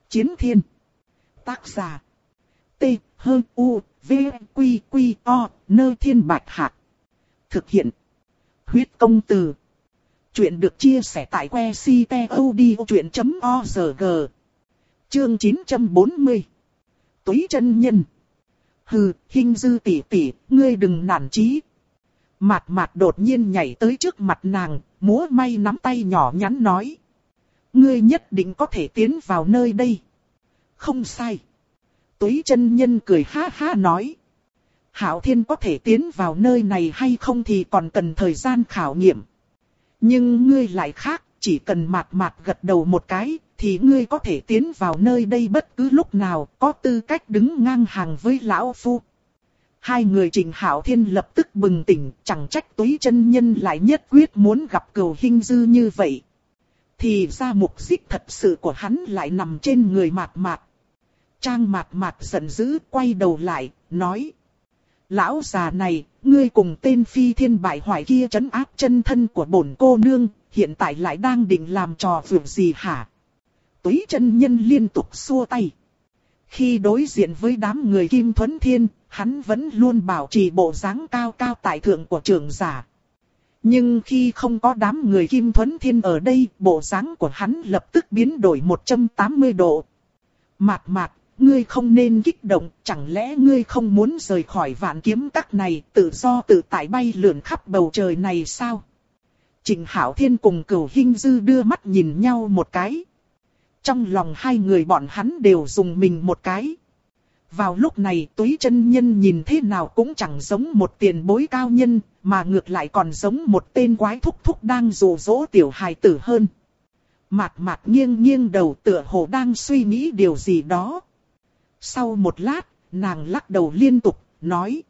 Chiến thiên. Tác giả. T-H-U-V-Q-Q-O, Thiên Bạch Hạc. Thực hiện. Huyết công từ. Chuyện được chia sẻ tại website.odchuyện.org. Chương 940. Túy chân nhân. Hừ, Hinh Dư tỷ tỷ, ngươi đừng nản chí. Mạt Mạt đột nhiên nhảy tới trước mặt nàng, múa may nắm tay nhỏ nhắn nói. Ngươi nhất định có thể tiến vào nơi đây. Không sai. Túy chân nhân cười ha ha nói. Hạo Thiên có thể tiến vào nơi này hay không thì còn cần thời gian khảo nghiệm. Nhưng ngươi lại khác, chỉ cần Mạt Mạt gật đầu một cái, thì ngươi có thể tiến vào nơi đây bất cứ lúc nào, có tư cách đứng ngang hàng với lão phu. Hai người Trình Hạo Thiên lập tức bừng tỉnh, chẳng trách Túy chân nhân lại nhất quyết muốn gặp Cửu Hinh Dư như vậy. Thì ra mục đích thật sự của hắn lại nằm trên người Mạt Mạt. Trang Mạt Mạt giận dữ quay đầu lại, nói. Lão già này, ngươi cùng tên phi thiên bại hoại kia trấn áp chân thân của bổn cô nương, hiện tại lại đang định làm trò việc gì hả? Túy chân nhân liên tục xua tay. Khi đối diện với đám người Kim Thuấn Thiên, hắn vẫn luôn bảo trì bộ dáng cao cao tại thượng của trưởng giả. Nhưng khi không có đám người Kim Thuấn Thiên ở đây, bộ dáng của hắn lập tức biến đổi 180 độ. Mạt Mạt, ngươi không nên kích động, chẳng lẽ ngươi không muốn rời khỏi Vạn Kiếm Các này, tự do tự tại bay lượn khắp bầu trời này sao? Trình Hạo Thiên cùng Cửu Hinh Dư đưa mắt nhìn nhau một cái. Trong lòng hai người bọn hắn đều dùng mình một cái. Vào lúc này Túy chân nhân nhìn thế nào cũng chẳng giống một tiền bối cao nhân, mà ngược lại còn giống một tên quái thúc thúc đang dụ dỗ tiểu hài tử hơn. Mạt Mạt nghiêng nghiêng đầu tựa hồ đang suy nghĩ điều gì đó. Sau một lát, nàng lắc đầu liên tục, nói.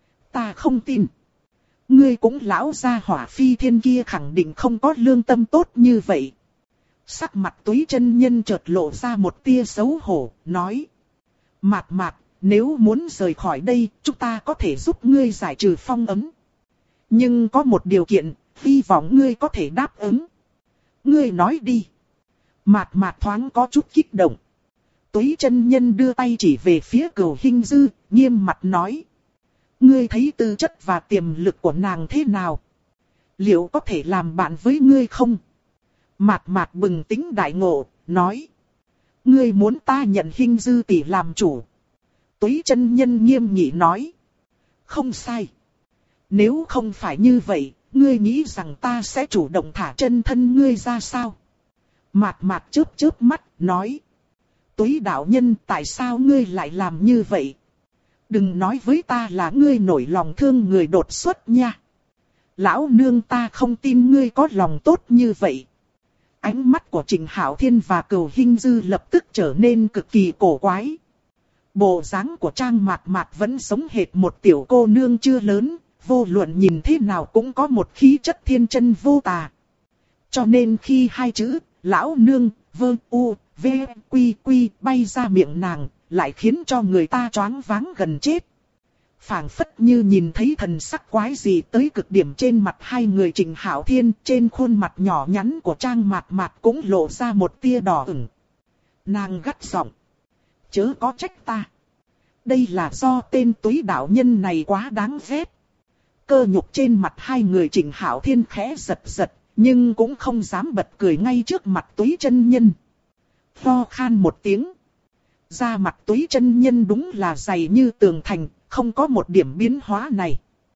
Ta không tin. Ngươi cũng lão gia hỏa phi thiên kia khẳng định không có lương tâm tốt như vậy. Sắc mặt Túy chân nhân chợt lộ ra một tia xấu hổ, nói. Mạt Mạt, nếu muốn rời khỏi đây, chúng ta có thể giúp ngươi giải trừ phong ấn. Nhưng có một điều kiện, hy vọng ngươi có thể đáp ứng. Ngươi nói đi. Mạt Mạt thoáng có chút kích động. Túy chân nhân đưa tay chỉ về phía Cửu Hinh Dư, nghiêm mặt nói. Ngươi thấy tư chất và tiềm lực của nàng thế nào? Liệu có thể làm bạn với ngươi không? Mạt Mạt bừng tỉnh đại ngộ, nói. Ngươi muốn ta nhận Hinh Dư tỷ làm chủ. Túy chân nhân nghiêm nghị nói. Không sai. Nếu không phải như vậy, ngươi nghĩ rằng ta sẽ chủ động thả chân thân ngươi ra sao? Mạt Mạt chớp chớp mắt, nói. Túy đạo nhân, tại sao ngươi lại làm như vậy? Đừng nói với ta là ngươi nổi lòng thương người đột xuất nha. Lão nương ta không tin ngươi có lòng tốt như vậy. Ánh mắt của Trình Hạo Thiên và Cửu Hinh Dư lập tức trở nên cực kỳ cổ quái. Bộ dáng của Trang Mạt Mạt vẫn sống hệt một tiểu cô nương chưa lớn, vô luận nhìn thế nào cũng có một khí chất thiên chân vô tà. Cho nên khi hai chữ, lão nương, vơ u, v, quy quy bay ra miệng nàng, lại khiến cho người ta choáng váng gần chết. Phảng phất như nhìn thấy thần sắc quái gì tới cực điểm trên mặt hai người Trình Hạo Thiên, trên khuôn mặt nhỏ nhắn của Trang Mạt Mạt cũng lộ ra một tia đỏ ửng. Nàng gắt giọng. Chớ có trách ta. Đây là do tên Túy đạo nhân này quá đáng ghét. Cơ nhục trên mặt hai người Trình Hạo Thiên khẽ giật giật, nhưng cũng không dám bật cười ngay trước mặt Túy chân nhân. Ho khan một tiếng. Da mặt Túy chân nhân đúng là dày như tường thành, không có một điểm biến hóa này.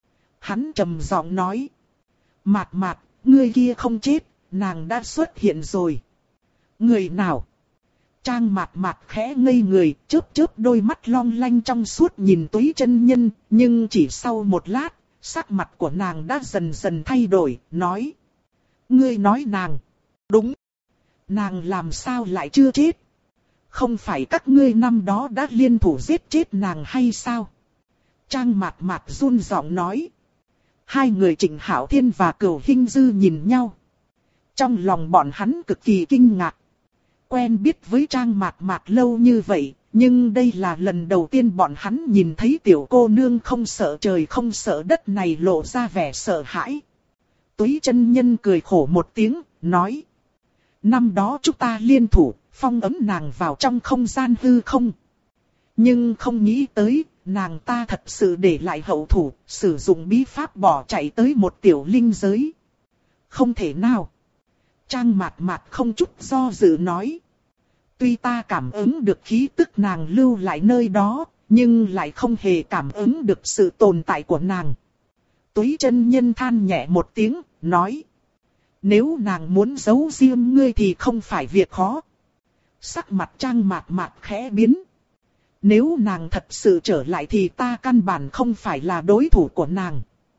Hắn trầm giọng nói. Mạt Mạt, ngươi kia không chết, nàng đã xuất hiện rồi. Người nào? Trang Mạt Mạt khẽ ngây người, chớp chớp đôi mắt long lanh trong suốt nhìn Túy chân nhân, nhưng chỉ sau một lát, sắc mặt của nàng đã dần dần thay đổi, nói. Ngươi nói nàng. Đúng. Nàng làm sao lại chưa chết? Không phải các ngươi năm đó đã liên thủ giết chết nàng hay sao? Trang Mạt Mạt run giọng nói. Hai người Trình Hạo Thiên và Cửu Hinh Dư nhìn nhau. Trong lòng bọn hắn cực kỳ kinh ngạc. Quen biết với Trang Mạt Mạt lâu như vậy, nhưng đây là lần đầu tiên bọn hắn nhìn thấy tiểu cô nương không sợ trời không sợ đất này lộ ra vẻ sợ hãi. Túy chân nhân cười khổ một tiếng, nói. Năm đó chúng ta liên thủ, phong ấn nàng vào trong không gian hư không. Nhưng không nghĩ tới, nàng ta thật sự để lại hậu thủ, sử dụng bí pháp bỏ chạy tới một tiểu linh giới. Không thể nào. Trang Mạt Mạt không chút do dự nói. Tuy ta cảm ứng được khí tức nàng lưu lại nơi đó, nhưng lại không hề cảm ứng được sự tồn tại của nàng. Túy chân nhân than nhẹ một tiếng, nói. Nếu nàng muốn giấu riêng ngươi thì không phải việc khó. Sắc mặt Trang Mạt Mạt khẽ biến. Nếu nàng thật sự trở lại thì ta căn bản không phải là đối thủ của nàng.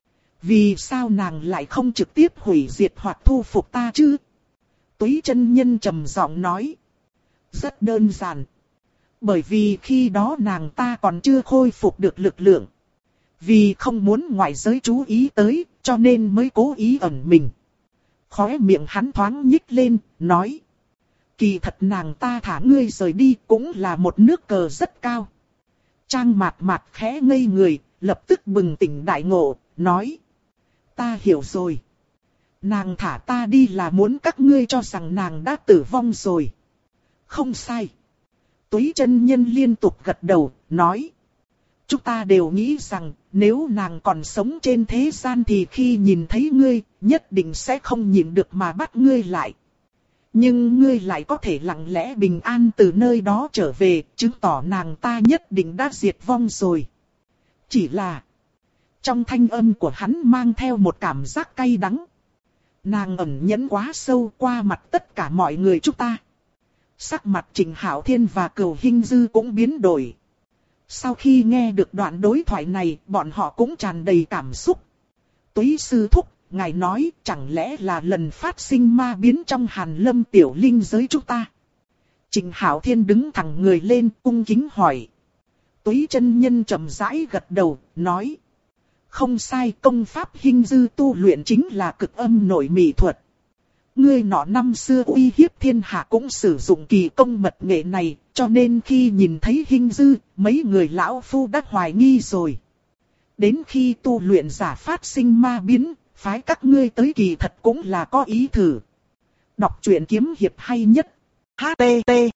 Vì sao nàng lại không trực tiếp hủy diệt hoặc thu phục ta chứ? Túy chân nhân trầm giọng nói. Rất đơn giản. Bởi vì khi đó nàng ta còn chưa khôi phục được lực lượng. Vì không muốn ngoại giới chú ý tới, cho nên mới cố ý ẩn mình. Khóe miệng hắn thoáng nhích lên, nói. Kỳ thật nàng ta thả ngươi rời đi cũng là một nước cờ rất cao. Trang Mạt Mạt khẽ ngây người, lập tức bừng tỉnh đại ngộ, nói. Ta hiểu rồi. Nàng thả ta đi là muốn các ngươi cho rằng nàng đã tử vong rồi. Không sai. Túy chân nhân liên tục gật đầu, nói. Chúng ta đều nghĩ rằng, nếu nàng còn sống trên thế gian thì khi nhìn thấy ngươi, nhất định sẽ không nhịn được mà bắt ngươi lại. Nhưng ngươi lại có thể lặng lẽ bình an từ nơi đó trở về, chứng tỏ nàng ta nhất định đã diệt vong rồi. Chỉ là, trong thanh âm của hắn mang theo một cảm giác cay đắng. Nàng ẩn nhẫn quá sâu qua mặt tất cả mọi người chúng ta. Sắc mặt Trịnh Hạo Thiên và Cửu Hinh Dư cũng biến đổi. Sau khi nghe được đoạn đối thoại này, bọn họ cũng tràn đầy cảm xúc. Túy sư thúc, ngài nói chẳng lẽ là lần phát sinh ma biến trong Hàn Lâm tiểu linh giới chúng ta? Trịnh Hạo Thiên đứng thẳng người lên cung kính hỏi. Túy chân nhân chậm rãi gật đầu, nói. Không sai, công pháp Hinh Dư tu luyện chính là cực âm nội mị thuật. Ngươi nọ năm xưa uy hiếp thiên hạ cũng sử dụng kỳ công mật nghệ này, cho nên khi nhìn thấy Hinh Dư, mấy người lão phu đã hoài nghi rồi. Đến khi tu luyện giả phát sinh ma biến, phái các ngươi tới kỳ thật cũng là có ý thử. Đọc truyện kiếm hiệp hay nhất. HTTP.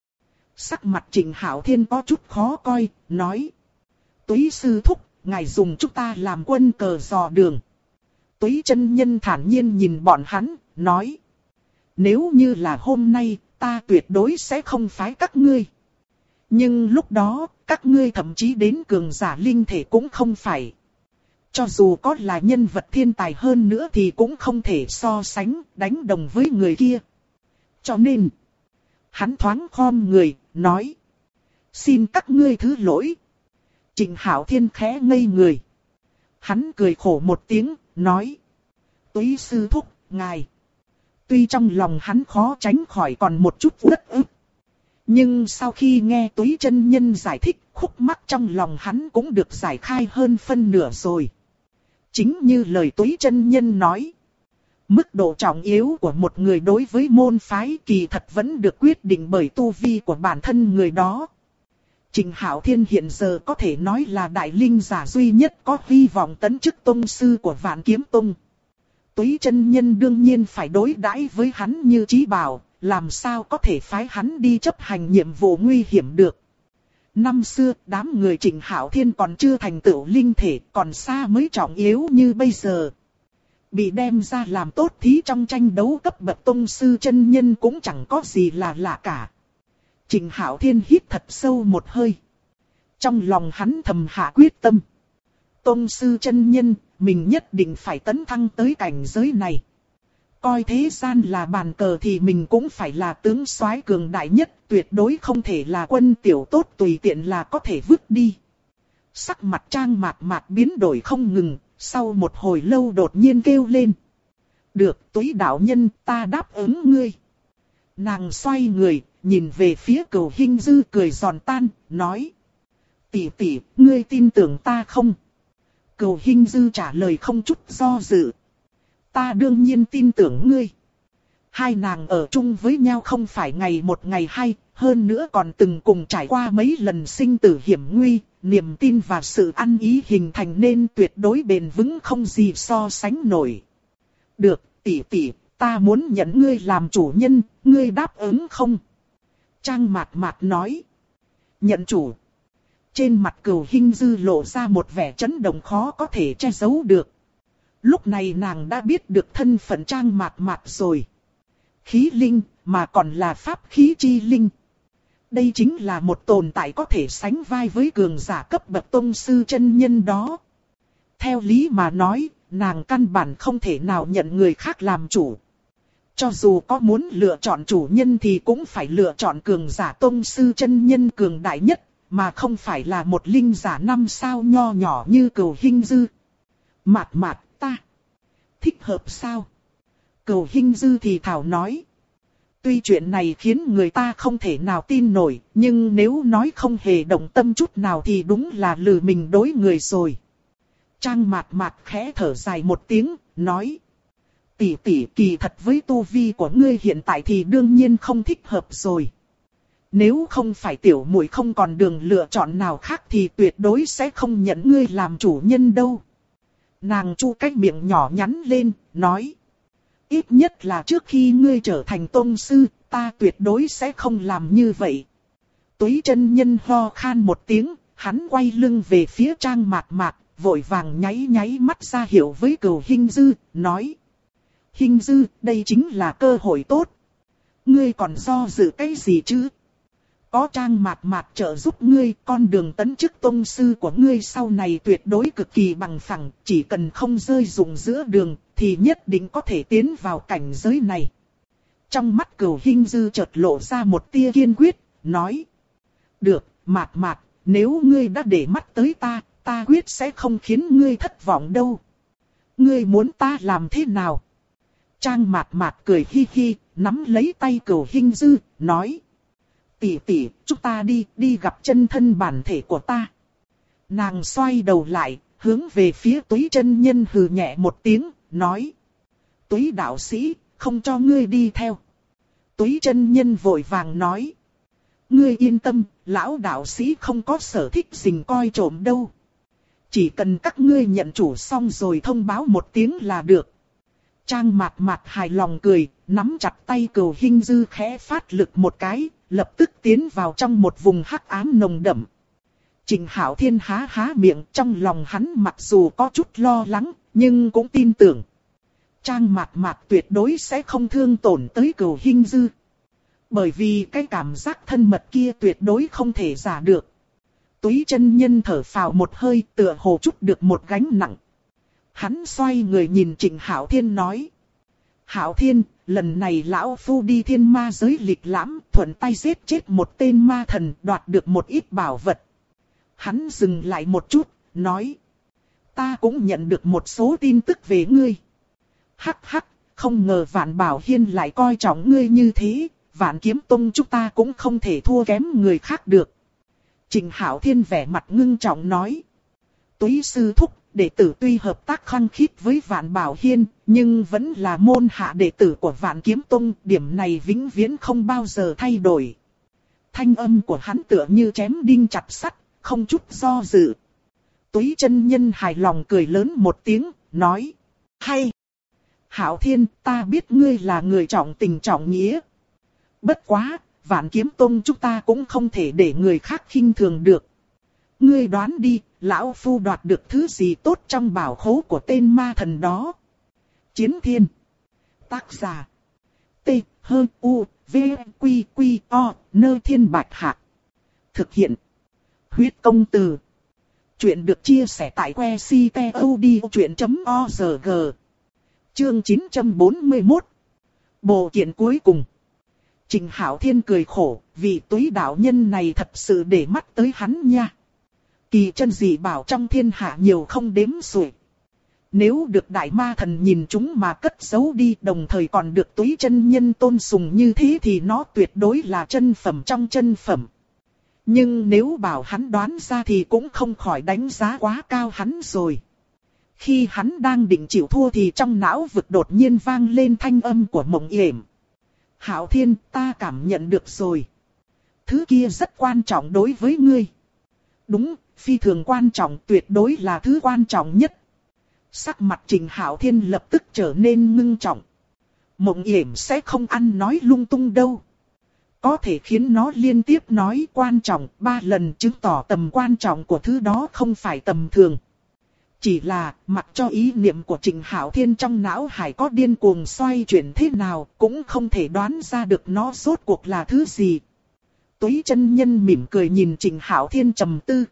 Sắc mặt Trịnh Hạo Thiên có chút khó coi, nói. Túy sư thúc, ngài dùng chúng ta làm quân cờ dò đường. Túy chân nhân thản nhiên nhìn bọn hắn, nói. Nếu như là hôm nay, ta tuyệt đối sẽ không phái các ngươi. Nhưng lúc đó, các ngươi thậm chí đến cường giả linh thể cũng không phải. Cho dù có là nhân vật thiên tài hơn nữa thì cũng không thể so sánh, đánh đồng với người kia. Cho nên, hắn thoáng khom người, nói. Xin các ngươi thứ lỗi. Trịnh Hạo Thiên khẽ ngây người. Hắn cười khổ một tiếng, nói. Túy sư thúc, ngài. Tuy trong lòng hắn khó tránh khỏi còn một chút uất ức. Nhưng sau khi nghe Túy chân nhân giải thích, khúc mắc trong lòng hắn cũng được giải khai hơn phân nửa rồi. Chính như lời Túy chân nhân nói. Mức độ trọng yếu của một người đối với môn phái kỳ thật vẫn được quyết định bởi tu vi của bản thân người đó. Trịnh Hạo Thiên hiện giờ có thể nói là đại linh giả duy nhất có hy vọng tấn chức tông sư của Vạn Kiếm Tông. Túy chân nhân đương nhiên phải đối đãi với hắn như trí bảo, làm sao có thể phái hắn đi chấp hành nhiệm vụ nguy hiểm được. Năm xưa, đám người Trịnh Hạo Thiên còn chưa thành tựu linh thể, còn xa mới trọng yếu như bây giờ. Bị đem ra làm tốt thí trong tranh đấu cấp bậc tông sư chân nhân cũng chẳng có gì là lạ cả. Trịnh Hạo Thiên hít thật sâu một hơi. Trong lòng hắn thầm hạ quyết tâm. Tông sư chân nhân, mình nhất định phải tấn thăng tới cảnh giới này. Coi thế gian là bàn cờ thì mình cũng phải là tướng soái cường đại nhất, tuyệt đối không thể là quân tiểu tốt tùy tiện là có thể vứt đi. Sắc mặt Trang Mạt Mạt biến đổi không ngừng, sau một hồi lâu đột nhiên kêu lên. Được, Túy đạo nhân, ta đáp ứng ngươi. Nàng xoay người, nhìn về phía Cửu Hinh Dư cười giòn tan, nói. Tỷ tỷ, ngươi tin tưởng ta không? Cửu Hinh Dư trả lời không chút do dự. Ta đương nhiên tin tưởng ngươi. Hai nàng ở chung với nhau không phải ngày một ngày hai, hơn nữa còn từng cùng trải qua mấy lần sinh tử hiểm nguy, niềm tin và sự ăn ý hình thành nên tuyệt đối bền vững không gì so sánh nổi. Được, tỷ tỷ, ta muốn nhận ngươi làm chủ nhân, ngươi đáp ứng không? Trang Mạt Mạt nói. Nhận chủ. Trên mặt Cửu Hinh Dư lộ ra một vẻ chấn động khó có thể che giấu được. Lúc này nàng đã biết được thân phận Trang Mạt Mạt rồi. Khí linh, mà còn là pháp khí chi linh. Đây chính là một tồn tại có thể sánh vai với cường giả cấp bậc tông sư chân nhân đó. Theo lý mà nói, nàng căn bản không thể nào nhận người khác làm chủ. Cho dù có muốn lựa chọn chủ nhân thì cũng phải lựa chọn cường giả tông sư chân nhân cường đại nhất, mà không phải là một linh giả 5 sao nho nhỏ như Cửu Hinh Dư. Mạt Mạt, ta thích hợp sao? Cửu Hinh Dư thì thảo nói. Tuy chuyện này khiến người ta không thể nào tin nổi, nhưng nếu nói không hề động tâm chút nào thì đúng là lừa mình đối người rồi. Trang Mạt Mạt khẽ thở dài một tiếng, nói. Tỷ tỷ, kỳ thật với tu vi của ngươi hiện tại thì đương nhiên không thích hợp rồi. Nếu không phải tiểu muội không còn đường lựa chọn nào khác thì tuyệt đối sẽ không nhận ngươi làm chủ nhân đâu. Nàng chu cái miệng nhỏ nhắn lên, nói. Ít nhất là trước khi ngươi trở thành tông sư, ta tuyệt đối sẽ không làm như vậy. Túy chân nhân ho khan một tiếng, hắn quay lưng về phía Trang Mạt Mạt, vội vàng nháy nháy mắt ra hiệu với Cửu Hinh Dư, nói. Hinh Dư, đây chính là cơ hội tốt. Ngươi còn do dự cái gì chứ? Có Trang Mạt Mạt trợ giúp ngươi, con đường tấn chức tông sư của ngươi sau này tuyệt đối cực kỳ bằng phẳng, chỉ cần không rơi rụng giữa đường, thì nhất định có thể tiến vào cảnh giới này. Trong mắt Cửu Hinh Dư chợt lộ ra một tia kiên quyết, nói. Được, Mạt Mạt, nếu ngươi đã để mắt tới ta, ta quyết sẽ không khiến ngươi thất vọng đâu. Ngươi muốn ta làm thế nào? Trang Mạt Mạt cười hi hi, nắm lấy tay Cửu Hinh Dư, nói. Tỷ tỷ, chúng ta đi gặp chân thân bản thể của ta. Nàng xoay đầu lại, hướng về phía Túy chân nhân hừ nhẹ một tiếng, nói. Túy đạo sĩ, không cho ngươi đi theo. Túy chân nhân vội vàng nói. Ngươi yên tâm, lão đạo sĩ không có sở thích rình coi trộm đâu. Chỉ cần các ngươi nhận chủ xong rồi thông báo một tiếng là được. Trang Mạt Mạt hài lòng cười, nắm chặt tay Cửu Hinh Dư khẽ phát lực một cái, lập tức tiến vào trong một vùng hắc ám nồng đậm. Trịnh Hạo Thiên há miệng, trong lòng hắn mặc dù có chút lo lắng, nhưng cũng tin tưởng. Trang Mạt Mạt tuyệt đối sẽ không thương tổn tới Cửu Hinh Dư. Bởi vì cái cảm giác thân mật kia tuyệt đối không thể giả được. Túy chân nhân thở phào một hơi, tựa hồ chút được một gánh nặng. Hắn xoay người nhìn Trịnh Hạo Thiên nói. Hạo Thiên, lần này lão phu đi thiên ma giới lịch lãm, thuận tay giết chết một tên ma thần, đoạt được một ít bảo vật. Hắn dừng lại một chút, nói. Ta cũng nhận được một số tin tức về ngươi. Hắc hắc, không ngờ Vạn Bảo Hiên lại coi trọng ngươi như thế, Vạn Kiếm Tông chúng ta cũng không thể thua kém người khác được. Trịnh Hạo Thiên vẻ mặt ngưng trọng nói. Túy sư thúc, đệ tử tuy hợp tác khăng khít với Vạn Bảo Hiên, nhưng vẫn là môn hạ đệ tử của Vạn Kiếm Tông, điểm này vĩnh viễn không bao giờ thay đổi. Thanh âm của hắn tựa như chém đinh chặt sắt, không chút do dự. Túy chân nhân hài lòng cười lớn một tiếng, nói. Hay! Hạo Thiên, ta biết ngươi là người trọng tình trọng nghĩa. Bất quá, Vạn Kiếm Tông chúng ta cũng không thể để người khác khinh thường được. Ngươi đoán đi, lão phu đoạt được thứ gì tốt trong bảo khố của tên ma thần đó? Chiến Thiên. Tác giả. T, H, U, V, Quy, Quy, O, Nơ Thiên Bạch Hạc. Thực hiện. Huyết công từ. Chuyện được chia sẻ tại que ctod.org. Chương 941. Bộ kiện cuối cùng. Trịnh Hạo Thiên cười khổ, vì Túy đạo nhân này thật sự để mắt tới hắn nha. Kỳ chân dị bảo trong thiên hạ nhiều không đếm xuể. Nếu được đại ma thần nhìn chúng mà cất giấu đi, đồng thời còn được Túy chân nhân tôn sùng như thế thì nó tuyệt đối là chân phẩm trong chân phẩm. Nhưng nếu bảo hắn đoán ra thì cũng không khỏi đánh giá quá cao hắn rồi. Khi hắn đang định chịu thua thì trong não vực đột nhiên vang lên thanh âm của Mộng Yểm. Hạo Thiên, ta cảm nhận được rồi. Thứ kia rất quan trọng đối với ngươi. Đúng, phi thường quan trọng, tuyệt đối là thứ quan trọng nhất. Sắc mặt Trịnh Hạo Thiên lập tức trở nên ngưng trọng. Mộng Yểm sẽ không ăn nói lung tung đâu. có thể khiến nó liên tiếp nói quan trọng 3 lần, chứng tỏ tầm quan trọng của thứ đó không phải tầm thường. Chỉ là, mặc cho ý niệm của Trịnh Hạo Thiên trong não hải có điên cuồng xoay chuyển thế nào, cũng không thể đoán ra được nó rốt cuộc là thứ gì. Túy chân nhân mỉm cười nhìn Trịnh Hạo Thiên trầm tư.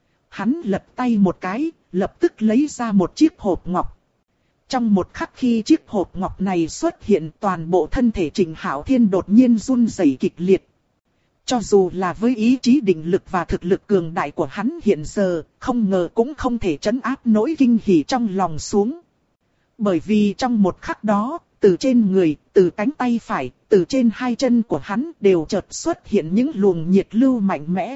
Hắn lật tay một cái, lập tức lấy ra một chiếc hộp ngọc. Trong một khắc khi chiếc hộp ngọc này xuất hiện, toàn bộ thân thể Trịnh Hạo Thiên đột nhiên run rẩy kịch liệt. Cho dù là với ý chí định lực và thực lực cường đại của hắn hiện giờ, không ngờ cũng không thể trấn áp nỗi kinh hỉ trong lòng xuống. Bởi vì trong một khắc đó, từ trên người, từ cánh tay phải, từ trên hai chân của hắn đều chợt xuất hiện những luồng nhiệt lưu mạnh mẽ.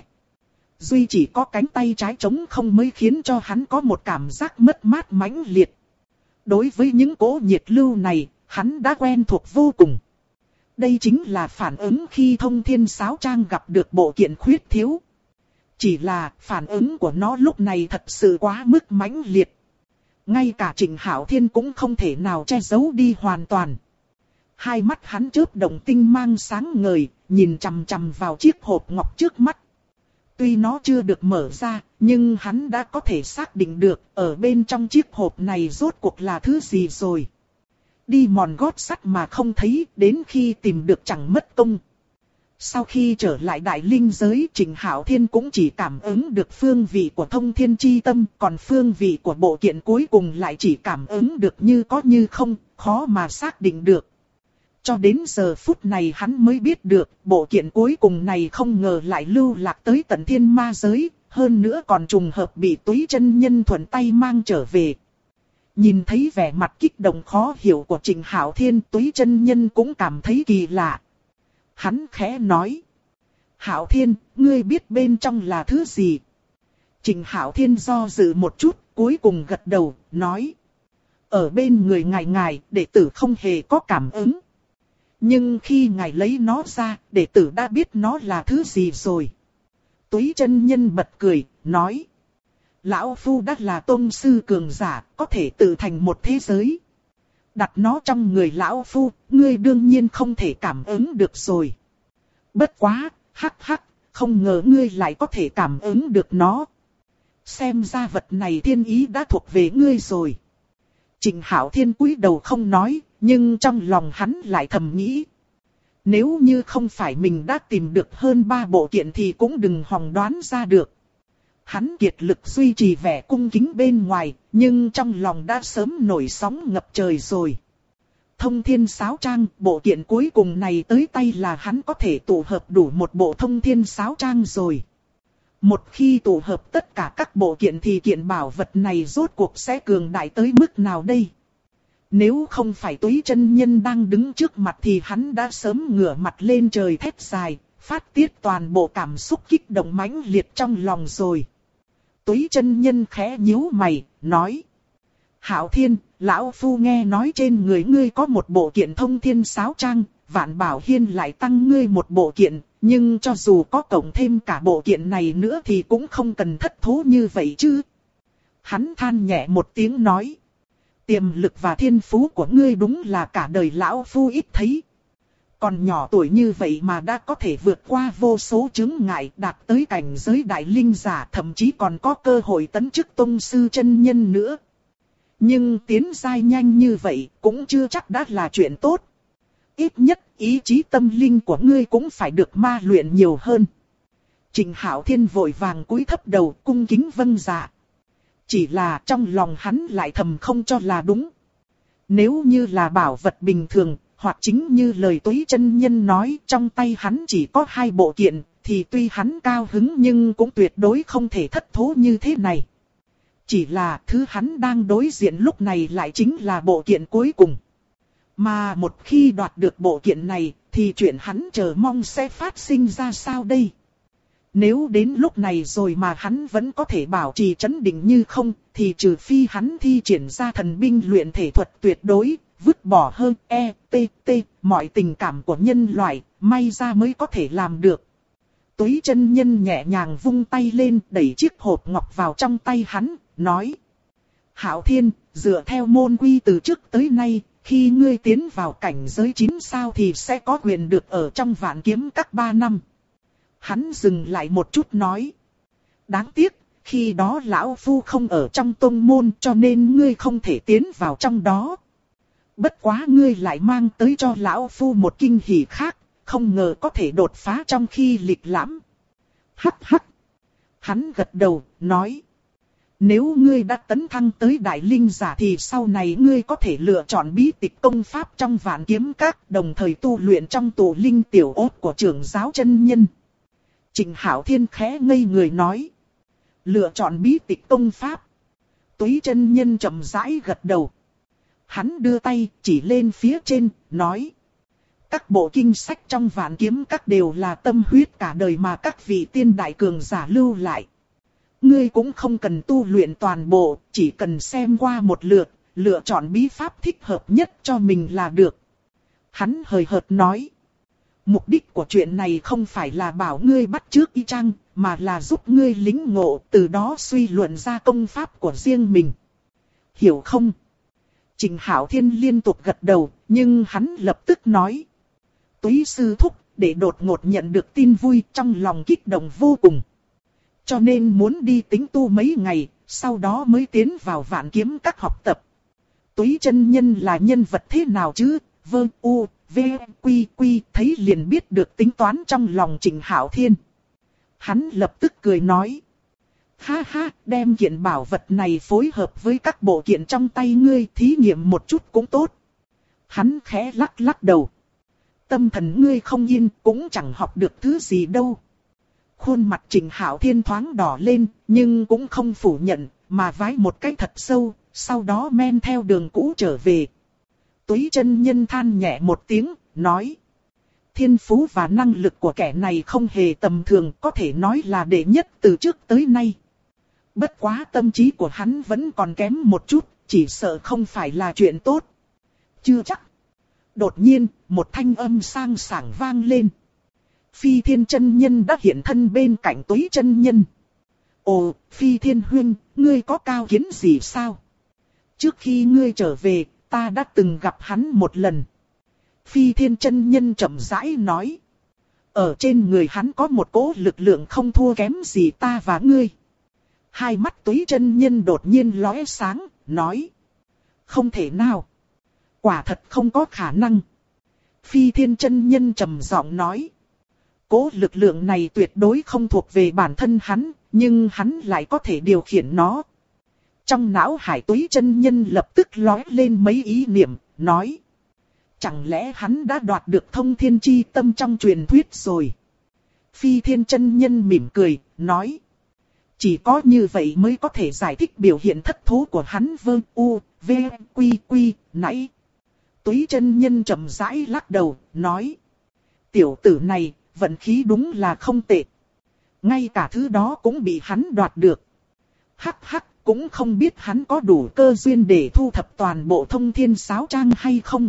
Duy chỉ có cánh tay trái trống không mới khiến cho hắn có một cảm giác mất mát mãnh liệt. Đối với những cỗ nhiệt lưu này, hắn đã quen thuộc vô cùng. Đây chính là phản ứng khi Thông Thiên Sáo Trang gặp được bộ kiện khuyết thiếu. Chỉ là phản ứng của nó lúc này thật sự quá mức mãnh liệt. Ngay cả Trịnh Hạo Thiên cũng không thể nào che giấu đi hoàn toàn. Hai mắt hắn chớp động tinh mang sáng ngời, nhìn chằm chằm vào chiếc hộp ngọc trước mắt. Tuy nó chưa được mở ra, nhưng hắn đã có thể xác định được ở bên trong chiếc hộp này rốt cuộc là thứ gì rồi. Đi mòn gót sắt mà không thấy, đến khi tìm được chẳng mất công. Sau khi trở lại Đại Linh giới, Trịnh Hạo Thiên cũng chỉ cảm ứng được phương vị của Thông Thiên Chi Tâm, còn phương vị của bộ kiện cuối cùng lại chỉ cảm ứng được như có như không, khó mà xác định được. Cho đến giờ phút này hắn mới biết được, bộ kiện cuối cùng này không ngờ lại lưu lạc tới tận Thiên Ma giới, hơn nữa còn trùng hợp bị Túy chân nhân thuận tay mang trở về. Nhìn thấy vẻ mặt kích động khó hiểu của Trịnh Hạo Thiên, Túy chân nhân cũng cảm thấy kỳ lạ. Hắn khẽ nói: Hạo Thiên, ngươi biết bên trong là thứ gì? Trịnh Hạo Thiên do dự một chút, cuối cùng gật đầu, nói: ở bên người ngài, đệ tử không hề có cảm ứng. Nhưng khi ngài lấy nó ra, đệ tử đã biết nó là thứ gì rồi. Túy chân nhân bật cười, nói: Lão Phu đã là tôn sư cường giả, có thể tự thành một thế giới. Đặt nó trong người Lão Phu, ngươi đương nhiên không thể cảm ứng được rồi. Bất quá, hắc hắc, không ngờ ngươi lại có thể cảm ứng được nó. Xem ra vật này thiên ý đã thuộc về ngươi rồi. Trịnh Hạo Thiên cúi đầu không nói, nhưng trong lòng hắn lại thầm nghĩ. Nếu như không phải mình đã tìm được hơn 3 bộ kiện thì cũng đừng hòng đoán ra được. Hắn kiệt lực duy trì vẻ cung kính bên ngoài, nhưng trong lòng đã sớm nổi sóng ngập trời rồi. Thông Thiên Sáo Trang, bộ kiện cuối cùng này tới tay là hắn có thể tụ hợp đủ một bộ Thông Thiên Sáo Trang rồi. Một khi tụ hợp tất cả các bộ kiện thì kiện bảo vật này rốt cuộc sẽ cường đại tới mức nào đây? Nếu không phải Túy chân nhân đang đứng trước mặt thì hắn đã sớm ngửa mặt lên trời thét dài, phát tiết toàn bộ cảm xúc kích động mãnh liệt trong lòng rồi. Túy chân nhân khẽ nhíu mày, nói: Hạo Thiên, Lão Phu nghe nói trên người ngươi có một bộ kiện Thông Thiên Sáo Trang, Vạn Bảo Hiên lại tăng ngươi một bộ kiện, nhưng cho dù có cộng thêm cả bộ kiện này nữa thì cũng không cần thất thố như vậy chứ. Hắn than nhẹ một tiếng nói: Tiềm lực và thiên phú của ngươi đúng là cả đời Lão Phu ít thấy. Còn nhỏ tuổi như vậy mà đã có thể vượt qua vô số chướng ngại, đạt tới cảnh giới đại linh giả, thậm chí còn có cơ hội tấn chức tông sư chân nhân nữa. Nhưng tiến giai nhanh như vậy cũng chưa chắc đã là chuyện tốt. Ít nhất ý chí tâm linh của ngươi cũng phải được ma luyện nhiều hơn. Trịnh Hạo Thiên vội vàng cúi thấp đầu cung kính vâng dạ. Chỉ là trong lòng hắn lại thầm không cho là đúng. Nếu như là bảo vật bình thường, hoặc chính như lời Túy chân nhân nói trong tay hắn chỉ có 2 bộ kiện, thì tuy hắn cao hứng nhưng cũng tuyệt đối không thể thất thố như thế này. Chỉ là thứ hắn đang đối diện lúc này lại chính là bộ kiện cuối cùng. Mà một khi đoạt được bộ kiện này, thì chuyện hắn chờ mong sẽ phát sinh ra sao đây? Nếu đến lúc này rồi mà hắn vẫn có thể bảo trì trấn định như không, thì trừ phi hắn thi triển ra thần binh luyện thể thuật tuyệt đối, vứt bỏ hơn mọi tình cảm của nhân loại, may ra mới có thể làm được. Túy chân nhân nhẹ nhàng vung tay lên, đẩy chiếc hộp ngọc vào trong tay hắn, nói: Hạo Thiên, dựa theo môn quy từ trước tới nay, khi ngươi tiến vào cảnh giới 9 sao thì sẽ có quyền được ở trong vạn kiếm các 3 năm. Hắn dừng lại một chút nói. Đáng tiếc, khi đó lão phu không ở trong tông môn cho nên ngươi không thể tiến vào trong đó. Bất quá ngươi lại mang tới cho lão phu một kinh hỉ khác, không ngờ có thể đột phá trong khi lịch lãm. Hắc hắc. Hắn gật đầu, nói. Nếu ngươi đã tấn thăng tới đại linh giả thì sau này ngươi có thể lựa chọn bí tịch công pháp trong vạn kiếm các, đồng thời tu luyện trong tụ linh tiểu ốt của trưởng giáo chân nhân. Trịnh Hạo Thiên khẽ ngây người nói. Lựa chọn bí tịch công pháp. Túy chân nhân chậm rãi gật đầu. Hắn đưa tay chỉ lên phía trên, nói. Các bộ kinh sách trong vạn kiếm các đều là tâm huyết cả đời mà các vị tiên đại cường giả lưu lại. Ngươi cũng không cần tu luyện toàn bộ, chỉ cần xem qua một lượt, lựa chọn bí pháp thích hợp nhất cho mình là được. Hắn hời hợt nói. Mục đích của chuyện này không phải là bảo ngươi bắt chước y chang, mà là giúp ngươi lĩnh ngộ, từ đó suy luận ra công pháp của riêng mình. Hiểu không? Trịnh Hạo Thiên liên tục gật đầu, nhưng hắn lập tức nói. Túy sư thúc, để đột ngột nhận được tin vui trong lòng kích động vô cùng. Cho nên muốn đi tính tu mấy ngày, sau đó mới tiến vào vạn kiếm các học tập. Túy chân nhân là nhân vật thế nào chứ? Vâng, u, v, quy, quy, thấy liền biết được tính toán trong lòng Trịnh Hạo Thiên. Hắn lập tức cười nói. Ha ha, đem kiện bảo vật này phối hợp với các bộ kiện trong tay ngươi thí nghiệm một chút cũng tốt. Hắn khẽ lắc lắc đầu. Tâm thần ngươi không yên cũng chẳng học được thứ gì đâu. Khuôn mặt Trịnh Hạo Thiên thoáng đỏ lên, nhưng cũng không phủ nhận, mà vái một cái thật sâu, sau đó men theo đường cũ trở về. Túy chân nhân than nhẹ một tiếng, nói. Thiên phú và năng lực của kẻ này không hề tầm thường, có thể nói là đệ nhất từ trước tới nay. Bất quá tâm trí của hắn vẫn còn kém một chút, chỉ sợ không phải là chuyện tốt. Chưa chắc. Đột nhiên, một thanh âm sang sảng vang lên. Phi Thiên chân nhân đã hiện thân bên cạnh Túy chân nhân. Ồ, Phi Thiên huynh, ngươi có cao kiến gì sao? Trước khi ngươi trở về, ta đã từng gặp hắn một lần. Phi Thiên chân nhân chậm rãi nói. Ở trên người hắn có một cỗ lực lượng không thua kém gì ta và ngươi. Hai mắt Túy chân nhân đột nhiên lóe sáng, nói. Không thể nào. Quả thật không có khả năng. Phi Thiên chân nhân trầm giọng nói. Cỗ lực lượng này tuyệt đối không thuộc về bản thân hắn, nhưng hắn lại có thể điều khiển nó. Trong não hải Túy chân nhân lập tức lóe lên mấy ý niệm, nói. Chẳng lẽ hắn đã đoạt được thông thiên chi tâm trong truyền thuyết rồi? Phi Thiên chân nhân mỉm cười, nói. Chỉ có như vậy mới có thể giải thích biểu hiện thất thố của hắn vơ u, v, quy quy, nãy. Túy chân nhân chậm rãi lắc đầu, nói. Tiểu tử này, vận khí đúng là không tệ. Ngay cả thứ đó cũng bị hắn đoạt được. Hắc hắc, cũng không biết hắn có đủ cơ duyên để thu thập toàn bộ thông thiên sáo trang hay không.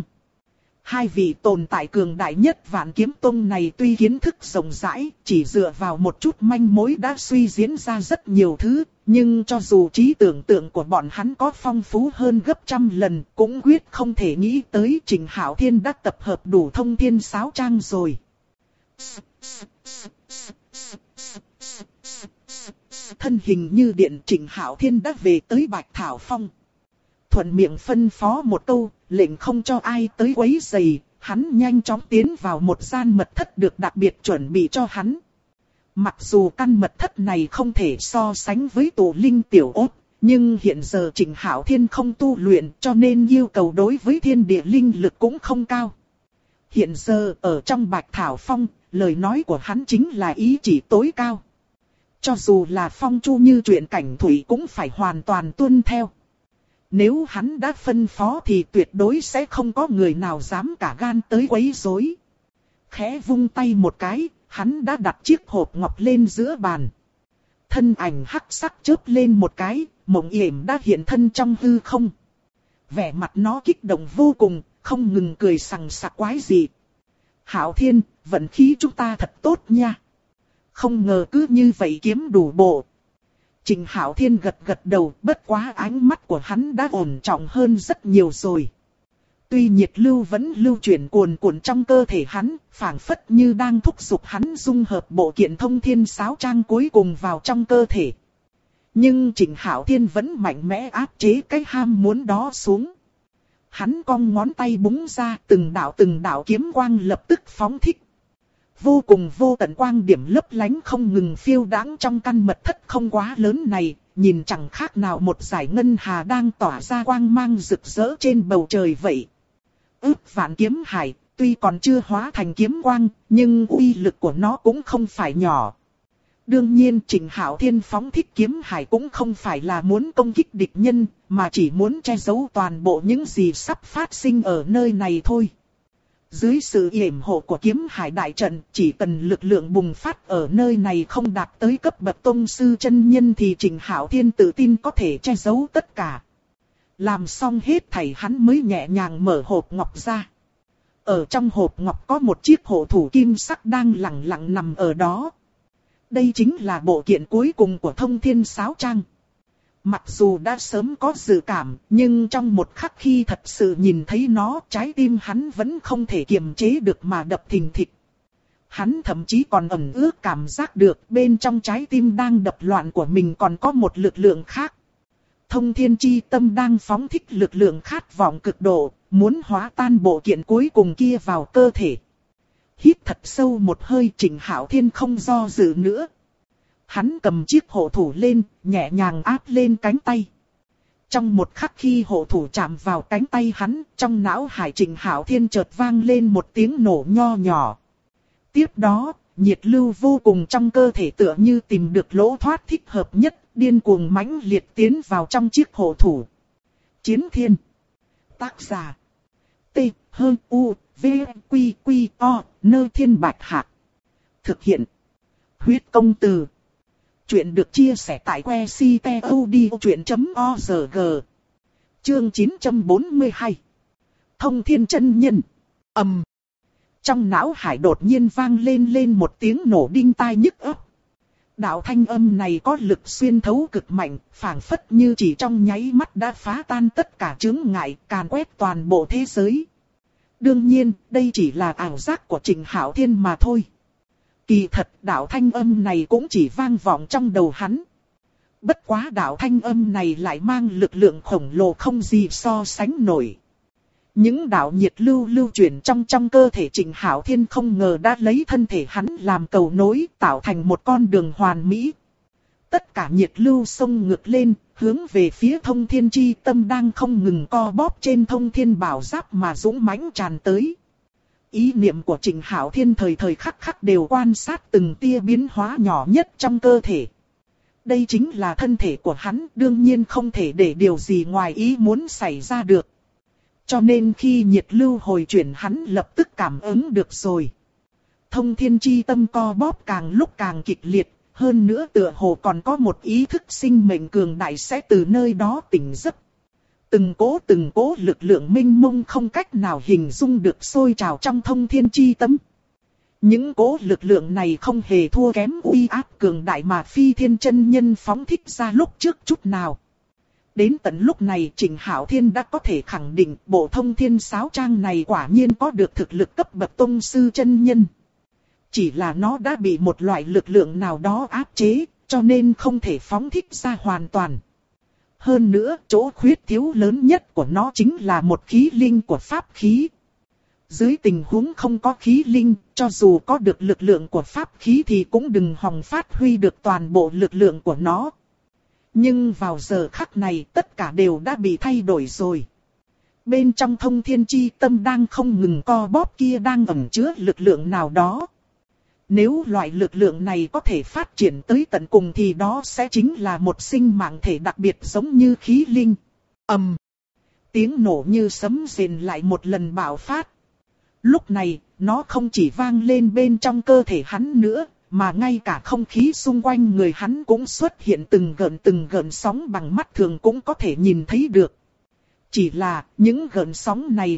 Hai vị tồn tại cường đại nhất Vạn Kiếm Tông này tuy kiến thức rộng rãi, chỉ dựa vào một chút manh mối đã suy diễn ra rất nhiều thứ, nhưng cho dù trí tưởng tượng của bọn hắn có phong phú hơn gấp trăm lần, cũng quyết không thể nghĩ tới Trịnh Hạo Thiên đã tập hợp đủ thông thiên sáo trang rồi. Thân hình như điện, Trịnh Hạo Thiên đã về tới Bạch Thảo Phong. Thuận miệng phân phó một câu, lệnh không cho ai tới quấy rầy, hắn nhanh chóng tiến vào một gian mật thất được đặc biệt chuẩn bị cho hắn. Mặc dù căn mật thất này không thể so sánh với tụ linh tiểu ốt, nhưng hiện giờ Trịnh Hạo Thiên không tu luyện cho nên yêu cầu đối với thiên địa linh lực cũng không cao. Hiện giờ ở trong Bạch Thảo Phong, lời nói của hắn chính là ý chỉ tối cao. Cho dù là phong chu như chuyện cảnh thủy cũng phải hoàn toàn tuân theo. Nếu hắn đã phân phó thì tuyệt đối sẽ không có người nào dám cả gan tới quấy rối. Khẽ vung tay một cái, hắn đã đặt chiếc hộp ngọc lên giữa bàn. Thân ảnh hắc sắc chớp lên một cái, Mộng Yểm đã hiện thân trong hư không. Vẻ mặt nó kích động vô cùng, không ngừng cười sằng sặc quái dị. Hạo Thiên, vận khí chúng ta thật tốt nha. Không ngờ cứ như vậy kiếm đủ bộ. Trịnh Hạo Thiên gật gật đầu, bất quá ánh mắt của hắn đã ổn trọng hơn rất nhiều rồi. Tuy nhiệt lưu vẫn lưu chuyển cuồn cuộn trong cơ thể hắn, phảng phất như đang thúc giục hắn dung hợp bộ kiện thông thiên sáo trang cuối cùng vào trong cơ thể. Nhưng Trịnh Hạo Thiên vẫn mạnh mẽ áp chế cái ham muốn đó xuống. Hắn cong ngón tay búng ra, từng đạo kiếm quang lập tức phóng thích. Vô cùng vô tận quang điểm lấp lánh không ngừng phiêu đãng trong căn mật thất không quá lớn này, nhìn chẳng khác nào một dải ngân hà đang tỏa ra quang mang rực rỡ trên bầu trời vậy. Ước vạn kiếm hải, tuy còn chưa hóa thành kiếm quang, nhưng uy lực của nó cũng không phải nhỏ. Đương nhiên Trịnh Hạo Thiên phóng thích kiếm hải cũng không phải là muốn công kích địch nhân, mà chỉ muốn che giấu toàn bộ những gì sắp phát sinh ở nơi này thôi. Dưới sự yểm hộ của kiếm hải đại trận, chỉ cần lực lượng bùng phát ở nơi này không đạt tới cấp bậc tông sư chân nhân thì Trịnh Hạo Thiên tự tin có thể che giấu tất cả. Làm xong hết thảy hắn mới nhẹ nhàng mở hộp ngọc ra. Ở trong hộp ngọc có một chiếc hộ thủ kim sắc đang lặng lặng nằm ở đó. Đây chính là bộ kiện cuối cùng của thông thiên sáo trang. Mặc dù đã sớm có dự cảm, nhưng trong một khắc khi thật sự nhìn thấy nó, trái tim hắn vẫn không thể kiềm chế được mà đập thình thịch. Hắn thậm chí còn ẩn ước cảm giác được bên trong trái tim đang đập loạn của mình còn có một lực lượng khác. Thông thiên chi tâm đang phóng thích lực lượng khát vọng cực độ, muốn hóa tan bộ kiện cuối cùng kia vào cơ thể. Hít thật sâu một hơi, Trịnh Hạo Thiên không do dự nữa. Hắn cầm chiếc hộ thủ lên, nhẹ nhàng áp lên cánh tay. Trong một khắc khi hộ thủ chạm vào cánh tay hắn, trong não hải Trịnh Hạo Thiên chợt vang lên một tiếng nổ nho nhỏ. Tiếp đó, nhiệt lưu vô cùng trong cơ thể tựa như tìm được lỗ thoát thích hợp nhất, điên cuồng mãnh liệt tiến vào trong chiếc hộ thủ. Chiến Thiên. Tác giả. T. U. V. Quy. Quy. O. Nơi Thiên Bạch Hạc. Thực hiện. Huyết Công Từ. Chuyện được chia sẻ tại que ctod.org. Chương 942. Thông Thiên Chân Nhân. Trong não hải đột nhiên vang lên một tiếng nổ đinh tai nhức óc. Đạo thanh âm này có lực xuyên thấu cực mạnh, phảng phất như chỉ trong nháy mắt đã phá tan tất cả chướng ngại, càn quét toàn bộ thế giới. Đương nhiên, đây chỉ là ảo giác của Trịnh Hạo Thiên mà thôi. Kỳ thật, đạo thanh âm này cũng chỉ vang vọng trong đầu hắn. Bất quá đạo thanh âm này lại mang lực lượng khổng lồ không gì so sánh nổi. Những đạo nhiệt lưu lưu chuyển trong cơ thể Trịnh Hạo Thiên không ngờ đã lấy thân thể hắn làm cầu nối, tạo thành một con đường hoàn mỹ. Tất cả nhiệt lưu xông ngược lên, hướng về phía thông thiên chi tâm đang không ngừng co bóp trên thông thiên bảo giáp mà dũng mãnh tràn tới. Ý niệm của Trịnh Hạo Thiên thời thời khắc khắc đều quan sát từng tia biến hóa nhỏ nhất trong cơ thể. Đây chính là thân thể của hắn, đương nhiên không thể để điều gì ngoài ý muốn xảy ra được. Cho nên khi nhiệt lưu hồi chuyển hắn lập tức cảm ứng được rồi. Thông thiên chi tâm co bóp càng lúc càng kịch liệt, hơn nữa tựa hồ còn có một ý thức sinh mệnh cường đại sẽ từ nơi đó tỉnh giấc. Từng cố lực lượng minh mông không cách nào hình dung được sôi trào trong thông thiên chi tâm. Những cố lực lượng này không hề thua kém uy áp cường đại mà Phi Thiên Chân Nhân phóng thích ra lúc trước chút nào. Đến tận lúc này Trịnh Hạo Thiên đã có thể khẳng định bộ thông thiên sáo trang này quả nhiên có được thực lực cấp bậc tông sư chân nhân. Chỉ là nó đã bị một loại lực lượng nào đó áp chế, cho nên không thể phóng thích ra hoàn toàn. Hơn nữa, chỗ khuyết thiếu lớn nhất của nó chính là một khí linh của pháp khí. Dưới tình huống không có khí linh, cho dù có được lực lượng của pháp khí thì cũng đừng hòng phát huy được toàn bộ lực lượng của nó. Nhưng vào giờ khắc này tất cả đều đã bị thay đổi rồi. Bên trong thông thiên chi tâm đang không ngừng co bóp kia đang ẩn chứa lực lượng nào đó. Nếu loại lực lượng này có thể phát triển tới tận cùng thì đó sẽ chính là một sinh mạng thể đặc biệt giống như khí linh. Tiếng nổ như sấm rền lại một lần bạo phát. Lúc này, nó không chỉ vang lên bên trong cơ thể hắn nữa, mà ngay cả không khí xung quanh người hắn cũng xuất hiện từng gợn sóng bằng mắt thường cũng có thể nhìn thấy được. Chỉ là những gợn sóng này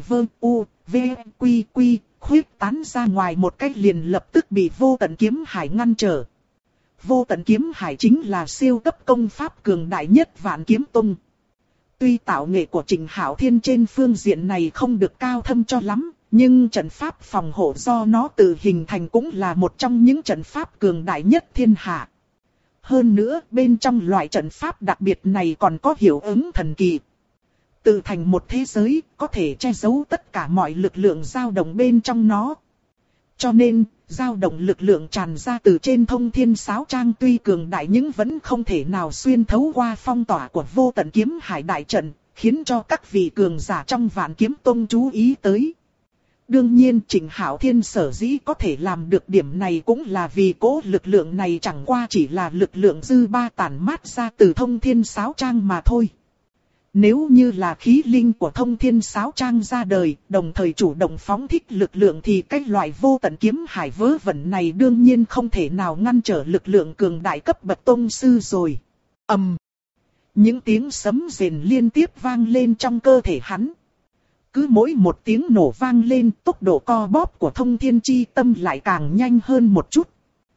khuyết tán ra ngoài một cách liền lập tức bị vô tận kiếm hải ngăn trở. Vô tận kiếm hải chính là siêu cấp công pháp cường đại nhất Vạn Kiếm Tông. Tuy tạo nghệ của Trịnh Hạo Thiên trên phương diện này không được cao thâm cho lắm, nhưng trận pháp phòng hộ do nó tự hình thành cũng là một trong những trận pháp cường đại nhất thiên hạ. Hơn nữa, bên trong loại trận pháp đặc biệt này còn có hiệu ứng thần kỳ. Tự thành một thế giới, có thể che giấu tất cả mọi lực lượng dao động bên trong nó. Cho nên, dao động lực lượng tràn ra từ trên Thông Thiên Sáo Trang tuy cường đại nhưng vẫn không thể nào xuyên thấu qua phong tỏa của Vô Tận Kiếm Hải đại trận, khiến cho các vị cường giả trong Vạn Kiếm Tông chú ý tới. Đương nhiên Trịnh Hạo Thiên sở dĩ có thể làm được điểm này cũng là vì cỗ lực lượng này chẳng qua chỉ là lực lượng dư ba tản mát ra từ Thông Thiên Sáo Trang mà thôi. Nếu như là khí linh của Thông Thiên Sáo Trang ra đời, đồng thời chủ động phóng thích lực lượng thì cái loại Vô Tận Kiếm Hải vớ vẩn này đương nhiên không thể nào ngăn trở lực lượng cường đại cấp bậc tông sư rồi. Những tiếng sấm rền liên tiếp vang lên trong cơ thể hắn. Cứ mỗi một tiếng nổ vang lên, tốc độ co bóp của Thông Thiên Chi Tâm lại càng nhanh hơn một chút.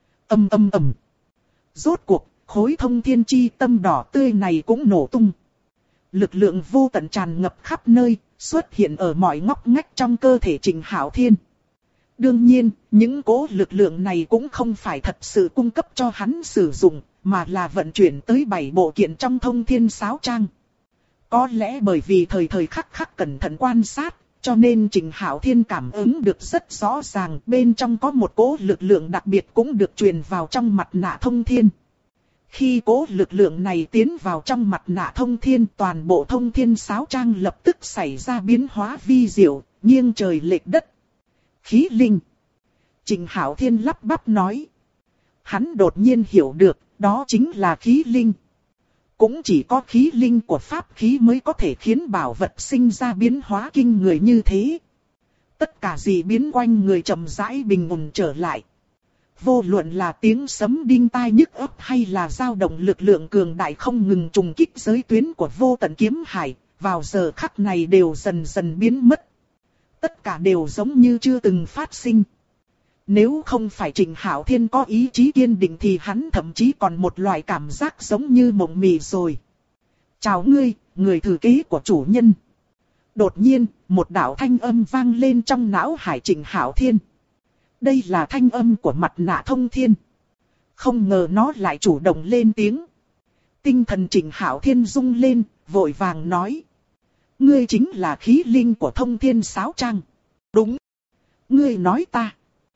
Rốt cuộc, khối Thông Thiên Chi Tâm đỏ tươi này cũng nổ tung. Lực lượng vô tận tràn ngập khắp nơi, xuất hiện ở mọi ngóc ngách trong cơ thể Trịnh Hạo Thiên. Đương nhiên, những cỗ lực lượng này cũng không phải thật sự cung cấp cho hắn sử dụng, mà là vận chuyển tới 7 bộ kiện trong Thông Thiên Sáo Trang. Có lẽ bởi vì thời thời khắc khắc cẩn thận quan sát, cho nên Trịnh Hạo Thiên cảm ứng được rất rõ ràng bên trong có một cỗ lực lượng đặc biệt cũng được truyền vào trong mặt nạ Thông Thiên. Khi cỗ lực lượng này tiến vào trong mặt nạ Thông Thiên, toàn bộ Thông Thiên Sáo Trang lập tức xảy ra biến hóa vi diệu, nghiêng trời lệch đất. Khí linh. Trịnh Hạo Thiên lắp bắp nói. Hắn đột nhiên hiểu được, đó chính là khí linh. Cũng chỉ có khí linh của pháp khí mới có thể khiến bảo vật sinh ra biến hóa kinh người như thế. Tất cả dị biến quanh người chậm rãi bình ổn trở lại. Vô luận là tiếng sấm đinh tai nhức óc hay là dao động lực lượng cường đại không ngừng trùng kích giới tuyến của Vô Tận Kiếm Hải, vào giờ khắc này đều dần dần biến mất. Tất cả đều giống như chưa từng phát sinh. Nếu không phải Trịnh Hạo Thiên có ý chí kiên định thì hắn thậm chí còn một loại cảm giác giống như mộng mị rồi. Chào ngươi, người thừa kế của chủ nhân. Đột nhiên, một đạo thanh âm vang lên trong não hải Trịnh Hạo Thiên. Đây là thanh âm của mặt nạ Thông Thiên. Không ngờ nó lại chủ động lên tiếng. Tinh thần Trịnh Hạo Thiên rung lên, vội vàng nói. Ngươi chính là khí linh của Thông Thiên Sáo Trang. Đúng. Ngươi nói ta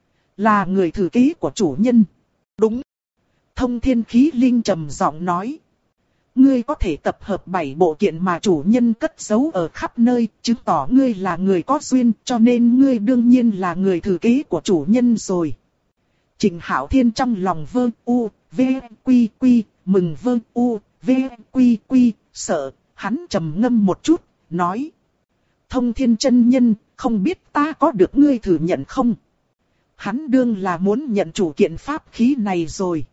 là người thừa kế của chủ nhân. Đúng. Thông Thiên khí linh trầm giọng nói. Ngươi có thể tập hợp 7 bộ kiện mà chủ nhân cất giấu ở khắp nơi, chứng tỏ ngươi là người có duyên, cho nên ngươi đương nhiên là người thừa kế của chủ nhân rồi. Trịnh Hạo Thiên trong lòng vơ u, v, quy quy, mừng vơ u, v, quy quy, sợ, hắn trầm ngâm một chút, nói. Thông Thiên chân nhân, không biết ta có được ngươi thừa nhận không? Hắn đương là muốn nhận chủ kiện pháp khí này rồi.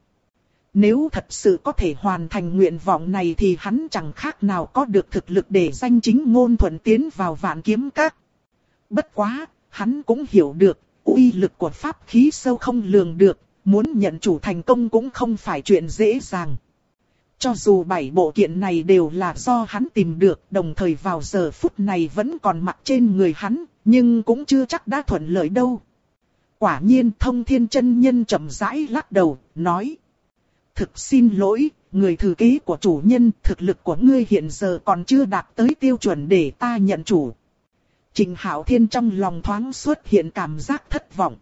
Nếu thật sự có thể hoàn thành nguyện vọng này thì hắn chẳng khác nào có được thực lực để danh chính ngôn thuận tiến vào Vạn Kiếm Các. Bất quá, hắn cũng hiểu được, uy lực của pháp khí sâu không lường được, muốn nhận chủ thành công cũng không phải chuyện dễ dàng. Cho dù 7 bộ kiện này đều là do hắn tìm được, đồng thời vào giờ phút này vẫn còn mặc trên người hắn, nhưng cũng chưa chắc đã thuận lợi đâu. Quả nhiên Thông Thiên chân nhân chậm rãi lắc đầu, nói. Thực xin lỗi, người thừa kế của chủ nhân, thực lực của ngươi hiện giờ còn chưa đạt tới tiêu chuẩn để ta nhận chủ. Trịnh Hạo Thiên trong lòng thoáng xuất hiện cảm giác thất vọng.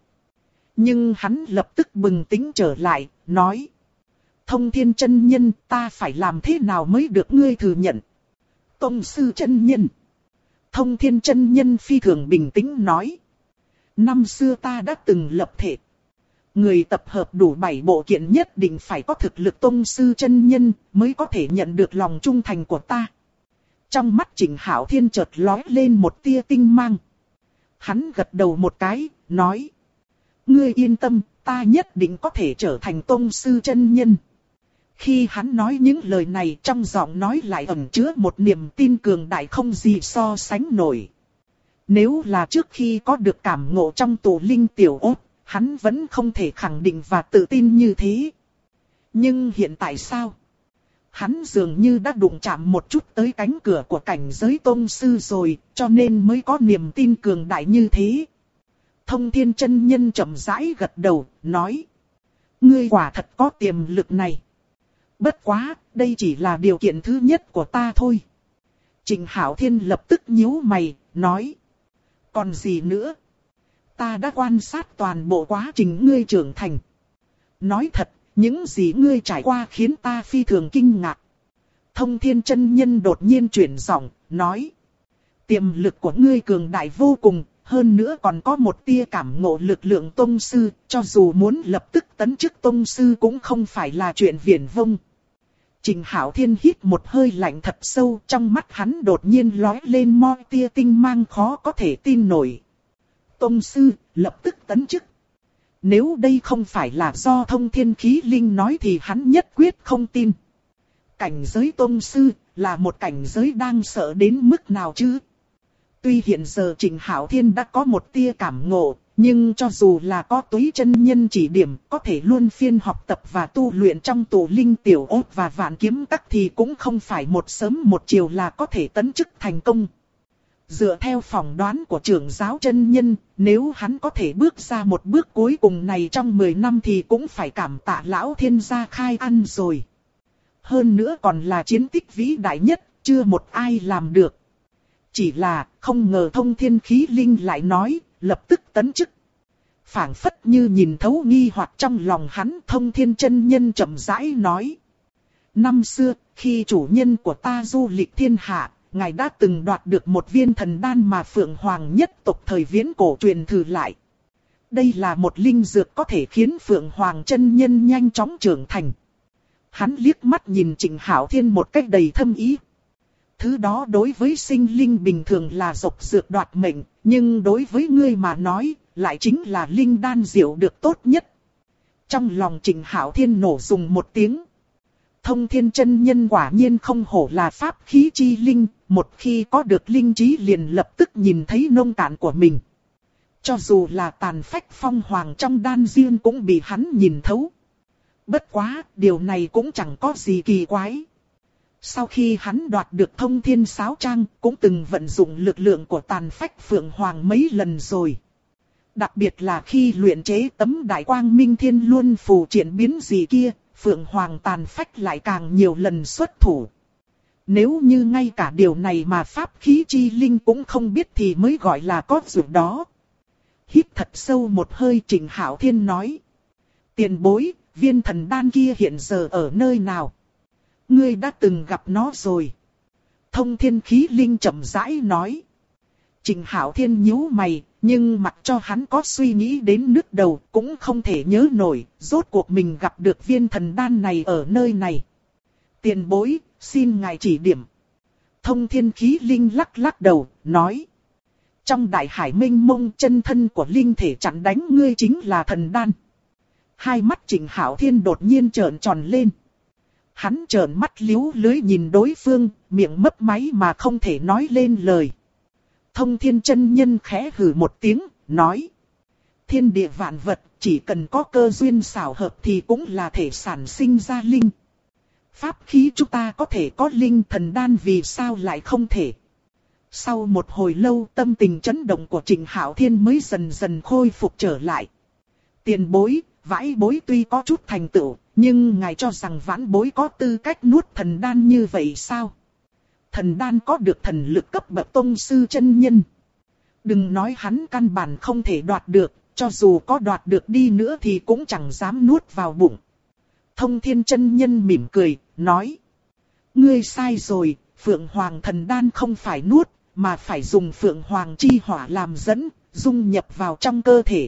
Nhưng hắn lập tức bừng tỉnh trở lại, nói. Thông Thiên chân nhân, ta phải làm thế nào mới được ngươi thừa nhận? Tông sư chân nhân. Thông Thiên chân nhân phi thường bình tĩnh nói. Năm xưa ta đã từng lập thể. Người tập hợp đủ 7 bộ kiện nhất định phải có thực lực tông sư chân nhân mới có thể nhận được lòng trung thành của ta. Trong mắt Trịnh Hạo Thiên chợt lóe lên một tia tinh mang. Hắn gật đầu một cái, nói. Ngươi yên tâm, ta nhất định có thể trở thành tông sư chân nhân. Khi hắn nói những lời này trong giọng nói lại ẩn chứa một niềm tin cường đại không gì so sánh nổi. Nếu là trước khi có được cảm ngộ trong tổ linh tiểu ốt, hắn vẫn không thể khẳng định và tự tin như thế. Nhưng hiện tại sao? Hắn dường như đã đụng chạm một chút tới cánh cửa của cảnh giới tông sư rồi, cho nên mới có niềm tin cường đại như thế. Thông Thiên chân nhân chậm rãi gật đầu, nói. Ngươi quả thật có tiềm lực này. Bất quá, đây chỉ là điều kiện thứ nhất của ta thôi. Trình Hạo Thiên lập tức nhíu mày, nói. Còn gì nữa? Ta đã quan sát toàn bộ quá trình ngươi trưởng thành. Nói thật, những gì ngươi trải qua khiến ta phi thường kinh ngạc. Thông Thiên chân nhân đột nhiên chuyển giọng, nói. Tiềm lực của ngươi cường đại vô cùng, hơn nữa còn có một tia cảm ngộ lực lượng tông sư, cho dù muốn lập tức tấn chức tông sư cũng không phải là chuyện viển vông. Trình Hạo Thiên hít một hơi lạnh thật sâu, trong mắt hắn đột nhiên lóe lên moi tia tinh mang khó có thể tin nổi. Tông sư, lập tức tấn chức. Nếu đây không phải là do Thông Thiên Khí Linh nói thì hắn nhất quyết không tin. Cảnh giới tông sư là một cảnh giới đang sợ đến mức nào chứ? Tuy hiện giờ Trình Hạo Thiên đã có một tia cảm ngộ, nhưng cho dù là có Túy chân nhân chỉ điểm, có thể luôn phiên học tập và tu luyện trong tụ linh tiểu ốt và vạn kiếm các thì cũng không phải một sớm một chiều là có thể tấn chức thành công. Dựa theo phỏng đoán của trưởng giáo chân nhân, nếu hắn có thể bước ra một bước cuối cùng này trong 10 năm thì cũng phải cảm tạ lão thiên gia khai ăn rồi. Hơn nữa còn là chiến tích vĩ đại nhất, chưa một ai làm được. Chỉ là không ngờ Thông Thiên Khí Linh lại nói, lập tức tấn chức. Phảng phất như nhìn thấu nghi hoặc trong lòng hắn, Thông Thiên chân nhân chậm rãi nói. Năm xưa, khi chủ nhân của ta du lịch thiên hạ, ngài đã từng đoạt được một viên thần đan mà Phượng Hoàng nhất tộc thời viễn cổ truyền thử lại. Đây là một linh dược có thể khiến Phượng Hoàng chân nhân nhanh chóng trưởng thành. Hắn liếc mắt nhìn Trình Hạo Thiên một cách đầy thâm ý. Thứ đó đối với sinh linh bình thường là độc dược đoạt mệnh, nhưng đối với ngươi mà nói, lại chính là linh đan diệu được tốt nhất. Trong lòng Trình Hạo Thiên nổ rùng một tiếng. Thông Thiên chân nhân quả nhiên không hổ là pháp khí chi linh, một khi có được linh trí liền lập tức nhìn thấy nông cạn của mình. Cho dù là tàn phách phong hoàng trong đan riêng cũng bị hắn nhìn thấu. Bất quá, điều này cũng chẳng có gì kỳ quái. Sau khi hắn đoạt được Thông Thiên Sáo Trang, cũng từng vận dụng lực lượng của tàn phách Phượng Hoàng mấy lần rồi. Đặc biệt là khi luyện chế tấm Đại Quang Minh Thiên Luân phù triển biến gì kia, Phượng Hoàng tàn phách lại càng nhiều lần xuất thủ. Nếu như ngay cả điều này mà pháp khí chi linh cũng không biết thì mới gọi là có dược đó. Hít thật sâu một hơi, Trình Hạo Thiên nói. Tiền bối, viên thần đan kia hiện giờ ở nơi nào? Ngươi đã từng gặp nó rồi. Thông Thiên Khí Linh chậm rãi nói. Trình Hạo Thiên nhíu mày, nhưng mặc cho hắn có suy nghĩ đến nứt đầu cũng không thể nhớ nổi, rốt cuộc mình gặp được viên thần đan này ở nơi này. Tiền bối, xin ngài chỉ điểm. Thông Thiên Khí Linh lắc lắc đầu, nói. Trong đại hải mênh mông, chân thân của linh thể chặn đánh ngươi chính là thần đan. Hai mắt Trình Hạo Thiên đột nhiên trợn tròn lên. Hắn trợn mắt liếu lưới nhìn đối phương, miệng mấp máy mà không thể nói lên lời. Thông Thiên chân nhân khẽ hừ một tiếng, nói. Thiên địa vạn vật, chỉ cần có cơ duyên xảo hợp thì cũng là thể sản sinh ra linh. Pháp khí chúng ta có thể có linh, thần đan vì sao lại không thể? Sau một hồi lâu, tâm tình chấn động của Trình Hạo Thiên mới dần dần khôi phục trở lại. Tiền bối, vãn bối tuy có chút thành tựu, nhưng ngài cho rằng vãn bối có tư cách nuốt thần đan như vậy sao? Thần đan có được thần lực cấp bậc tông sư chân nhân. Đừng nói hắn căn bản không thể đoạt được, cho dù có đoạt được đi nữa thì cũng chẳng dám nuốt vào bụng. Thông Thiên chân nhân mỉm cười, nói. Ngươi sai rồi, Phượng Hoàng thần đan không phải nuốt, mà phải dùng Phượng Hoàng chi hỏa làm dẫn, dung nhập vào trong cơ thể.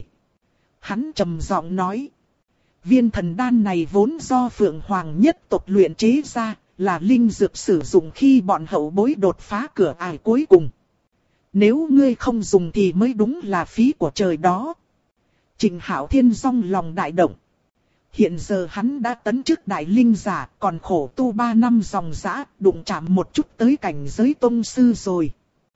Hắn trầm giọng nói. Viên thần đan này vốn do Phượng Hoàng nhất tộc luyện chế ra, là linh dược sử dụng khi bọn hậu bối đột phá cửa ải cuối cùng. Nếu ngươi không dùng thì mới đúng là phí của trời đó. Trình Hạo Thiên trong lòng đại động. Hiện giờ hắn đã tấn chức đại linh giả, còn khổ tu 3 năm dòng dã, đụng chạm một chút tới cảnh giới tông sư rồi.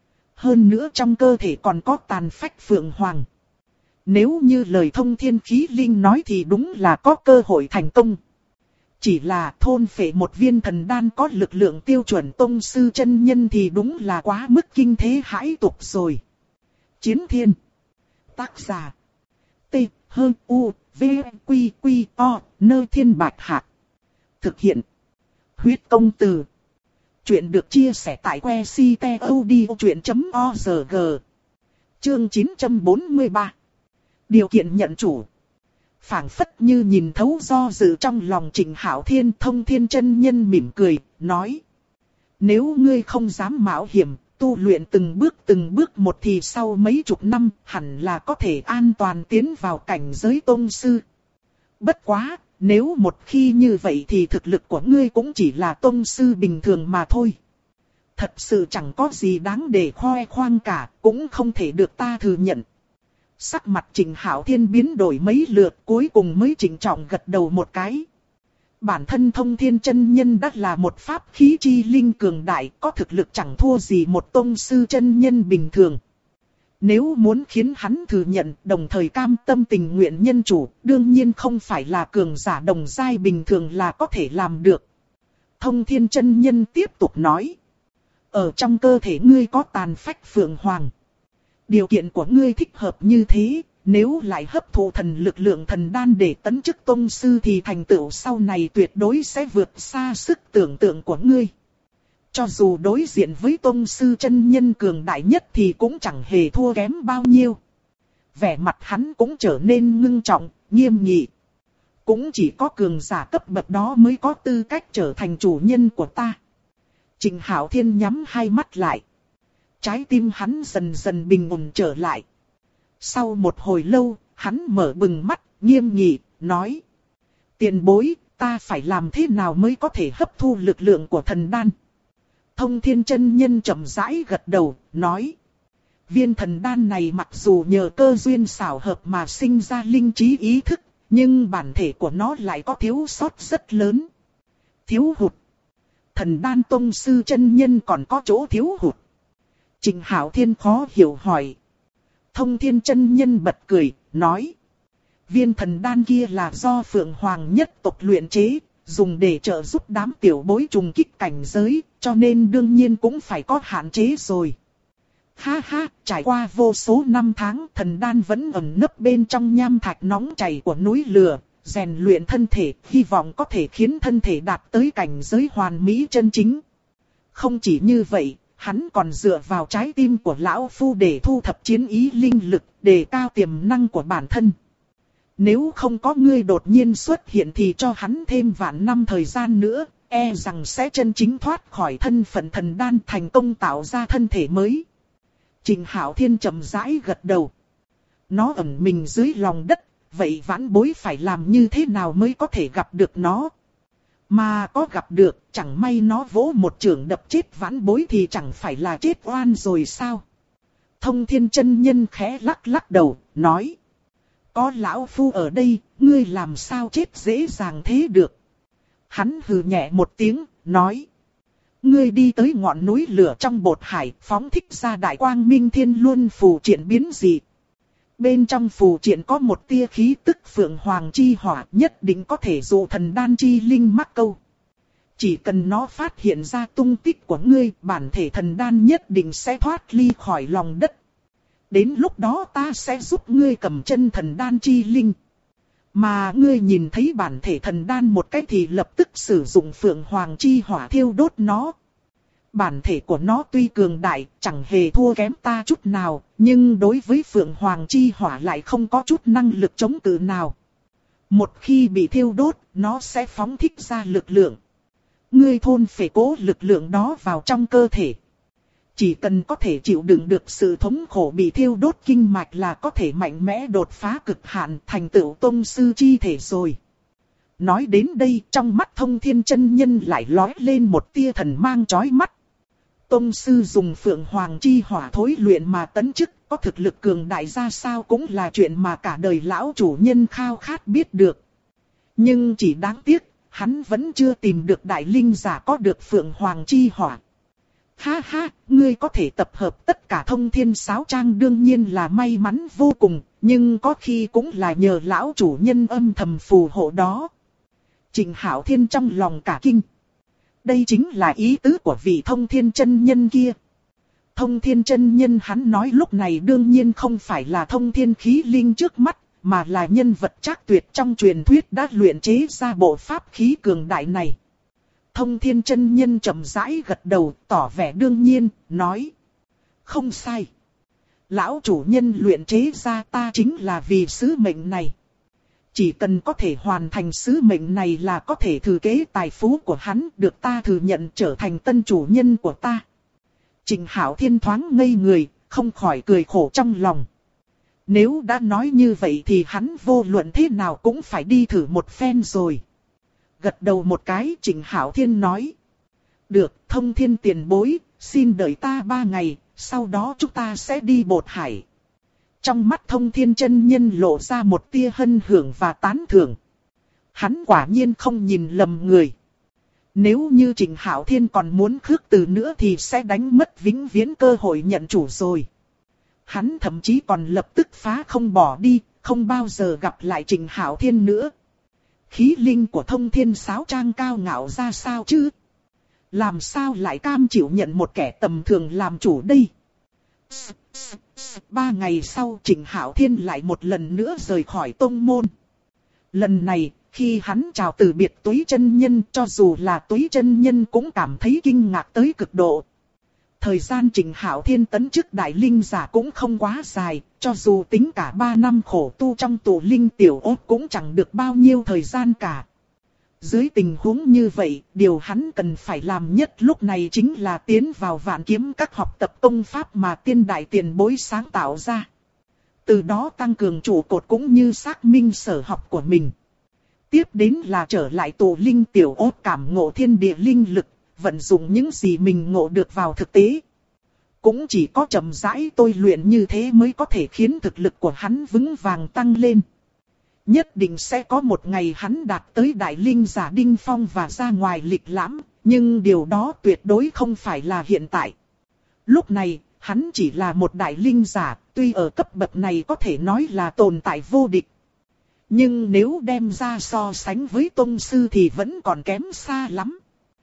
Hơn nữa trong cơ thể còn có tàn phách Phượng Hoàng. Nếu như lời Thông Thiên Khí Linh nói thì đúng là có cơ hội thành công. Chỉ là thôn phệ một viên thần đan có lực lượng tiêu chuẩn tông sư chân nhân thì đúng là quá mức kinh thế hãi tục rồi. Chiến thiên. Tác giả. T. H. U. V. Q. Q. O. Nơ Thiên Bạch Hạc. Thực hiện. Huyết công từ. Chuyện được chia sẻ tại que ctod.org. Chương 943. Điều kiện nhận chủ. Phảng phất như nhìn thấu do dự trong lòng Trịnh Hạo Thiên, Thông Thiên chân nhân mỉm cười, nói. Nếu ngươi không dám mạo hiểm, tu luyện từng bước một thì sau mấy chục năm hẳn là có thể an toàn tiến vào cảnh giới tôn sư. Bất quá, nếu một khi như vậy thì thực lực của ngươi cũng chỉ là tôn sư bình thường mà thôi. Thật sự chẳng có gì đáng để khoe khoang cả, cũng không thể được ta thừa nhận. Sắc mặt Trịnh Hạo Thiên biến đổi mấy lượt, cuối cùng mới trịnh trọng gật đầu một cái. Bản thân Thông Thiên chân nhân đã là một pháp khí chi linh cường đại, có thực lực chẳng thua gì một tôn sư chân nhân bình thường. Nếu muốn khiến hắn thừa nhận, đồng thời cam tâm tình nguyện nhân chủ, đương nhiên không phải là cường giả đồng giai bình thường là có thể làm được. Thông Thiên chân nhân tiếp tục nói. Ở trong cơ thể ngươi có tàn phách phượng hoàng. Điều kiện của ngươi thích hợp như thế, nếu lại hấp thụ thần lực lượng thần đan để tấn chức tôn sư thì thành tựu sau này tuyệt đối sẽ vượt xa sức tưởng tượng của ngươi. Cho dù đối diện với tôn sư chân nhân cường đại nhất thì cũng chẳng hề thua kém bao nhiêu. Vẻ mặt hắn cũng trở nên ngưng trọng, nghiêm nghị. Cũng chỉ có cường giả cấp bậc đó mới có tư cách trở thành chủ nhân của ta. Trịnh Hạo Thiên nhắm hai mắt lại. Trái tim hắn dần dần bình ổn trở lại. Sau một hồi lâu, hắn mở bừng mắt, nghiêm nghị, nói. Tiền bối, ta phải làm thế nào mới có thể hấp thu lực lượng của thần đan? Thông Thiên chân nhân chậm rãi gật đầu, nói. Viên thần đan này mặc dù nhờ cơ duyên xảo hợp mà sinh ra linh trí ý thức, nhưng bản thể của nó lại có thiếu sót rất lớn. Thiếu hụt. Thần đan tông sư chân nhân còn có chỗ thiếu hụt. Trịnh Hạo Thiên khó hiểu hỏi. Thông Thiên chân nhân bật cười, nói. Viên thần đan kia là do Phượng Hoàng nhất tộc luyện chế, dùng để trợ giúp đám tiểu bối trùng kích cảnh giới, cho nên đương nhiên cũng phải có hạn chế rồi. Ha ha, trải qua vô số năm tháng, thần đan vẫn ẩn nấp bên trong nham thạch nóng chảy của núi lửa, rèn luyện thân thể, hy vọng có thể khiến thân thể đạt tới cảnh giới hoàn mỹ chân chính. Không chỉ như vậy, hắn còn dựa vào trái tim của lão phu để thu thập chiến ý linh lực, đề cao tiềm năng của bản thân. Nếu không có ngươi đột nhiên xuất hiện thì cho hắn thêm vạn năm thời gian nữa, e rằng sẽ chân chính thoát khỏi thân phận thần đan, thành công tạo ra thân thể mới. Trịnh Hạo Thiên chậm rãi gật đầu. Nó ẩn mình dưới lòng đất, vậy vãn bối phải làm như thế nào mới có thể gặp được nó? Mà có gặp được, chẳng may nó vỗ một chưởng đập chết vãn bối thì chẳng phải là chết oan rồi sao? Thông Thiên chân nhân khẽ lắc lắc đầu, nói. Có lão phu ở đây, ngươi làm sao chết dễ dàng thế được? Hắn hừ nhẹ một tiếng, nói. Ngươi đi tới ngọn núi lửa trong bột hải, phóng thích ra đại quang minh thiên luân phù triện biến dị. Bên trong phù triện có một tia khí tức phượng hoàng chi hỏa, nhất định có thể dụ thần đan chi linh mắc câu. Chỉ cần nó phát hiện ra tung tích của ngươi, bản thể thần đan nhất định sẽ thoát ly khỏi lòng đất. Đến lúc đó ta sẽ giúp ngươi cầm chân thần đan chi linh. Mà ngươi nhìn thấy bản thể thần đan một cách thì lập tức sử dụng phượng hoàng chi hỏa thiêu đốt nó. Bản thể của nó tuy cường đại, chẳng hề thua kém ta chút nào, nhưng đối với phượng hoàng chi hỏa lại không có chút năng lực chống cự nào. Một khi bị thiêu đốt, nó sẽ phóng thích ra lực lượng. Ngươi thôn phệ cố lực lượng đó vào trong cơ thể. Chỉ cần có thể chịu đựng được sự thống khổ bị thiêu đốt kinh mạch là có thể mạnh mẽ đột phá cực hạn, thành tựu tôn sư chi thể rồi. Nói đến đây, trong mắt Thông Thiên chân nhân lại lóe lên một tia thần mang chói mắt. Tôn sư dùng phượng hoàng chi hỏa thối luyện mà tấn chức, có thực lực cường đại ra sao cũng là chuyện mà cả đời lão chủ nhân khao khát biết được. Nhưng chỉ đáng tiếc, hắn vẫn chưa tìm được đại linh giả có được phượng hoàng chi hỏa. Ha ha, ngươi có thể tập hợp tất cả Thông Thiên Sáo Trang đương nhiên là may mắn vô cùng, nhưng có khi cũng là nhờ lão chủ nhân âm thầm phù hộ đó. Trịnh Hạo Thiên trong lòng cả kinh. Đây chính là ý tứ của vị Thông Thiên chân nhân kia. Thông Thiên chân nhân hắn nói lúc này đương nhiên không phải là Thông Thiên khí linh trước mắt, mà là nhân vật trác tuyệt trong truyền thuyết đã luyện chế ra bộ pháp khí cường đại này. Thông Thiên chân nhân chậm rãi gật đầu, tỏ vẻ đương nhiên, nói. Không sai. Lão chủ nhân luyện chế ra ta chính là vì sứ mệnh này. Chỉ cần có thể hoàn thành sứ mệnh này là có thể thừa kế tài phú của hắn, được ta thừa nhận trở thành tân chủ nhân của ta. Trịnh Hạo Thiên thoáng ngây người, không khỏi cười khổ trong lòng. Nếu đã nói như vậy thì hắn vô luận thế nào cũng phải đi thử một phen rồi. Gật đầu một cái, Trịnh Hạo Thiên nói. Được, Thông Thiên tiền bối, xin đợi ta 3 ngày, sau đó chúng ta sẽ đi Bột Hải. Trong mắt Thông Thiên chân nhân lộ ra một tia hân hưởng và tán thưởng. Hắn quả nhiên không nhìn lầm người. Nếu như Trịnh Hạo Thiên còn muốn khước từ nữa thì sẽ đánh mất vĩnh viễn cơ hội nhận chủ rồi. Hắn thậm chí còn lập tức phá không bỏ đi, không bao giờ gặp lại Trịnh Hạo Thiên nữa. Khí linh của Thông Thiên Sáo Trang cao ngạo ra sao chứ? Làm sao lại cam chịu nhận một kẻ tầm thường làm chủ đây? 3 ngày sau Trịnh Hạo Thiên lại một lần nữa rời khỏi tông môn. Lần này, khi hắn chào từ biệt Túy chân nhân, cho dù là Túy chân nhân cũng cảm thấy kinh ngạc tới cực độ. Thời gian Trịnh Hạo Thiên tấn chức đại linh giả cũng không quá dài, cho dù tính cả 3 năm khổ tu trong tụ linh tiểu ốt cũng chẳng được bao nhiêu thời gian cả. Dưới tình huống như vậy, điều hắn cần phải làm nhất lúc này chính là tiến vào Vạn Kiếm Các học tập công pháp mà tiên đại tiền bối sáng tạo ra. Từ đó tăng cường trụ cột cũng như xác minh sở học của mình. Tiếp đến là trở lại tụ linh tiểu ốt cảm ngộ thiên địa linh lực, vận dụng những gì mình ngộ được vào thực tế. Cũng chỉ có chậm rãi tôi luyện như thế mới có thể khiến thực lực của hắn vững vàng tăng lên. Nhất định sẽ có một ngày hắn đạt tới đại linh giả đỉnh phong và ra ngoài lịch lãm, nhưng điều đó tuyệt đối không phải là hiện tại. Lúc này, hắn chỉ là một đại linh giả, tuy ở cấp bậc này có thể nói là tồn tại vô địch. Nhưng nếu đem ra so sánh với tông sư thì vẫn còn kém xa lắm.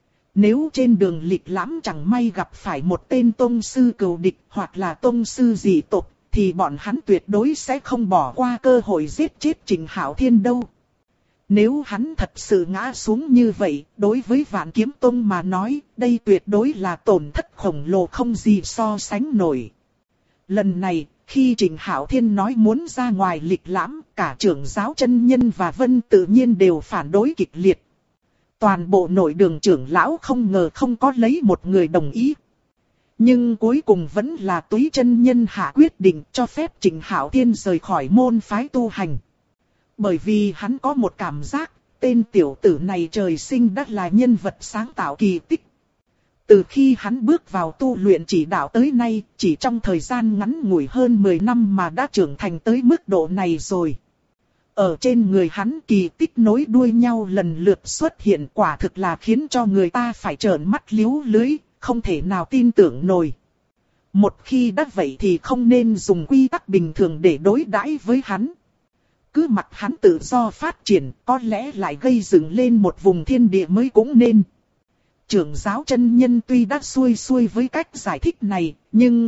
Nếu trên đường lịch lãm chẳng may gặp phải một tên tông sư cừu địch hoặc là tông sư dị tộc, thì bọn hắn tuyệt đối sẽ không bỏ qua cơ hội giết chết Trịnh Hạo Thiên đâu. Nếu hắn thật sự ngã xuống như vậy, đối với Vạn Kiếm Tông mà nói, đây tuyệt đối là tổn thất khổng lồ không gì so sánh nổi. Lần này, khi Trịnh Hạo Thiên nói muốn ra ngoài lịch lãm, cả trưởng giáo chân nhân và Vân tự nhiên đều phản đối kịch liệt. Toàn bộ nội đường trưởng lão không ngờ không có lấy một người đồng ý. Nhưng cuối cùng vẫn là Túy chân nhân hạ quyết định cho phép Trịnh Hạo Thiên rời khỏi môn phái tu hành. Bởi vì hắn có một cảm giác, tên tiểu tử này trời sinh đã là nhân vật sáng tạo kỳ tích. Từ khi hắn bước vào tu luyện chỉ đạo tới nay, chỉ trong thời gian ngắn ngủi hơn 10 năm mà đã trưởng thành tới mức độ này rồi. Ở trên người hắn kỳ tích nối đuôi nhau lần lượt xuất hiện, quả thực là khiến cho người ta phải trợn mắt liếu lưới, không thể nào tin tưởng nổi. Một khi đã vậy thì không nên dùng quy tắc bình thường để đối đãi với hắn. Cứ mặc hắn tự do phát triển, có lẽ lại gây dựng lên một vùng thiên địa mới cũng nên. Trưởng giáo chân nhân tuy đã xuôi xuôi với cách giải thích này, nhưng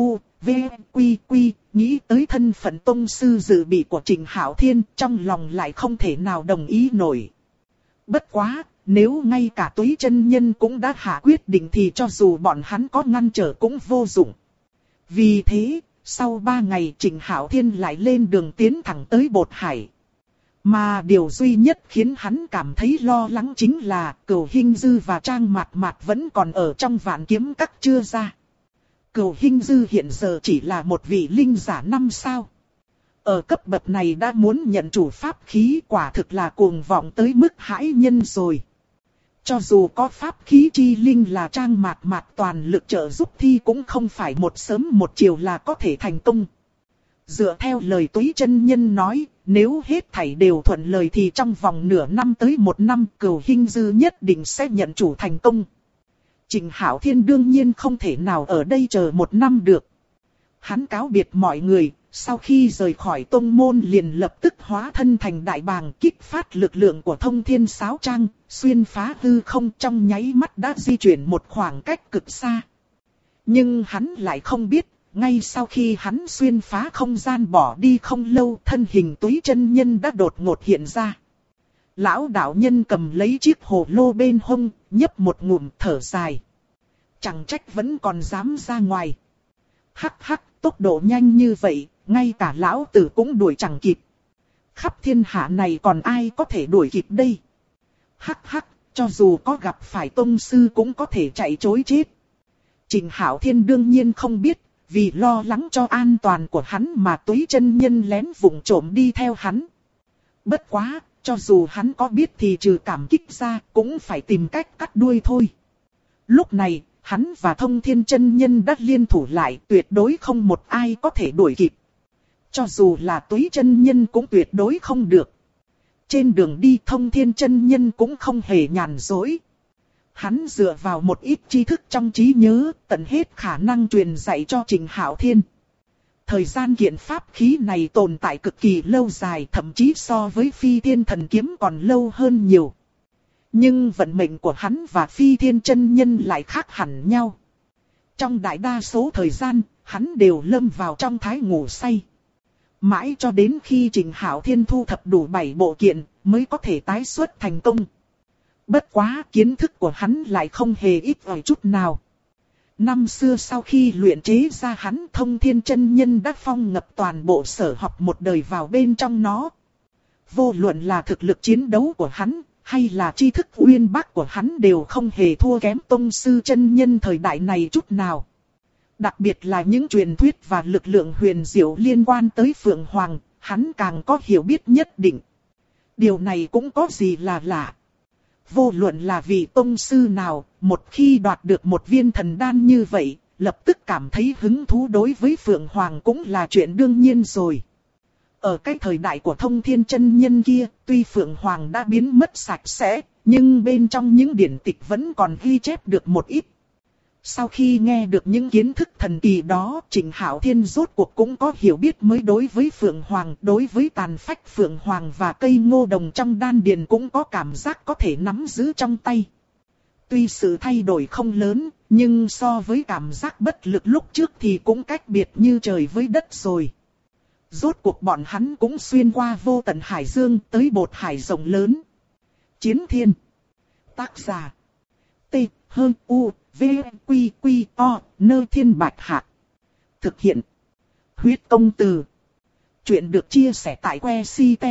nghĩ tới thân phận tông sư dự bị của Trịnh Hạo Thiên, trong lòng lại không thể nào đồng ý nổi. Bất quá, nếu ngay cả Túy chân nhân cũng đã hạ quyết định thì cho dù bọn hắn có ngăn trở cũng vô dụng. Vì thế, sau 3 ngày Trịnh Hạo Thiên lại lên đường tiến thẳng tới Bột Hải. Mà điều duy nhất khiến hắn cảm thấy lo lắng chính là Cửu Hinh Dư và Trang Mạt Mạt vẫn còn ở trong Vạn Kiếm Các chưa ra. Cửu Hinh Dư hiện giờ chỉ là một vị linh giả 5 sao. Ở cấp bậc này đã muốn nhận chủ pháp khí, quả thực là cuồng vọng tới mức hãi nhân rồi. Cho dù có pháp khí chi linh là Trang Mạt Mạt toàn lực trợ giúp thì cũng không phải một sớm một chiều là có thể thành công. Dựa theo lời Túy chân nhân nói, nếu hết thảy đều thuận lời thì trong vòng nửa năm tới 1 năm Cửu Hinh Dư nhất định sẽ nhận chủ thành công. Trịnh Hạo Thiên đương nhiên không thể nào ở đây chờ 1 năm được. Hắn cáo biệt mọi người, sau khi rời khỏi tông môn liền lập tức hóa thân thành đại bàng kích phát lực lượng của thông thiên sáo trang, xuyên phá hư không trong nháy mắt đã di chuyển một khoảng cách cực xa. Nhưng hắn lại không biết, ngay sau khi hắn xuyên phá không gian bỏ đi không lâu, thân hình Túy Chân Nhân đã đột ngột hiện ra. Lão đạo nhân cầm lấy chiếc hồ lô bên hông, nhấp một ngụm thở dài. Chẳng trách vẫn còn dám ra ngoài. Hắc hắc, tốc độ nhanh như vậy, ngay cả lão tử cũng đuổi chẳng kịp. Khắp thiên hạ này còn ai có thể đuổi kịp đây? Hắc hắc, cho dù có gặp phải tông sư cũng có thể chạy trối chết. Trình Hạo Thiên đương nhiên không biết, vì lo lắng cho an toàn của hắn mà Túy Chân Nhân lén vụng trộm đi theo hắn. Bất quá, cho dù hắn có biết thì trừ cảm kích ra, cũng phải tìm cách cắt đuôi thôi. Lúc này, hắn và Thông Thiên Chân Nhân đã liên thủ lại, tuyệt đối không một ai có thể đuổi kịp. Cho dù là Túy Chân Nhân cũng tuyệt đối không được. Trên đường đi Thông Thiên Chân Nhân cũng không hề nhàn rỗi. Hắn dựa vào một ít tri thức trong trí nhớ, tận hết khả năng truyền dạy cho Trình Hạo Thiên. Thời gian kiện pháp khí này tồn tại cực kỳ lâu dài, thậm chí so với Phi Thiên Thần Kiếm còn lâu hơn nhiều. Nhưng vận mệnh của hắn và Phi Thiên Chân Nhân lại khác hẳn nhau. Trong đại đa số thời gian, hắn đều lâm vào trong thái ngủ say. Mãi cho đến khi Trình Hạo Thiên thu thập đủ 7 bộ kiện, mới có thể tái xuất thành công. Bất quá kiến thức của hắn lại không hề ít ỏi chút nào. Năm xưa sau khi luyện chế ra hắn, Thông Thiên Chân Nhân đã phong ngập toàn bộ sở học một đời vào bên trong nó. Vô luận là thực lực chiến đấu của hắn, hay là tri thức uyên bác của hắn đều không hề thua kém tông sư chân nhân thời đại này chút nào. Đặc biệt là những truyền thuyết và lực lượng huyền diệu liên quan tới Phượng Hoàng, hắn càng có hiểu biết nhất định. Điều này cũng có gì là lạ. Vô luận là vị tông sư nào, một khi đoạt được một viên thần đan như vậy, lập tức cảm thấy hứng thú đối với Phượng Hoàng cũng là chuyện đương nhiên rồi. Ở cái thời đại của Thông Thiên Chân Nhân kia, tuy Phượng Hoàng đã biến mất sạch sẽ, nhưng bên trong những điển tịch vẫn còn ghi chép được một ít. Sau khi nghe được những kiến thức thần kỳ đó, Trình Hạo Thiên rốt cuộc cũng có hiểu biết mới đối với Phượng Hoàng, đối với tàn phách Phượng Hoàng và cây ngô đồng trong đan điền cũng có cảm giác có thể nắm giữ trong tay. Tuy sự thay đổi không lớn, nhưng so với cảm giác bất lực lúc trước thì cũng cách biệt như trời với đất rồi. Rốt cuộc bọn hắn cũng xuyên qua vô tận hải dương tới bột hải rộng lớn. Chiến Thiên. Tác giả. T. Hơn U. V. Quy. Quy. O. Nơ Thiên Bạch Hạc. Thực hiện. Huyết Công Từ. Chuyện được chia sẻ tại que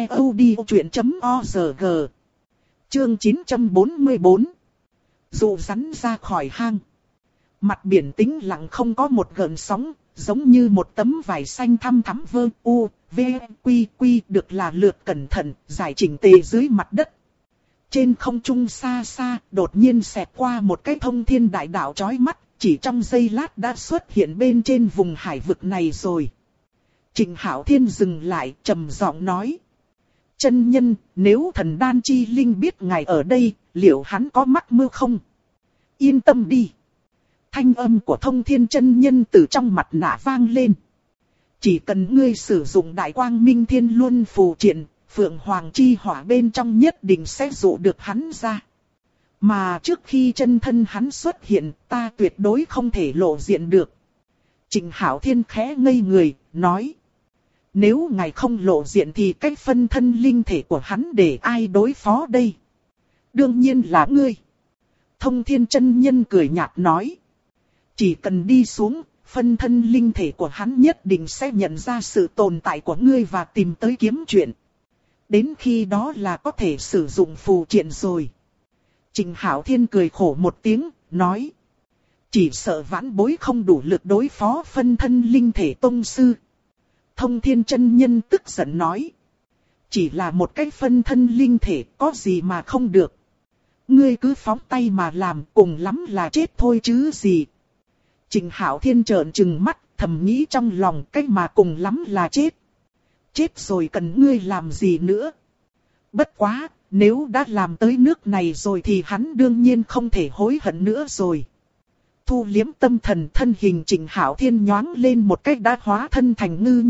ctod.org. Chương 944. Dụ rắn ra khỏi hang. Mặt biển tĩnh lặng không có một gợn sóng, giống như một tấm vải xanh thăm thắm vơ u, v, quy quy được là lượt cẩn thận, giải chỉnh tề dưới mặt đất. Trên không trung xa xa, đột nhiên xẹt qua một cái thông thiên đại đạo chói mắt, chỉ trong giây lát đã xuất hiện bên trên vùng hải vực này rồi. Trình Hạo Thiên dừng lại, trầm giọng nói: chân nhân, nếu thần đan chi linh biết ngài ở đây, liệu hắn có mắc mưu không? Yên tâm đi. Thanh âm của Thông Thiên chân nhân từ trong mặt nạ vang lên. Chỉ cần ngươi sử dụng đại quang minh thiên luân phù triện, Phượng Hoàng chi hỏa bên trong nhất định sẽ dụ được hắn ra. Mà trước khi chân thân hắn xuất hiện, ta tuyệt đối không thể lộ diện được. Trình Hạo Thiên khẽ ngây người, nói: nếu ngài không lộ diện thì cái phân thân linh thể của hắn để ai đối phó đây? Đương nhiên là ngươi. Thông Thiên chân nhân cười nhạt nói: chỉ cần đi xuống, phân thân linh thể của hắn nhất định sẽ nhận ra sự tồn tại của ngươi và tìm tới kiếm chuyện. Đến khi đó là có thể sử dụng phù triện rồi. Trình Hạo Thiên cười khổ một tiếng, nói: chỉ sợ vãn bối không đủ lực đối phó phân thân linh thể tông sư. Thông Thiên chân nhân tức giận nói: chỉ là một cái phân thân linh thể, có gì mà không được. Ngươi cứ phóng tay mà làm, cùng lắm là chết thôi chứ gì. Trình Hạo Thiên trợn trừng mắt, thầm nghĩ trong lòng, cái mà cùng lắm là chết. Chết rồi cần ngươi làm gì nữa? Bất quá, nếu đã làm tới nước này rồi thì hắn đương nhiên không thể hối hận nữa rồi. Thu liếm tâm thần, thân hình Trình Hạo Thiên nhoáng lên một cách đã hóa thân thành ngư nhân,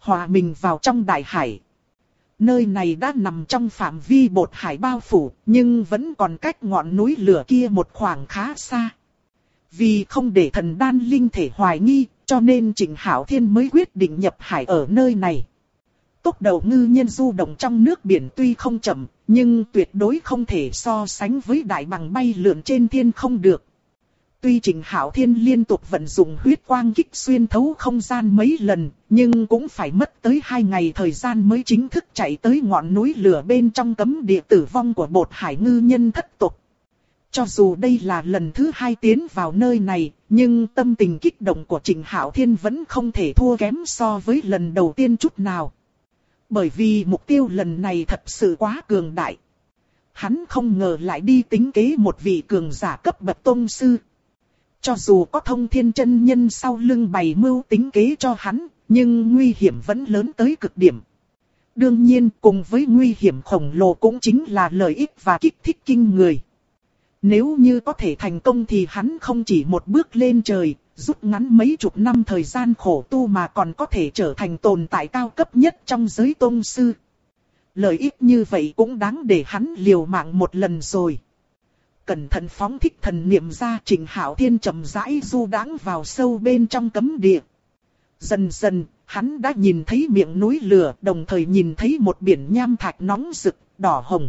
hòa mình vào trong đại hải. Nơi này đã nằm trong phạm vi bột hải bao phủ, nhưng vẫn còn cách ngọn núi lửa kia một khoảng khá xa. Vì không để thần đan linh thể hoài nghi, cho nên Trịnh Hạo Thiên mới quyết định nhập hải ở nơi này. Tốc độ ngư nhân du động trong nước biển tuy không chậm, nhưng tuyệt đối không thể so sánh với đại bàng bay lượn trên thiên không được. Tuy Trịnh Hạo Thiên liên tục vận dụng huyết quang kích xuyên thấu không gian mấy lần, nhưng cũng phải mất tới 2 ngày thời gian mới chính thức chạy tới ngọn núi lửa bên trong cấm địa tử vong của bột hải ngư nhân thất tộc. Cho dù đây là lần thứ 2 tiến vào nơi này, nhưng tâm tình kích động của Trịnh Hạo Thiên vẫn không thể thua kém so với lần đầu tiên chút nào. Bởi vì mục tiêu lần này thật sự quá cường đại. Hắn không ngờ lại đi tính kế một vị cường giả cấp bậc tông sư. Cho dù có Thông Thiên chân nhân sau lưng bày mưu tính kế cho hắn, nhưng nguy hiểm vẫn lớn tới cực điểm. Đương nhiên cùng với nguy hiểm khổng lồ cũng chính là lợi ích và kích thích kinh người. Nếu như có thể thành công thì hắn không chỉ một bước lên trời, rút ngắn mấy chục năm thời gian khổ tu mà còn có thể trở thành tồn tại cao cấp nhất trong giới tôn sư. Lợi ích như vậy cũng đáng để hắn liều mạng một lần rồi. Cẩn thận phóng thích thần niệm ra, Trịnh Hạo Thiên chậm rãi du đãng vào sâu bên trong cấm địa. Dần dần, hắn đã nhìn thấy miệng núi lửa, đồng thời nhìn thấy một biển nham thạch nóng rực, đỏ hồng.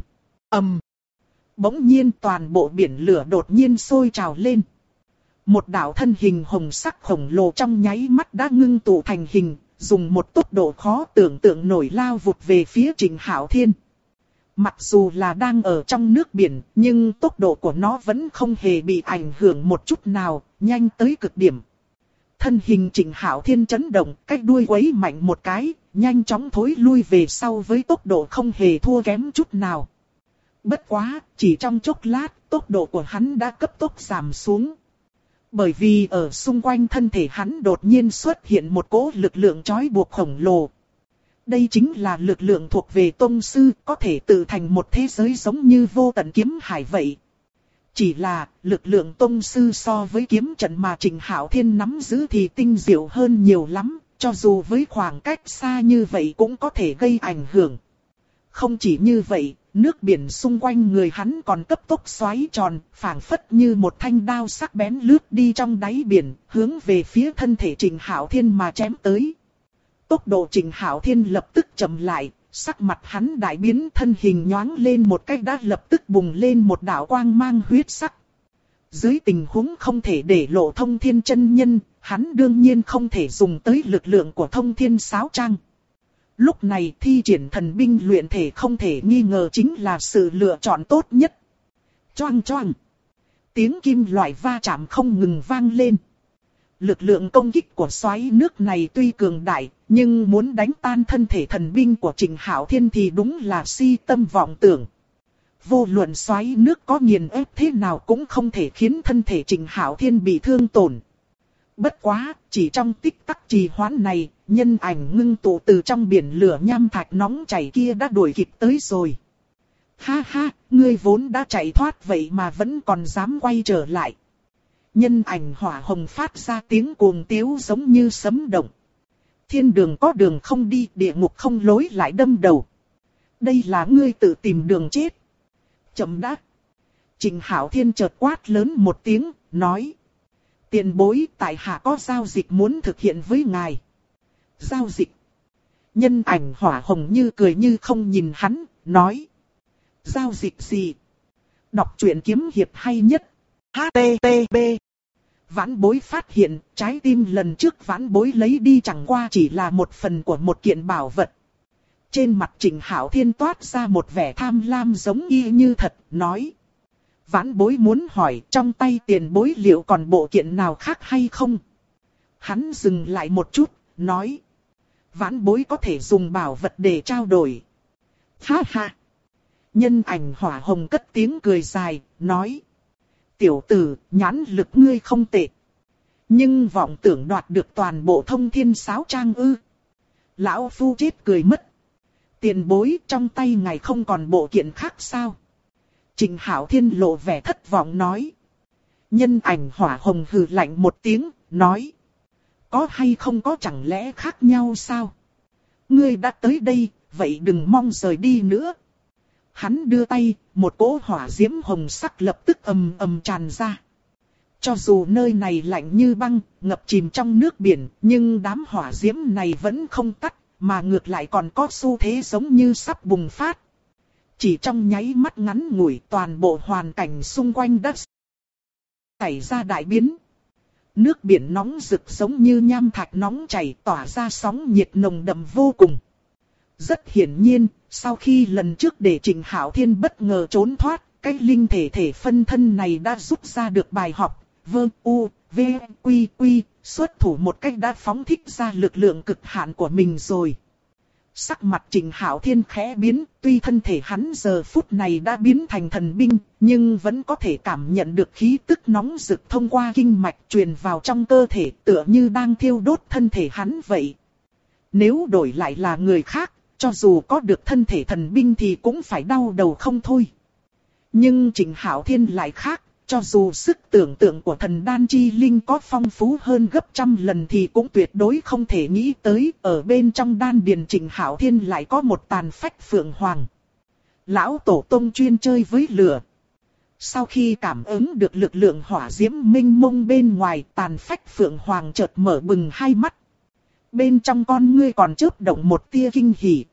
Bỗng nhiên toàn bộ biển lửa đột nhiên sôi trào lên. Một đạo thân hình hồng sắc khổng lồ trong nháy mắt đã ngưng tụ thành hình, dùng một tốc độ khó tưởng tượng nổi lao vụt về phía Trịnh Hạo Thiên. Mặc dù là đang ở trong nước biển, nhưng tốc độ của nó vẫn không hề bị ảnh hưởng một chút nào, nhanh tới cực điểm. Thân hình Trịnh Hạo Thiên chấn động, cái đuôi quấy mạnh một cái, nhanh chóng thối lui về sau với tốc độ không hề thua kém chút nào. Bất quá, chỉ trong chốc lát, tốc độ của hắn đã cấp tốc giảm xuống. Bởi vì ở xung quanh thân thể hắn đột nhiên xuất hiện một cỗ lực lượng trói buộc khổng lồ. Đây chính là lực lượng thuộc về tông sư, có thể tự thành một thế giới giống như vô tận kiếm hải vậy. Chỉ là, lực lượng tông sư so với kiếm trận mà Trịnh Hạo Thiên nắm giữ thì tinh diệu hơn nhiều lắm, cho dù với khoảng cách xa như vậy cũng có thể gây ảnh hưởng. Không chỉ như vậy, nước biển xung quanh người hắn còn cấp tốc xoáy tròn, phảng phất như một thanh đao sắc bén lướt đi trong đáy biển, hướng về phía thân thể Trịnh Hạo Thiên mà chém tới. Tốc độ Trịnh Hạo Thiên lập tức chậm lại, sắc mặt hắn đại biến, thân hình nhoáng lên một cách đã lập tức bùng lên một đạo quang mang huyết sắc. Dưới tình huống không thể để lộ Thông Thiên chân nhân, hắn đương nhiên không thể dùng tới lực lượng của Thông Thiên Sáo Trang. Lúc này thi triển thần binh luyện thể không thể nghi ngờ chính là sự lựa chọn tốt nhất. Choang choang. Tiếng kim loại va chạm không ngừng vang lên. Lực lượng công kích của xoáy nước này tuy cường đại, nhưng muốn đánh tan thân thể thần binh của Trịnh Hạo Thiên thì đúng là si tâm vọng tưởng. Vô luận xoáy nước có nghiền ép thế nào cũng không thể khiến thân thể Trịnh Hạo Thiên bị thương tổn. Bất quá, chỉ trong tích tắc trì hoãn này, nhân ảnh ngưng tụ từ trong biển lửa nham thạch nóng chảy kia đã đuổi kịp tới rồi. Ha ha, ngươi vốn đã chạy thoát vậy mà vẫn còn dám quay trở lại. Nhân ảnh hỏa hồng phát ra tiếng cuồng tiếu giống như sấm động. Thiên đường có đường không đi, địa ngục không lối lại đâm đầu. Đây là ngươi tự tìm đường chết. Chậm đã. Trịnh Hạo Thiên chợt quát lớn một tiếng, nói. Tiền bối, tại hạ có giao dịch muốn thực hiện với ngài. Giao dịch. Nhân ảnh hỏa hồng như cười như không nhìn hắn, nói. Giao dịch gì? Đọc truyện kiếm hiệp hay nhất. HTTP. Vãn Bối phát hiện, trái tim lần trước Vãn Bối lấy đi chẳng qua chỉ là một phần của một kiện bảo vật. Trên mặt Trịnh Hạo Thiên toát ra một vẻ tham lam giống y như thật, nói. Vãn Bối muốn hỏi trong tay tiền bối liệu còn bộ kiện nào khác hay không? Hắn dừng lại một chút, nói. Vãn Bối có thể dùng bảo vật để trao đổi. Ha ha. Nhân ảnh hỏa hồng cất tiếng cười dài, nói. Tiểu tử, nhãn lực ngươi không tệ. Nhưng vọng tưởng đoạt được toàn bộ Thông Thiên Sáo Trang ư. Lão phu chết cười mất. Tiền bối, trong tay ngài không còn bộ kiện khác sao? Trịnh Hạo Thiên lộ vẻ thất vọng nói. Nhân ảnh hỏa hồng hừ lạnh một tiếng, nói. Có hay không có chẳng lẽ khác nhau sao? ngươi đã tới đây, vậy đừng mong rời đi nữa. Hắn đưa tay, một cỗ hỏa diễm hồng sắc lập tức ầm ầm tràn ra. Cho dù nơi này lạnh như băng, ngập chìm trong nước biển, nhưng đám hỏa diễm này vẫn không tắt, mà ngược lại còn có xu thế giống như sắp bùng phát. Chỉ trong nháy mắt ngắn ngủi, toàn bộ hoàn cảnh xung quanh đất xảy ra đại biến. Nước biển nóng rực giống như nham thạch nóng chảy, tỏa ra sóng nhiệt nồng đậm vô cùng. Rất hiển nhiên, sau khi lần trước để Trịnh Hạo Thiên bất ngờ trốn thoát, cái linh thể phân thân này đã rút ra được bài học. Quy, xuất thủ một cách đã phóng thích ra lực lượng cực hạn của mình rồi. Sắc mặt Trịnh Hạo Thiên khẽ biến, tuy thân thể hắn giờ phút này đã biến thành thần binh, nhưng vẫn có thể cảm nhận được khí tức nóng rực thông qua kinh mạch truyền vào trong cơ thể, tựa như đang thiêu đốt thân thể hắn vậy. Nếu đổi lại là người khác, cho dù có được thân thể thần binh thì cũng phải đau đầu không thôi. Nhưng Trịnh Hạo Thiên lại khác. Cho dù sức tưởng tượng của thần đan chi linh có phong phú hơn gấp trăm lần thì cũng tuyệt đối không thể nghĩ tới ở bên trong đan điền Trịnh Hạo Thiên lại có một tàn phách phượng hoàng. Lão tổ tông chuyên chơi với lửa. Sau khi cảm ứng được lực lượng hỏa diễm minh mông bên ngoài, tàn phách phượng hoàng chợt mở bừng hai mắt. Bên trong con ngươi còn chớp động một tia kinh hỉ.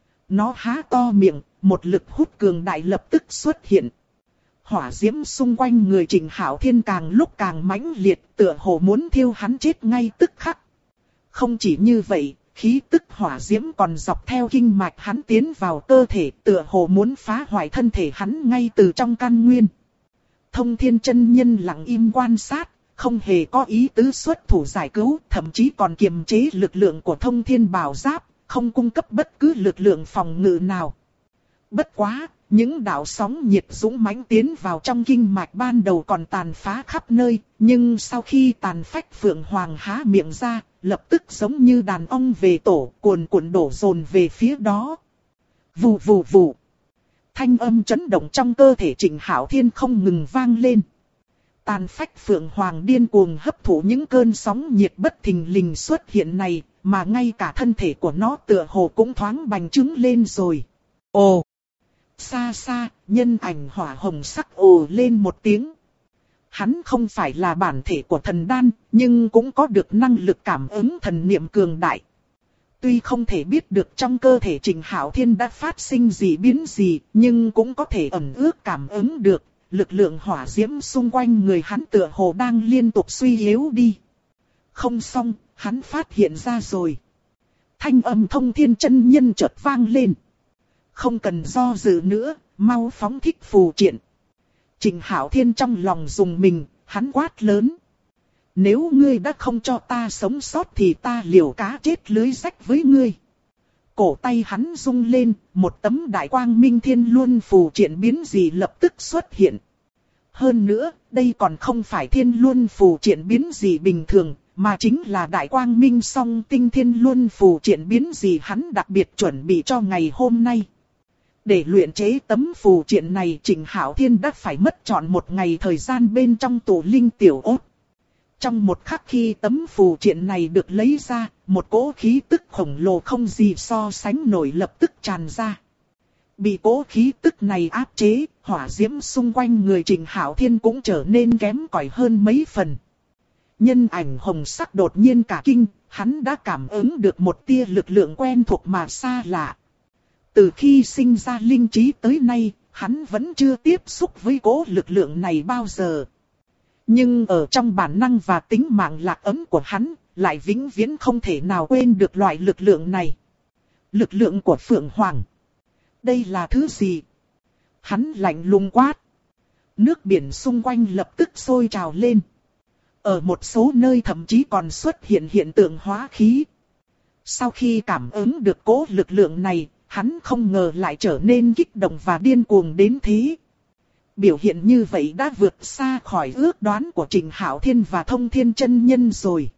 Nó há to miệng, một lực hút cường đại lập tức xuất hiện. Hỏa diễm xung quanh người Trịnh Hạo Thiên càng lúc càng mãnh liệt, tựa hồ muốn thiêu hắn chết ngay tức khắc. Không chỉ như vậy, khí tức hỏa diễm còn dọc theo kinh mạch hắn tiến vào cơ thể, tựa hồ muốn phá hoại thân thể hắn ngay từ trong căn nguyên. Thông Thiên chân nhân lặng im quan sát, không hề có ý tứ xuất thủ giải cứu, thậm chí còn kiềm chế lực lượng của Thông Thiên bảo giáp, không cung cấp bất cứ lực lượng phòng ngự nào. Bất quá, những đạo sóng nhiệt dũng mãnh tiến vào trong kinh mạch ban đầu còn tàn phá khắp nơi, nhưng sau khi tàn phách phượng hoàng há miệng ra, lập tức giống như đàn ong về tổ, cuồn cuộn đổ dồn về phía đó. Vù vù vù. Thanh âm chấn động trong cơ thể Trịnh Hạo Thiên không ngừng vang lên. Tàn phách phượng hoàng điên cuồng hấp thụ những cơn sóng nhiệt bất thình lình xuất hiện này, mà ngay cả thân thể của nó tựa hồ cũng thoáng bành trướng lên rồi. Ồ! Xa xa, nhân ảnh hỏa hồng sắc ồ lên một tiếng. Hắn không phải là bản thể của thần đan, nhưng cũng có được năng lực cảm ứng thần niệm cường đại. Tuy không thể biết được trong cơ thể Trịnh Hạo Thiên đã phát sinh gì biến gì, nhưng cũng có thể ẩn ước cảm ứng được, lực lượng hỏa diễm xung quanh người hắn tựa hồ đang liên tục suy yếu đi. Không xong, hắn phát hiện ra rồi. Thanh âm Thông Thiên chân nhân chợt vang lên. Không cần do dự nữa, mau phóng thích phù triện. Trịnh Hạo Thiên trong lòng dùng mình, hắn quát lớn. Nếu ngươi đã không cho ta sống sót thì ta liều cá chết lưới rách với ngươi. Cổ tay hắn rung lên, một tấm đại quang minh thiên luân phù triện biến dị lập tức xuất hiện. Hơn nữa, đây còn không phải thiên luân phù triện biến dị bình thường, mà chính là đại quang minh song tinh thiên luân phù triện biến dị hắn đặc biệt chuẩn bị cho ngày hôm nay. Để luyện chế tấm phù triện này, Trịnh Hạo Thiên đã phải mất trọn một ngày thời gian bên trong tụ linh tiểu ốt. Trong một khắc khi tấm phù triện này được lấy ra, một cỗ khí tức khổng lồ không gì so sánh nổi lập tức tràn ra. Bị cỗ khí tức này áp chế, hỏa diễm xung quanh người Trịnh Hạo Thiên cũng trở nên kém cỏi hơn mấy phần. Nhân ảnh hồng sắc đột nhiên cả kinh, hắn đã cảm ứng được một tia lực lượng quen thuộc mà xa lạ. Từ khi sinh ra linh trí tới nay, hắn vẫn chưa tiếp xúc với cỗ lực lượng này bao giờ. Nhưng ở trong bản năng và tính mạng lạc ấm của hắn, lại vĩnh viễn không thể nào quên được loại lực lượng này. Lực lượng của Phượng Hoàng. Đây là thứ gì? Hắn lạnh lùng quát. Nước biển xung quanh lập tức sôi trào lên. Ở một số nơi thậm chí còn xuất hiện hiện tượng hóa khí. Sau khi cảm ứng được cỗ lực lượng này, hắn không ngờ lại trở nên kích động và điên cuồng đến thế. Biểu hiện như vậy đã vượt xa khỏi ước đoán của Trịnh Hạo Thiên và Thông Thiên chân nhân rồi.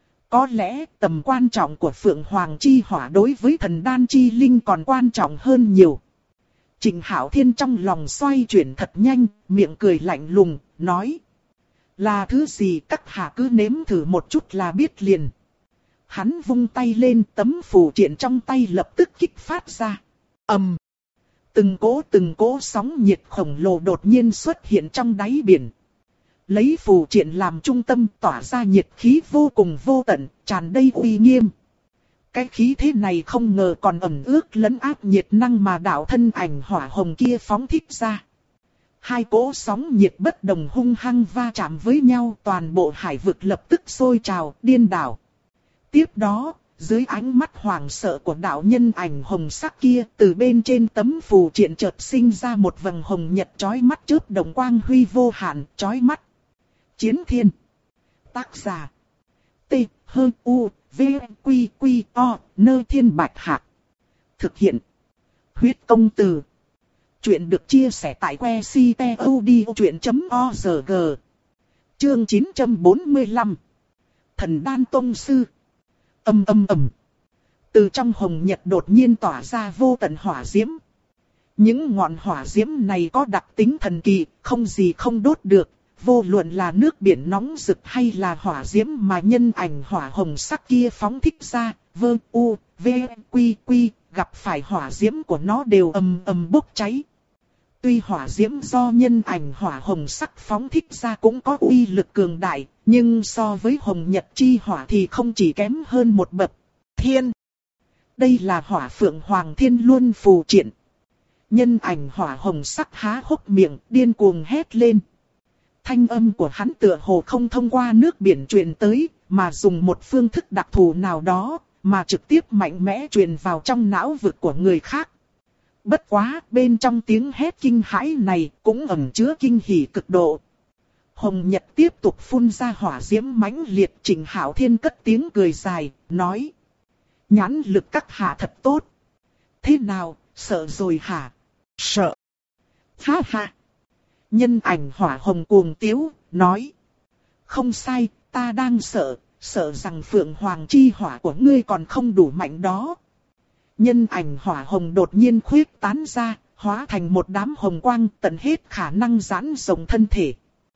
Có lẽ tầm quan trọng của Phượng Hoàng chi hỏa đối với thần đan chi linh còn quan trọng hơn nhiều. Trịnh Hạo Thiên trong lòng xoay chuyển thật nhanh, miệng cười lạnh lùng, nói. Là thứ gì các hạ cứ nếm thử một chút là biết liền. Hắn vung tay lên, tấm phù triện trong tay lập tức kích phát ra. ầm, từng cỗ sóng nhiệt khổng lồ đột nhiên xuất hiện trong đáy biển. Lấy phù triện làm trung tâm tỏa ra nhiệt khí vô cùng vô tận, tràn đầy uy nghiêm. Cái khí thế này không ngờ còn ẩn ước lẫn áp nhiệt năng mà đạo thân ảnh hỏa hồng kia phóng thích ra. Hai cỗ sóng nhiệt bất đồng hung hăng va chạm với nhau, toàn bộ hải vực lập tức sôi trào, điên đảo. Tiếp đó, dưới ánh mắt hoảng sợ của đạo nhân ảnh hồng sắc kia, từ bên trên tấm phù triện chợt sinh ra một vầng hồng nhật chói mắt chớp đồng quang huy vô hạn, chói mắt. Chiến thiên. Tác giả. T, H, U, V, Quy, Quy, O, Nơ Thiên Bạch Hạc. Thực hiện. Huyết công từ. Chuyện được chia sẻ tại que ctod.org. Chương 945. Thần Đan Tông Sư. Ầm ầm ầm. Từ trong hồng nhật đột nhiên tỏa ra vô tận hỏa diễm. Những ngọn hỏa diễm này có đặc tính thần kỳ, không gì không đốt được. Vô luận là nước biển nóng rực hay là hỏa diễm mà nhân ảnh hỏa hồng sắc kia phóng thích ra, vơ u, v, quy quy, gặp phải hỏa diễm của nó đều ầm ầm bốc cháy. Tuy hỏa diễm do nhân ảnh hỏa hồng sắc phóng thích ra cũng có uy lực cường đại, nhưng so với hồng nhật chi hỏa thì không chỉ kém hơn một bậc. Thiên. Đây là hỏa phượng hoàng thiên luân phù triện. Nhân ảnh hỏa hồng sắc há hốc miệng, điên cuồng hét lên. Thanh âm của hắn tựa hồ không thông qua nước biển truyền tới, mà dùng một phương thức đặc thù nào đó, mà trực tiếp mạnh mẽ truyền vào trong não vực của người khác. Bất quá, bên trong tiếng hét kinh hãi này cũng ẩn chứa kinh hỉ cực độ. Hồng Nhật tiếp tục phun ra hỏa diễm mãnh liệt. Trình Hạo Thiên cất tiếng cười dài, nói. Nhãn lực các hạ thật tốt. Thế nào, sợ rồi hả? Sợ. Ha ha. Nhân ảnh hỏa hồng cuồng tiếu, nói. Không sai, ta đang sợ rằng phượng hoàng chi hỏa của ngươi còn không đủ mạnh đó. Nhân ảnh hỏa hồng đột nhiên khuyết tán ra, hóa thành một đám hồng quang tận hết khả năng giãn rộng thân thể.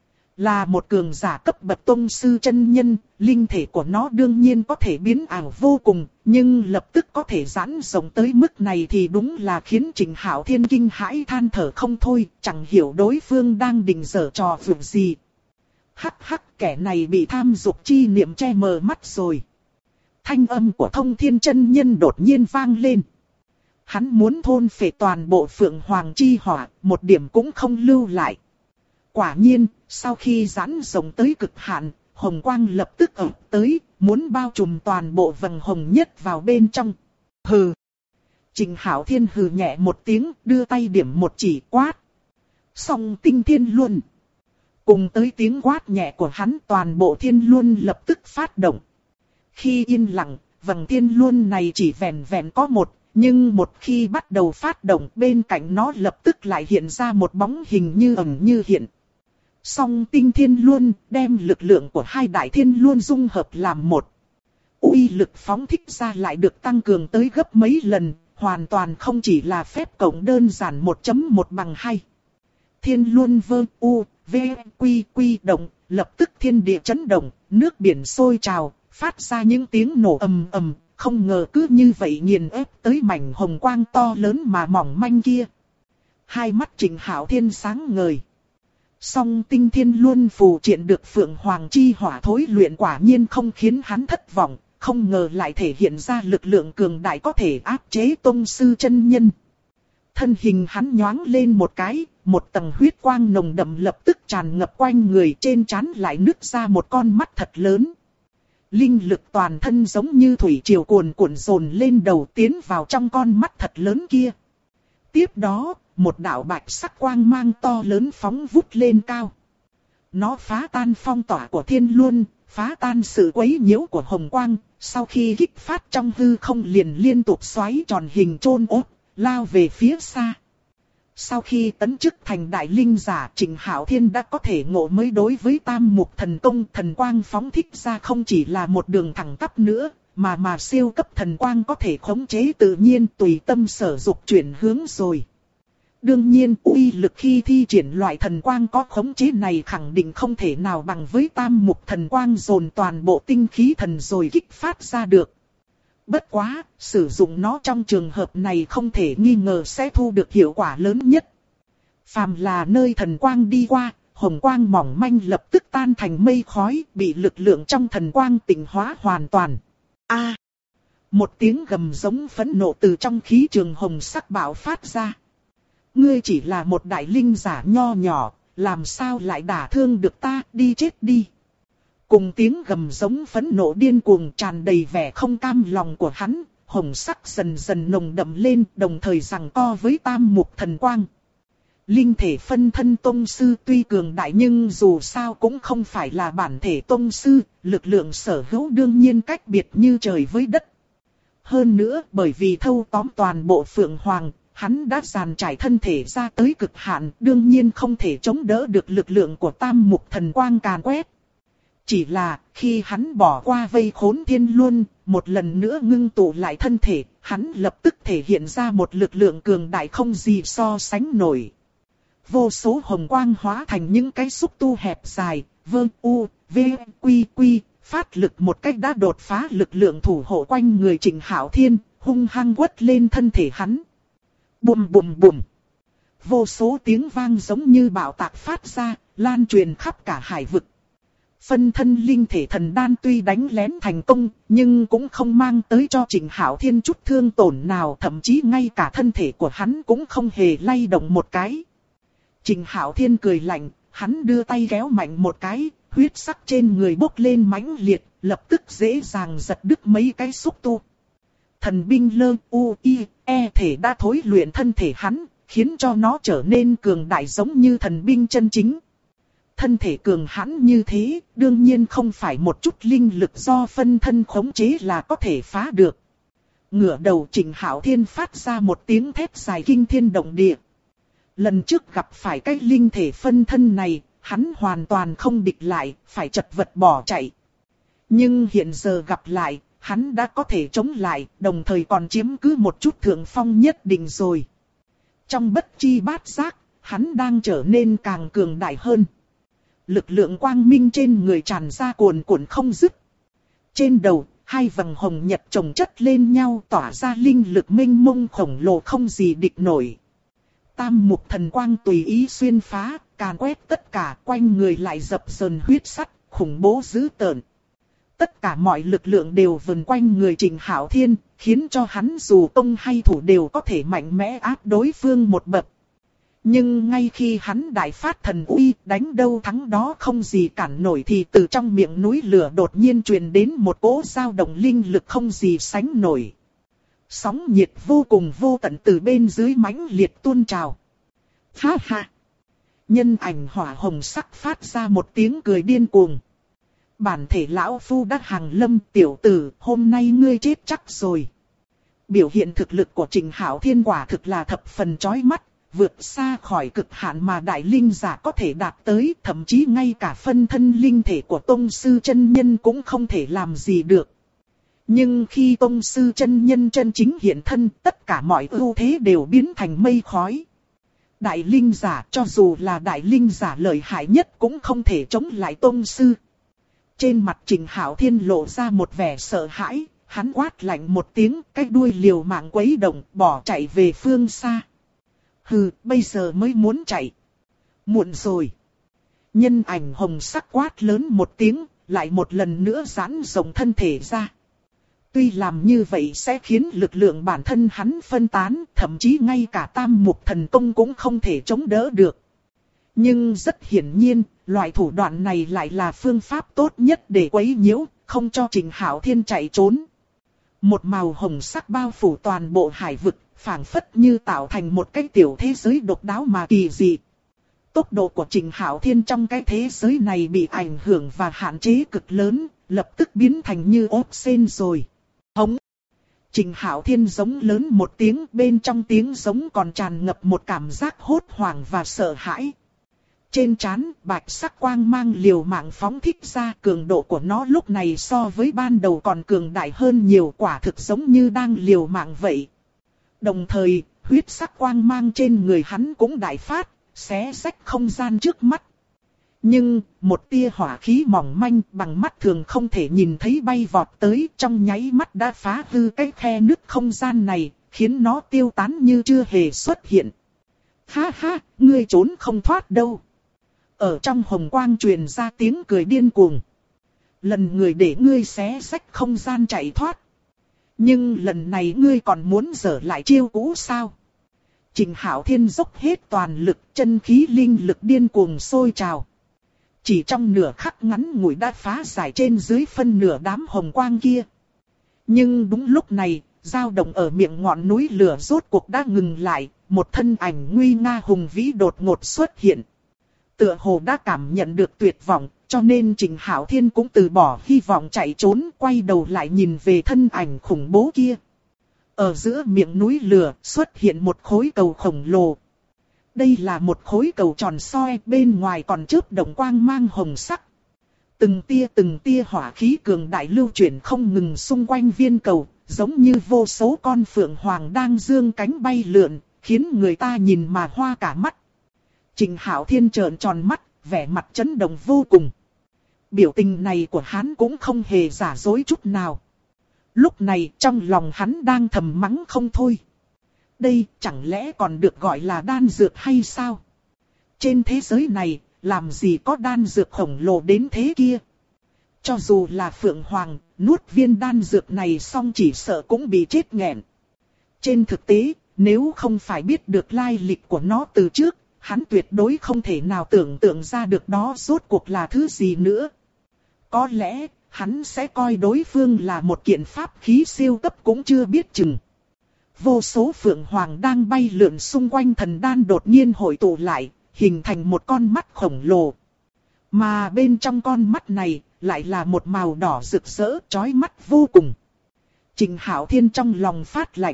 Là một cường giả cấp bậc tông sư chân nhân, linh thể của nó đương nhiên có thể biến ảo vô cùng, nhưng lập tức có thể giãn rộng tới mức này thì đúng là khiến Trình Hạo Thiên kinh hãi than thở không thôi, chẳng hiểu đối phương đang định giở trò vượt gì. Hắc hắc, kẻ này bị tham dục chi niệm che mờ mắt rồi. Thanh âm của Thông Thiên chân nhân đột nhiên vang lên. Hắn muốn thôn phệ toàn bộ phượng hoàng chi hỏa, một điểm cũng không lưu lại. Quả nhiên, sau khi giãn rộng tới cực hạn, hồng quang lập tức ập tới, muốn bao trùm toàn bộ vầng hồng nhất vào bên trong. Hừ. Trình Hạo Thiên hừ nhẹ một tiếng, đưa tay điểm một chỉ quát. Song tinh thiên luân. Cùng tới tiếng quát nhẹ của hắn, toàn bộ thiên luân lập tức phát động. Khi yên lặng, vầng thiên luân này chỉ vẹn vẹn có một, nhưng một khi bắt đầu phát động, bên cạnh nó lập tức lại hiện ra một bóng hình như ẩn như hiện. Song tinh thiên luân đem lực lượng của hai đại thiên luân dung hợp làm một. Uy lực phóng thích ra lại được tăng cường tới gấp mấy lần, hoàn toàn không chỉ là phép cộng đơn giản 1.1 bằng 2. Thiên luân vơ u, v, quy quy động, lập tức thiên địa chấn động, nước biển sôi trào, phát ra những tiếng nổ ầm ầm, không ngờ cứ như vậy nghiền ép tới mảnh hồng quang to lớn mà mỏng manh kia. Hai mắt Trình Hạo Thiên sáng ngời. Song tinh thiên luân phù triện được phượng hoàng chi hỏa thối luyện quả nhiên không khiến hắn thất vọng, không ngờ lại thể hiện ra lực lượng cường đại có thể áp chế tông sư chân nhân. Thân hình hắn nhoáng lên một cái, một tầng huyết quang nồng đậm lập tức tràn ngập quanh người, trên trán lại nứt ra một con mắt thật lớn. Linh lực toàn thân giống như thủy triều cuồn cuộn dồn lên đầu tiến vào trong con mắt thật lớn kia. Tiếp đó, một đạo bạch sắc quang mang to lớn phóng vút lên cao. Nó phá tan phong tỏa của thiên luân, phá tan sự quấy nhiễu của hồng quang, sau khi kích phát trong hư không liền liên tục xoáy tròn hình chôn ốt, lao về phía xa. Sau khi tấn chức thành đại linh giả, Trình Hạo Thiên đã có thể ngộ mới đối với tam mục thần công, thần quang phóng thích ra không chỉ là một đường thẳng tắp nữa, mà siêu cấp thần quang có thể khống chế tự nhiên tùy tâm sở dục chuyển hướng rồi. Đương nhiên uy lực khi thi triển loại thần quang có khống chế này khẳng định không thể nào bằng với tam mục thần quang dồn toàn bộ tinh khí thần rồi kích phát ra được. Bất quá, sử dụng nó trong trường hợp này không thể nghi ngờ sẽ thu được hiệu quả lớn nhất. Phàm là nơi thần quang đi qua, hồng quang mỏng manh lập tức tan thành mây khói, bị lực lượng trong thần quang tịnh hóa hoàn toàn. A! Một tiếng gầm giống phẫn nộ từ trong khí trường hồng sắc bạo phát ra. Ngươi chỉ là một đại linh giả nho nhỏ, làm sao lại đả thương được ta, đi chết đi. Cùng tiếng gầm giống phẫn nộ điên cuồng tràn đầy vẻ không cam lòng của hắn, hồng sắc dần dần nồng đậm lên, đồng thời giằng co với tam mục thần quang. Linh thể phân thân tông sư tuy cường đại nhưng dù sao cũng không phải là bản thể tông sư, lực lượng sở hữu đương nhiên cách biệt như trời với đất. Hơn nữa bởi vì thâu tóm toàn bộ Phượng Hoàng, hắn đã dàn trải thân thể ra tới cực hạn, đương nhiên không thể chống đỡ được lực lượng của tam mục thần quang càn quét. Chỉ là khi hắn bỏ qua vây khốn thiên luân, một lần nữa ngưng tụ lại thân thể, hắn lập tức thể hiện ra một lực lượng cường đại không gì so sánh nổi. Vô số hồng quang hóa thành những cái xúc tu hẹp dài, vương u, v, quy quy, phát lực một cách đã đột phá lực lượng thủ hộ quanh người Trịnh Hạo Thiên, hung hăng quất lên thân thể hắn. Bùm bùm bùm. Vô số tiếng vang giống như bạo tạc phát ra, lan truyền khắp cả hải vực. Phân thân linh thể thần đan tuy đánh lén thành công, nhưng cũng không mang tới cho Trịnh Hạo Thiên chút thương tổn nào, thậm chí ngay cả thân thể của hắn cũng không hề lay động một cái. Trịnh Hạo Thiên cười lạnh, hắn đưa tay kéo mạnh một cái, huyết sắc trên người bốc lên mãnh liệt, lập tức dễ dàng giật đứt mấy cái xúc tu. Thần binh lơ u i e thể đã thối luyện thân thể hắn, khiến cho nó trở nên cường đại giống như thần binh chân chính. Thân thể cường hãn như thế, đương nhiên không phải một chút linh lực do phân thân khống chế là có thể phá được. Ngửa đầu Trịnh Hạo Thiên phát ra một tiếng thét dài kinh thiên động địa. Lần trước gặp phải cái linh thể phân thân này, hắn hoàn toàn không địch lại, phải chật vật bỏ chạy. Nhưng hiện giờ gặp lại, hắn đã có thể chống lại, đồng thời còn chiếm cứ một chút thượng phong nhất định rồi. Trong bất chi bát giác, hắn đang trở nên càng cường đại hơn. Lực lượng quang minh trên người tràn ra cuồn cuộn không dứt. Trên đầu, hai vầng hồng nhật chồng chất lên nhau tỏa ra linh lực mênh mông khổng lồ không gì địch nổi. Tam mục thần quang tùy ý xuyên phá, càn quét tất cả, quanh người lại dập dờn huyết sắt, khủng bố dữ tợn. Tất cả mọi lực lượng đều vần quanh người Trịnh Hạo Thiên, khiến cho hắn dù công hay thủ đều có thể mạnh mẽ áp đối phương một bậc. Nhưng ngay khi hắn đại phát thần uy, đánh đâu thắng đó không gì cản nổi thì từ trong miệng núi lửa đột nhiên truyền đến một cỗ dao động linh lực không gì sánh nổi. Sóng nhiệt vô cùng vô tận từ bên dưới mãnh liệt tuôn trào. Ha ha! Nhân ảnh hỏa hồng sắc phát ra một tiếng cười điên cuồng. Bản thể lão phu đã hàng lâm, tiểu tử, hôm nay ngươi chết chắc rồi. Biểu hiện thực lực của Trịnh Hạo Thiên quả thực là thập phần chói mắt, vượt xa khỏi cực hạn mà đại linh giả có thể đạt tới, thậm chí ngay cả phân thân linh thể của tông sư chân nhân cũng không thể làm gì được. Nhưng khi tông sư chân nhân chân chính hiện thân, tất cả mọi ưu thế đều biến thành mây khói. Đại linh giả, cho dù là đại linh giả lợi hại nhất cũng không thể chống lại tông sư. Trên mặt Trịnh Hạo Thiên lộ ra một vẻ sợ hãi, hắn quát lạnh một tiếng, cái đuôi liều mạng quấy động, bỏ chạy về phương xa. Hừ, bây giờ mới muốn chạy. Muộn rồi. Nhân ảnh hồng sắc quát lớn một tiếng, lại một lần nữa giãn rộng thân thể ra. Tuy làm như vậy sẽ khiến lực lượng bản thân hắn phân tán, thậm chí ngay cả tam mục thần công cũng không thể chống đỡ được. Nhưng rất hiển nhiên, loại thủ đoạn này lại là phương pháp tốt nhất để quấy nhiễu, không cho Trịnh Hạo Thiên chạy trốn. Một màu hồng sắc bao phủ toàn bộ hải vực, phảng phất như tạo thành một cái tiểu thế giới độc đáo mà kỳ dị. Tốc độ của Trịnh Hạo Thiên trong cái thế giới này bị ảnh hưởng và hạn chế cực lớn, lập tức biến thành như ốp sên rồi. Hống! Trịnh Hạo Thiên giống lớn một tiếng, bên trong tiếng giống còn tràn ngập một cảm giác hốt hoảng và sợ hãi. Trên trán, bạch sắc quang mang liều mạng phóng thích ra, cường độ của nó lúc này so với ban đầu còn cường đại hơn nhiều, quả thực giống như đang liều mạng vậy. Đồng thời, huyết sắc quang mang trên người hắn cũng đại phát, xé rách không gian trước mắt. Nhưng, một tia hỏa khí mỏng manh bằng mắt thường không thể nhìn thấy bay vọt tới, trong nháy mắt đã phá hư cái khe nứt không gian này, khiến nó tiêu tán như chưa hề xuất hiện. Ha ha, ngươi trốn không thoát đâu. Ở trong hồng quang truyền ra tiếng cười điên cuồng. Lần người để ngươi xé rách không gian chạy thoát. Nhưng lần này ngươi còn muốn dở lại chiêu cũ sao? Trình Hạo Thiên dốc hết toàn lực, chân khí linh lực điên cuồng sôi trào. Chỉ trong nửa khắc ngắn ngủi đã phá giải trên dưới phân nửa đám hồng quang kia. Nhưng đúng lúc này, dao động ở miệng ngọn núi lửa rốt cuộc đã ngừng lại, một thân ảnh nguy nga hùng vĩ đột ngột xuất hiện. Tựa hồ đã cảm nhận được tuyệt vọng, cho nên Trình Hạo Thiên cũng từ bỏ hy vọng chạy trốn, quay đầu lại nhìn về thân ảnh khủng bố kia. Ở giữa miệng núi lửa xuất hiện một khối cầu khổng lồ. Đây là một khối cầu tròn soi, bên ngoài còn chớp động quang mang hồng sắc. Từng tia hỏa khí cường đại lưu chuyển không ngừng xung quanh viên cầu, giống như vô số con phượng hoàng đang dương cánh bay lượn, khiến người ta nhìn mà hoa cả mắt. Trình Hạo Thiên trợn tròn mắt, vẻ mặt chấn động vô cùng. Biểu tình này của hắn cũng không hề giả dối chút nào. Lúc này trong lòng hắn đang thầm mắng không thôi. Đây chẳng lẽ còn được gọi là đan dược hay sao? Trên thế giới này, làm gì có đan dược khổng lồ đến thế kia? Cho dù là Phượng Hoàng, nuốt viên đan dược này xong chỉ sợ cũng bị chết nghẹn. Trên thực tế, nếu không phải biết được lai lịch của nó từ trước, hắn tuyệt đối không thể nào tưởng tượng ra được đó rốt cuộc là thứ gì nữa. Có lẽ, hắn sẽ coi đối phương là một kiện pháp khí siêu cấp cũng chưa biết chừng. Vô số phượng hoàng đang bay lượn xung quanh thần đan đột nhiên hội tụ lại, hình thành một con mắt khổng lồ. Mà bên trong con mắt này, lại là một màu đỏ rực rỡ, chói mắt vô cùng. Trình Hạo Thiên trong lòng phát lạnh.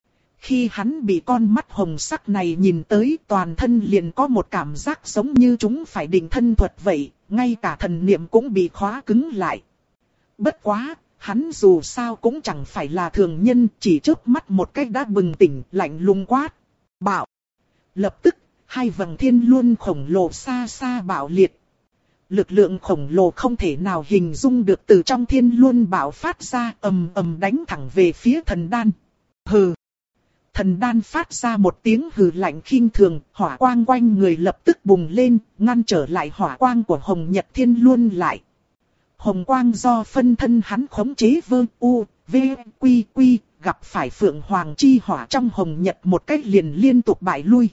Khi hắn bị con mắt hồng sắc này nhìn tới, toàn thân liền có một cảm giác giống như chúng phải định thân thuật vậy, ngay cả thần niệm cũng bị khóa cứng lại. Bất quá, hắn dù sao cũng chẳng phải là thường nhân, chỉ chớp mắt một cách đã bừng tỉnh, lạnh lùng quát. Bạo! Lập tức, hai vầng thiên luân khổng lồ xa xa bạo liệt. Lực lượng khổng lồ không thể nào hình dung được từ trong thiên luân bạo phát ra, ầm ầm đánh thẳng về phía thần đan. Hừ! Thần đan phát ra một tiếng hừ lạnh khinh thường, hỏa quang quanh người lập tức bùng lên, ngăn trở lại hỏa quang của Hồng Nhật Thiên Luân lại. Hồng quang do phân thân hắn khống chế vơ u, v, quy quy, gặp phải Phượng Hoàng chi hỏa trong Hồng Nhật một cách liền liên tục bại lui.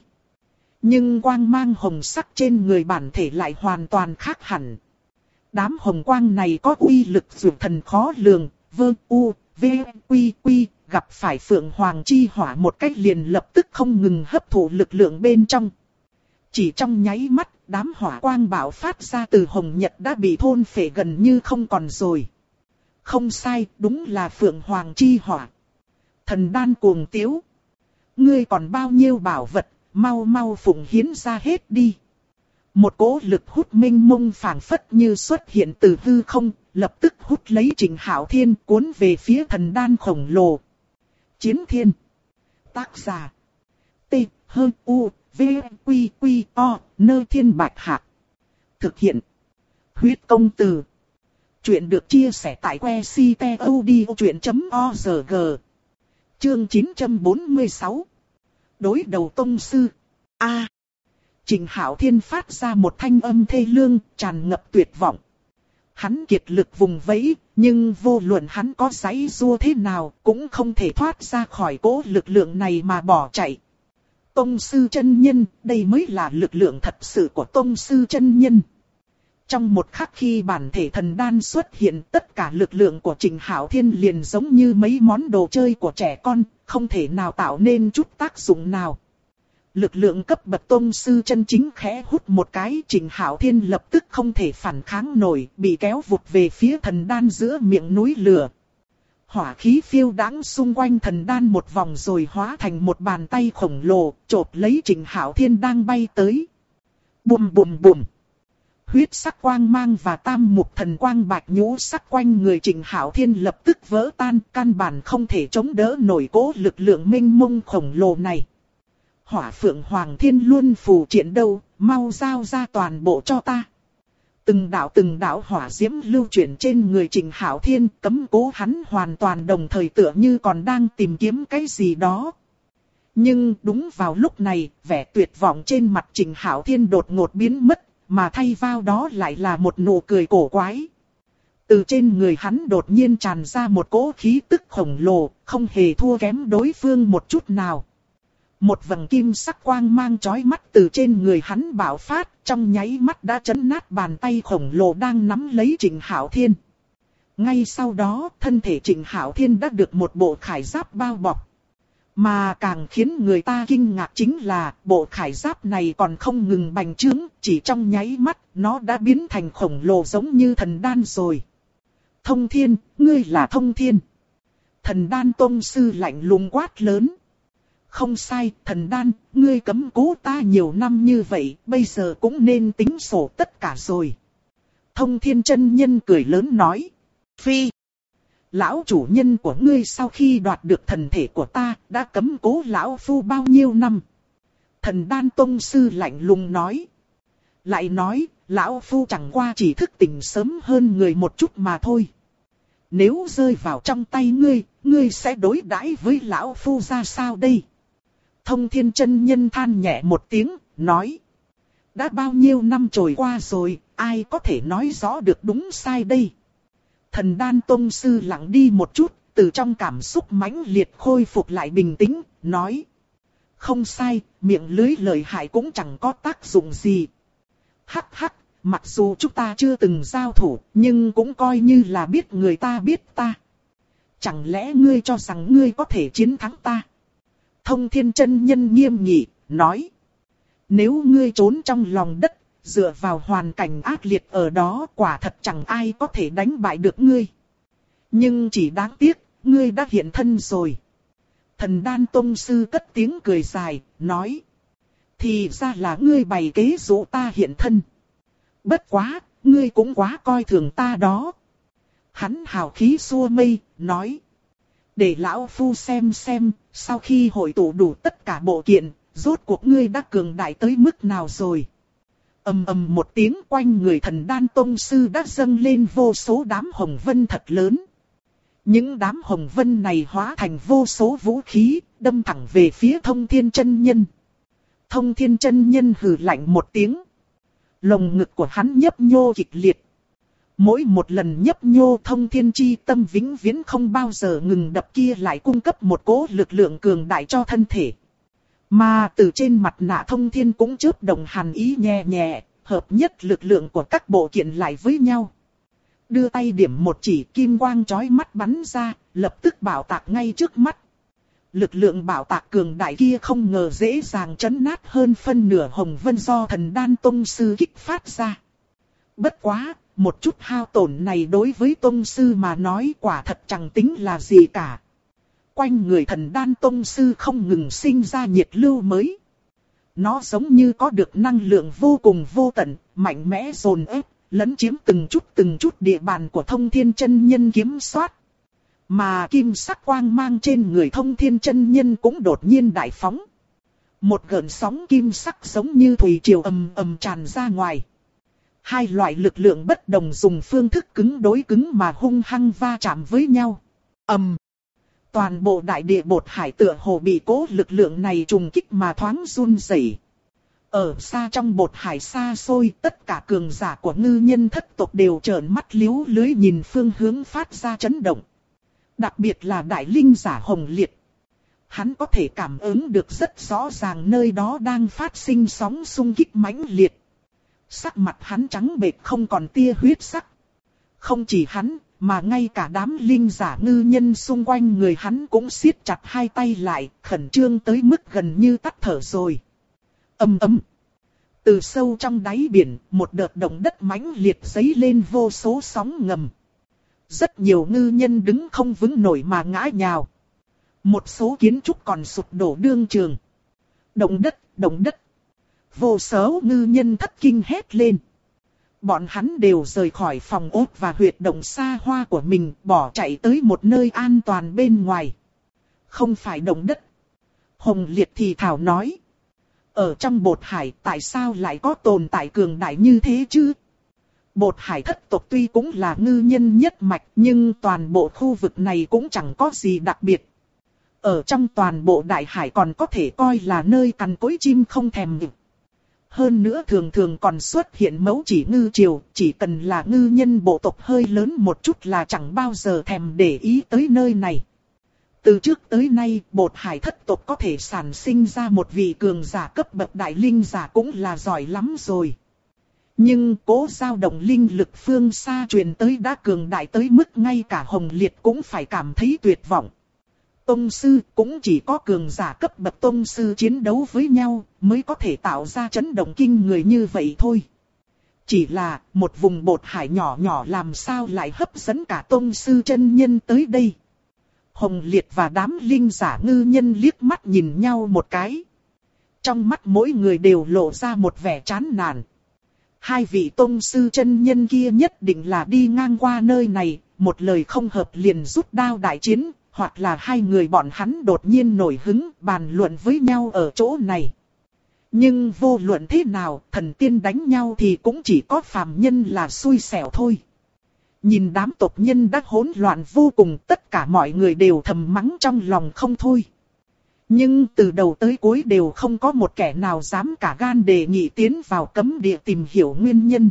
Nhưng quang mang hồng sắc trên người bản thể lại hoàn toàn khác hẳn. Đám hồng quang này có uy lực dược thần khó lường, vơ u, v, quy quy, gặp phải Phượng Hoàng chi hỏa một cách liền lập tức không ngừng hấp thụ lực lượng bên trong. Chỉ trong nháy mắt, đám hỏa quang bạo phát ra từ Hồng Nhật đã bị thôn phệ gần như không còn rồi. Không sai, đúng là Phượng Hoàng chi hỏa. Thần đan cuồng tiếu. Ngươi còn bao nhiêu bảo vật, mau mau phụng hiến ra hết đi. Một cỗ lực hút minh mông phảng phất như xuất hiện từ hư không, lập tức hút lấy Trình Hạo Thiên cuốn về phía thần đan khổng lồ. Chiến Thiên. Tác giả. T, H, U, V, Quy, Quy, O, Nơ Thiên Bạch Hạc. Thực hiện. Huyết công từ. Chuyện được chia sẻ tại website.odchuyện.org. Chương 946. Đối đầu tông sư. A. Trình Hạo Thiên phát ra một thanh âm thê lương, tràn ngập tuyệt vọng. Hắn kiệt lực vùng vẫy, nhưng vô luận hắn có giãy giụa thế nào, cũng không thể thoát ra khỏi cỗ lực lượng này mà bỏ chạy. Tông sư chân nhân, đây mới là lực lượng thật sự của tông sư chân nhân. Trong một khắc khi bản thể thần đan xuất hiện, tất cả lực lượng của Trình Hạo Thiên liền giống như mấy món đồ chơi của trẻ con, không thể nào tạo nên chút tác dụng nào. Lực lượng cấp bậc tông sư chân chính khẽ hút một cái, Trình Hạo Thiên lập tức không thể phản kháng nổi, bị kéo vụt về phía thần đan giữa miệng núi lửa. Hỏa khí phiêu đãng xung quanh thần đan một vòng rồi hóa thành một bàn tay khổng lồ, chộp lấy Trình Hạo Thiên đang bay tới. Bùm bùm bùm. Huyết sắc quang mang và tam mục thần quang bạch nhũ sắc quanh người Trình Hạo Thiên lập tức vỡ tan, căn bản không thể chống đỡ nổi cỗ lực lượng mênh mông khổng lồ này. Hỏa Phượng Hoàng Thiên Luân phù triện đâu, mau giao ra toàn bộ cho ta. Từng đạo hỏa diễm lưu chuyển trên người Trịnh Hạo Thiên, cấm cố hắn hoàn toàn đồng thời tựa như còn đang tìm kiếm cái gì đó. Nhưng đúng vào lúc này, vẻ tuyệt vọng trên mặt Trịnh Hạo Thiên đột ngột biến mất, mà thay vào đó lại là một nụ cười cổ quái. Từ trên người hắn đột nhiên tràn ra một cỗ khí tức khổng lồ, không hề thua kém đối phương một chút nào. Một vầng kim sắc quang mang chói mắt từ trên người hắn bạo phát, trong nháy mắt đã chấn nát bàn tay khổng lồ đang nắm lấy Trịnh Hạo Thiên. Ngay sau đó, thân thể Trịnh Hạo Thiên đã được một bộ khải giáp bao bọc. Mà càng khiến người ta kinh ngạc chính là, bộ khải giáp này còn không ngừng bành trướng, chỉ trong nháy mắt, nó đã biến thành khổng lồ giống như thần đan rồi. Thông Thiên, ngươi là Thông Thiên. Thần đan tông sư lạnh lùng quát lớn. Không sai, thần đan, ngươi cấm cố ta nhiều năm như vậy, bây giờ cũng nên tính sổ tất cả rồi. Thông Thiên chân nhân cười lớn nói. Phi, lão chủ nhân của ngươi sau khi đoạt được thần thể của ta, đã cấm cố lão phu bao nhiêu năm? Thần đan tông sư lạnh lùng nói. Lại nói, lão phu chẳng qua chỉ thức tỉnh sớm hơn người một chút mà thôi. Nếu rơi vào trong tay ngươi, ngươi sẽ đối đãi với lão phu ra sao đây? Thông Thiên chân nhân than nhẹ một tiếng, nói. Đã bao nhiêu năm trôi qua rồi, ai có thể nói rõ được đúng sai đây? Thần đan tông sư lặng đi một chút, từ trong cảm xúc mãnh liệt khôi phục lại bình tĩnh, nói. Không sai, miệng lưới lợi hại cũng chẳng có tác dụng gì. Hắc hắc, mặc dù chúng ta chưa từng giao thủ, nhưng cũng coi như là biết người ta biết ta. Chẳng lẽ ngươi cho rằng ngươi có thể chiến thắng ta? Thông Thiên chân nhân nghiêm nghị, nói. Nếu ngươi trốn trong lòng đất, dựa vào hoàn cảnh ác liệt ở đó, quả thật chẳng ai có thể đánh bại được ngươi. Nhưng chỉ đáng tiếc, ngươi đã hiện thân rồi. Thần đan tông sư cất tiếng cười dài, nói. Thì ra là ngươi bày kế dụ ta hiện thân. Bất quá, ngươi cũng quá coi thường ta đó. Hắn hào khí xua mây, nói. Để lão phu xem, sau khi hội tụ đủ tất cả bộ kiện, rốt cuộc ngươi đã cường đại tới mức nào rồi. Ầm ầm một tiếng, quanh người thần đan tông sư đã dâng lên vô số đám hồng vân thật lớn. Những đám hồng vân này hóa thành vô số vũ khí, đâm thẳng về phía Thông Thiên chân nhân. Thông Thiên chân nhân hừ lạnh một tiếng. Lồng ngực của hắn nhấp nhô kịch liệt. Mỗi một lần nhấp nhô, Thông Thiên chi tâm vĩnh viễn không bao giờ ngừng đập kia lại cung cấp một cỗ lực lượng cường đại cho thân thể. Mà từ trên mặt nạ Thông Thiên cũng chớp động hàn ý nhẹ nhẹ, hợp nhất lực lượng của các bộ kiện lại với nhau. Đưa tay điểm một chỉ, kim quang chói mắt bắn ra, lập tức bạo tạc ngay trước mắt. Lực lượng bạo tạc cường đại kia không ngờ dễ dàng chấn nát hơn phân nửa hồng vân do thần đan tông sư kích phát ra. Bất quá, một chút hao tổn này đối với tông sư mà nói quả thật chẳng tính là gì cả. Quanh người thần đan tông sư không ngừng sinh ra nhiệt lưu mới. Nó giống như có được năng lượng vô cùng vô tận, mạnh mẽ dồn ép, lấn chiếm từng chút địa bàn của Thông Thiên chân nhân kiểm soát. Mà kim sắc quang mang trên người Thông Thiên chân nhân cũng đột nhiên đại phóng. Một gợn sóng kim sắc giống như thủy triều ầm ầm tràn ra ngoài. Hai loại lực lượng bất đồng dùng phương thức cứng đối cứng mà hung hăng va chạm với nhau. Toàn bộ đại địa bột hải tựa hồ bị cố lực lượng này trùng kích mà thoáng run rẩy. Ở xa trong bột hải xa xôi, tất cả cường giả của ngư nhân thất tộc đều trợn mắt liếu lưới nhìn phương hướng phát ra chấn động. Đặc biệt là đại linh giả Hồng Liệt. Hắn có thể cảm ứng được rất rõ ràng nơi đó đang phát sinh sóng xung kích mãnh liệt. Sắc mặt hắn trắng bệch không còn tia huyết sắc. Không chỉ hắn, mà ngay cả đám linh giả ngư nhân xung quanh người hắn cũng siết chặt hai tay lại, khẩn trương tới mức gần như tắt thở rồi. Ầm ầm. Từ sâu trong đáy biển, một đợt động đất mãnh liệt dấy lên vô số sóng ngầm. Rất nhiều ngư nhân đứng không vững nổi mà ngã nhào. Một số kiến trúc còn sụp đổ đương trường. Động đất. Vô số ngư nhân thất kinh hét lên. Bọn hắn đều rời khỏi phòng ốt và huyệt động xa hoa của mình, bỏ chạy tới một nơi an toàn bên ngoài. Không phải động đất. Hồng Liệt thì thảo nói. Ở trong bột hải tại sao lại có tồn tại cường đại như thế chứ? Bột hải thất tộc tuy cũng là ngư nhân nhất mạch nhưng toàn bộ khu vực này cũng chẳng có gì đặc biệt. Ở trong toàn bộ đại hải còn có thể coi là nơi cằn cỗi chim không thèm nghịch. Hơn nữa thường thường còn xuất hiện mẫu chỉ ngư triều, chỉ cần là ngư nhân bộ tộc hơi lớn một chút là chẳng bao giờ thèm để ý tới nơi này. Từ trước tới nay, bột hải thất tộc có thể sản sinh ra một vị cường giả cấp bậc đại linh giả cũng là giỏi lắm rồi. Nhưng cố dao động linh lực phương xa truyền tới đã cường đại tới mức ngay cả Hồng Liệt cũng phải cảm thấy tuyệt vọng. Tông sư cũng chỉ có cường giả cấp bậc tông sư chiến đấu với nhau mới có thể tạo ra chấn động kinh người như vậy thôi. Chỉ là một vùng bột hải nhỏ nhỏ làm sao lại hấp dẫn cả tông sư chân nhân tới đây. Hồng Liệt và đám linh giả ngư nhân liếc mắt nhìn nhau một cái. Trong mắt mỗi người đều lộ ra một vẻ chán nản. Hai vị tông sư chân nhân kia nhất định là đi ngang qua nơi này, một lời không hợp liền rút đao đại chiến, hoặc là hai người bọn hắn đột nhiên nổi hứng bàn luận với nhau ở chỗ này. Nhưng vô luận thế nào, thần tiên đánh nhau thì cũng chỉ có phàm nhân là xui xẻo thôi. Nhìn đám tộc nhân đã hỗn loạn vô cùng, tất cả mọi người đều thầm mắng trong lòng không thôi. Nhưng từ đầu tới cuối đều không có một kẻ nào dám cả gan đề nghị tiến vào cấm địa tìm hiểu nguyên nhân.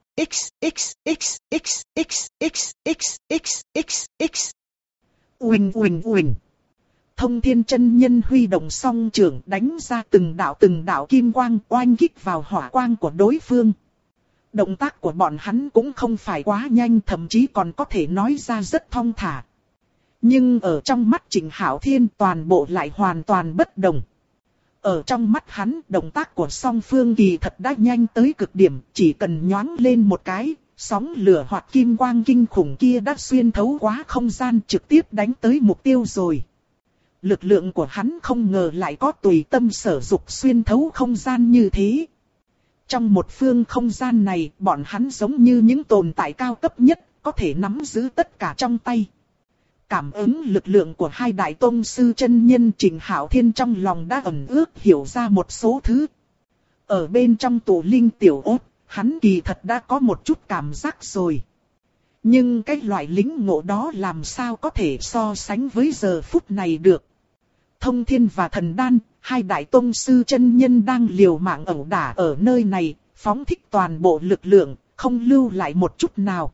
Uỳnh uỳnh uỳnh. Thông Thiên chân nhân huy động song trưởng đánh ra từng đạo kim quang oanh kích vào hỏa quang của đối phương. Động tác của bọn hắn cũng không phải quá nhanh, thậm chí còn có thể nói ra rất thong thả. Nhưng ở trong mắt Trịnh Hạo Thiên toàn bộ lại hoàn toàn bất đồng. Ở trong mắt hắn, động tác của song phương kỳ thật đã nhanh tới cực điểm, chỉ cần nhoáng lên một cái, sóng lửa hoặc kim quang kinh khủng kia đã xuyên thấu quá không gian trực tiếp đánh tới mục tiêu rồi. Lực lượng của hắn không ngờ lại có tùy tâm sở dục xuyên thấu không gian như thế. Trong một phương không gian này, bọn hắn giống như những tồn tại cao cấp nhất, có thể nắm giữ tất cả trong tay. Cảm ứng lực lượng của hai đại tông sư chân nhân, Trịnh Hạo Thiên trong lòng đã ẩn ước hiểu ra một số thứ. Ở bên trong tổ linh tiểu ốt, hắn kỳ thật đã có một chút cảm giác rồi. Nhưng cái loại lĩnh ngộ đó làm sao có thể so sánh với giờ phút này được. Thông Thiên và Thần Đan, hai đại tông sư chân nhân đang liều mạng ẩu đả ở nơi này, phóng thích toàn bộ lực lượng, không lưu lại một chút nào.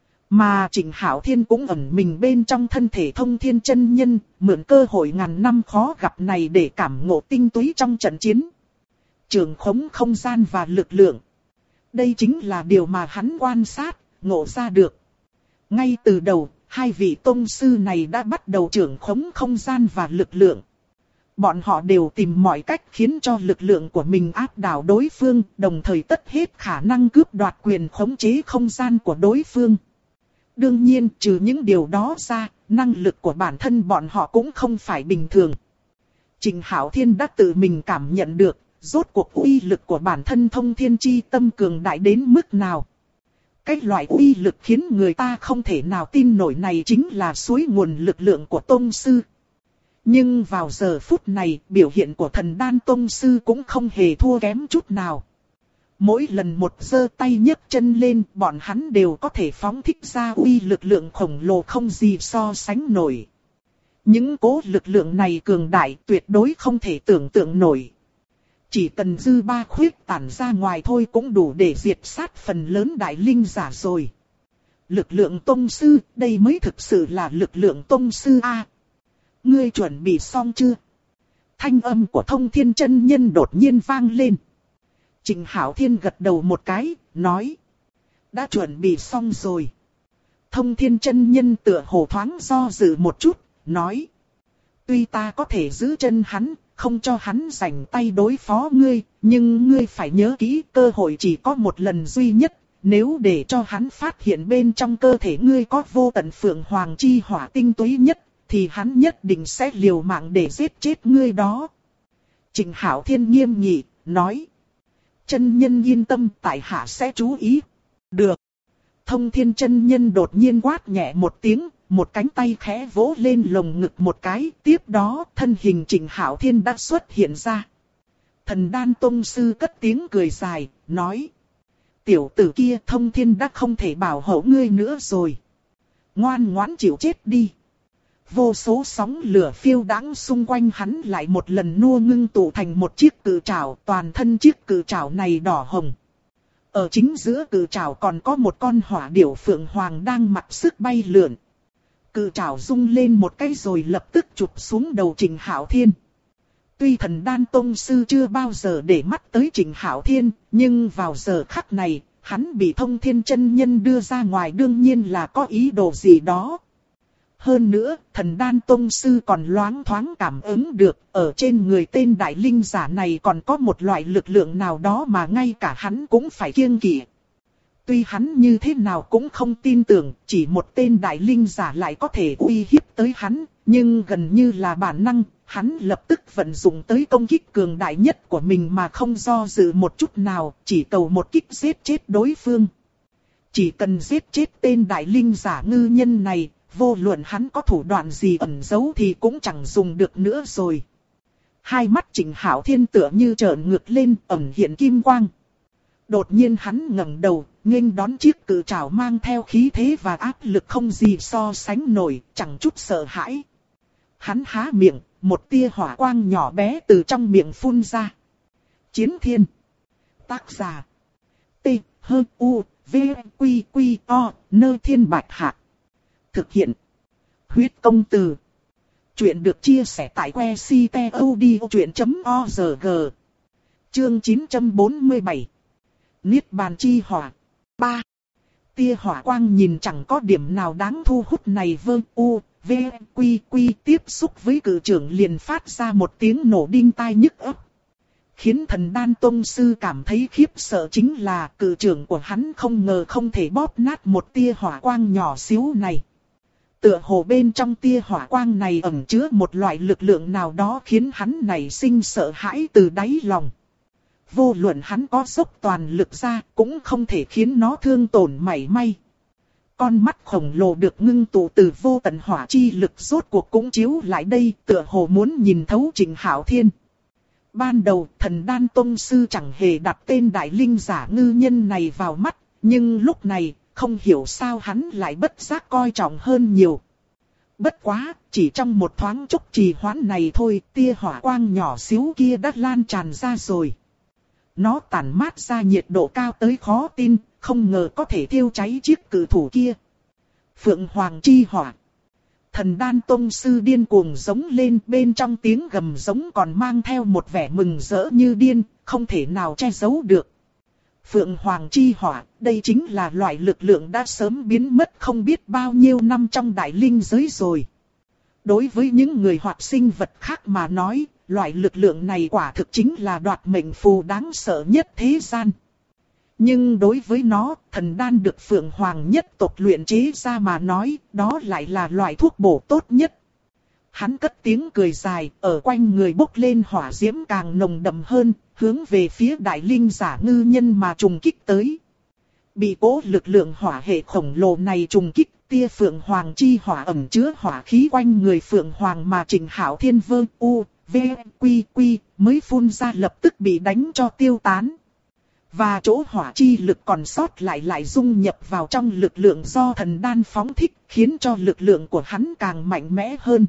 Mà Trịnh Hạo Thiên cũng ẩn mình bên trong thân thể Thông Thiên chân nhân, mượn cơ hội ngàn năm khó gặp này để cảm ngộ tinh túy trong trận chiến. Trường khống không gian và lực lượng. Đây chính là điều mà hắn quan sát, ngộ ra được. Ngay từ đầu, hai vị tông sư này đã bắt đầu trường khống không gian và lực lượng. Bọn họ đều tìm mọi cách khiến cho lực lượng của mình áp đảo đối phương, đồng thời tất hết khả năng cướp đoạt quyền khống chế không gian của đối phương. Đương nhiên, trừ những điều đó ra, năng lực của bản thân bọn họ cũng không phải bình thường. Trịnh Hạo Thiên đã tự mình cảm nhận được, rốt cuộc uy lực của bản thân Thông Thiên chi tâm cường đại đến mức nào. Cái loại uy lực khiến người ta không thể nào tin nổi này chính là suối nguồn lực lượng của tông sư. Nhưng vào giờ phút này, biểu hiện của Thần Đan tông sư cũng không hề thua kém chút nào. Mỗi lần một giơ tay nhấc chân lên, bọn hắn đều có thể phóng thích ra uy lực lượng khổng lồ không gì so sánh nổi. Những cố lực lượng này cường đại tuyệt đối không thể tưởng tượng nổi. Chỉ cần dư ba khuyết tản ra ngoài thôi cũng đủ để diệt sát phần lớn đại linh giả rồi. Lực lượng tông sư, đây mới thực sự là lực lượng tông sư a. Ngươi chuẩn bị xong chưa? Thanh âm của Thông Thiên chân nhân đột nhiên vang lên. Trịnh Hạo Thiên gật đầu một cái, nói. Đã chuẩn bị xong rồi. Thông Thiên chân nhân tựa hồ thoáng do dự một chút, nói. Tuy ta có thể giữ chân hắn, không cho hắn rảnh tay đối phó ngươi, nhưng ngươi phải nhớ kỹ cơ hội chỉ có một lần duy nhất. Nếu để cho hắn phát hiện bên trong cơ thể ngươi có vô tận phượng hoàng chi hỏa tinh túy nhất, thì hắn nhất định sẽ liều mạng để giết chết ngươi đó. Trịnh Hạo Thiên nghiêm nghị, nói. Chân nhân yên tâm, tại hạ sẽ chú ý. Được. Thông Thiên chân nhân đột nhiên quát nhẹ một tiếng, một cánh tay khẽ vỗ lên lồng ngực một cái, tiếp đó thân hình Trịnh Hạo Thiên đã xuất hiện ra. Thần Đan Tông Sư cất tiếng cười dài, nói. Tiểu tử kia Thông Thiên đã không thể bảo hộ ngươi nữa rồi. Ngoan ngoãn chịu chết đi. Vô số sóng lửa phiêu đãng xung quanh hắn lại một lần nua ngưng tụ thành một chiếc cự trảo, toàn thân chiếc cự trảo này đỏ hồng. Ở chính giữa cự trảo còn có một con hỏa điểu phượng hoàng đang mặc sức bay lượn. Cự trảo rung lên một cái rồi lập tức chụp xuống đầu Trình Hạo Thiên. Tuy Thần Đan Tông Sư chưa bao giờ để mắt tới Trình Hạo Thiên, nhưng vào giờ khắc này, hắn bị Thông Thiên chân nhân đưa ra ngoài đương nhiên là có ý đồ gì đó. Hơn nữa, Thần Đan Tông Sư còn loáng thoáng cảm ứng được, ở trên người tên đại linh giả này còn có một loại lực lượng nào đó mà ngay cả hắn cũng phải kiêng kỵ. Tuy hắn như thế nào cũng không tin tưởng, chỉ một tên đại linh giả lại có thể uy hiếp tới hắn, nhưng gần như là bản năng, hắn lập tức vận dụng tới công kích cường đại nhất của mình mà không do dự một chút nào, chỉ cầu một kích giết chết đối phương. Chỉ cần giết chết tên đại linh giả ngư nhân này, vô luận hắn có thủ đoạn gì ẩn giấu thì cũng chẳng dùng được nữa rồi. Hai mắt Trình Hạo Thiên tựa như trợn ngược lên, ẩn hiện kim quang. Đột nhiên hắn ngẩng đầu, nghênh đón chiếc cự trảo mang theo khí thế và áp lực không gì so sánh nổi, chẳng chút sợ hãi. Hắn há miệng, một tia hỏa quang nhỏ bé từ trong miệng phun ra. Chiến Thiên. Tác giả. T, H, U, V, Quy, Quy, O, Nơ Thiên Bạch Hạc. Thực hiện. Huyết Công Từ. Chuyện được chia sẻ tại que ctod.org. Chương 947. Niết Bàn Chi Hỏa. 3. Tia hỏa quang nhìn chẳng có điểm nào đáng thu hút này vơ u, v, quy quy tiếp xúc với cự trưởng liền phát ra một tiếng nổ đinh tai nhức óc. Khiến Thần Đan Tông Sư cảm thấy khiếp sợ chính là cự trưởng của hắn không ngờ không thể bóp nát một tia hỏa quang nhỏ xíu này. Tựa hồ bên trong tia hỏa quang này ẩn chứa một loại lực lượng nào đó khiến hắn nảy sinh sợ hãi từ đáy lòng. Vô luận hắn có dốc toàn lực ra cũng không thể khiến nó thương tổn mảy may. Con mắt khổng lồ được ngưng tụ từ vô tận hỏa chi lực rốt cuộc cũng chiếu lại đây, tựa hồ muốn nhìn thấu Trình Hạo Thiên. Ban đầu Thần Đan Tông Sư chẳng hề đặt tên đại linh giả ngư nhân này vào mắt, nhưng lúc này không hiểu sao hắn lại bất giác coi trọng hơn nhiều. Bất quá, chỉ trong một thoáng chốc trì hoãn này thôi, tia hỏa quang nhỏ xíu kia đã lan tràn ra rồi. Nó tản mát ra nhiệt độ cao tới khó tin, không ngờ có thể thiêu cháy chiếc cự thủ kia. Phượng Hoàng Chi Hỏa. Thần Đan Tông Sư điên cuồng giống lên, bên trong tiếng gầm giống còn mang theo một vẻ mừng rỡ như điên, không thể nào che giấu được. Phượng Hoàng Chi Hỏa, đây chính là loại lực lượng đã sớm biến mất không biết bao nhiêu năm trong đại linh giới rồi. Đối với những người hoặc sinh vật khác mà nói, loại lực lượng này quả thực chính là đoạt mệnh phù đáng sợ nhất thế gian. Nhưng đối với nó, thần đan được Phượng Hoàng nhất tộc luyện chế ra mà nói, đó lại là loại thuốc bổ tốt nhất. Hắn cất tiếng cười dài, ở quanh người bốc lên hỏa diễm càng nồng đậm hơn, hướng về phía đại linh giả ngư nhân mà trùng kích tới. Bị cố lực lượng hỏa hệ khổng lồ này trùng kích, tia Phượng Hoàng chi hỏa ẩn chứa hỏa khí quanh người Phượng Hoàng mà Trình Hạo Thiên vơ u, v, quy quy mới phun ra lập tức bị đánh cho tiêu tán. Và chỗ hỏa chi lực còn sót lại dung nhập vào trong lực lượng do thần đan phóng thích, khiến cho lực lượng của hắn càng mạnh mẽ hơn.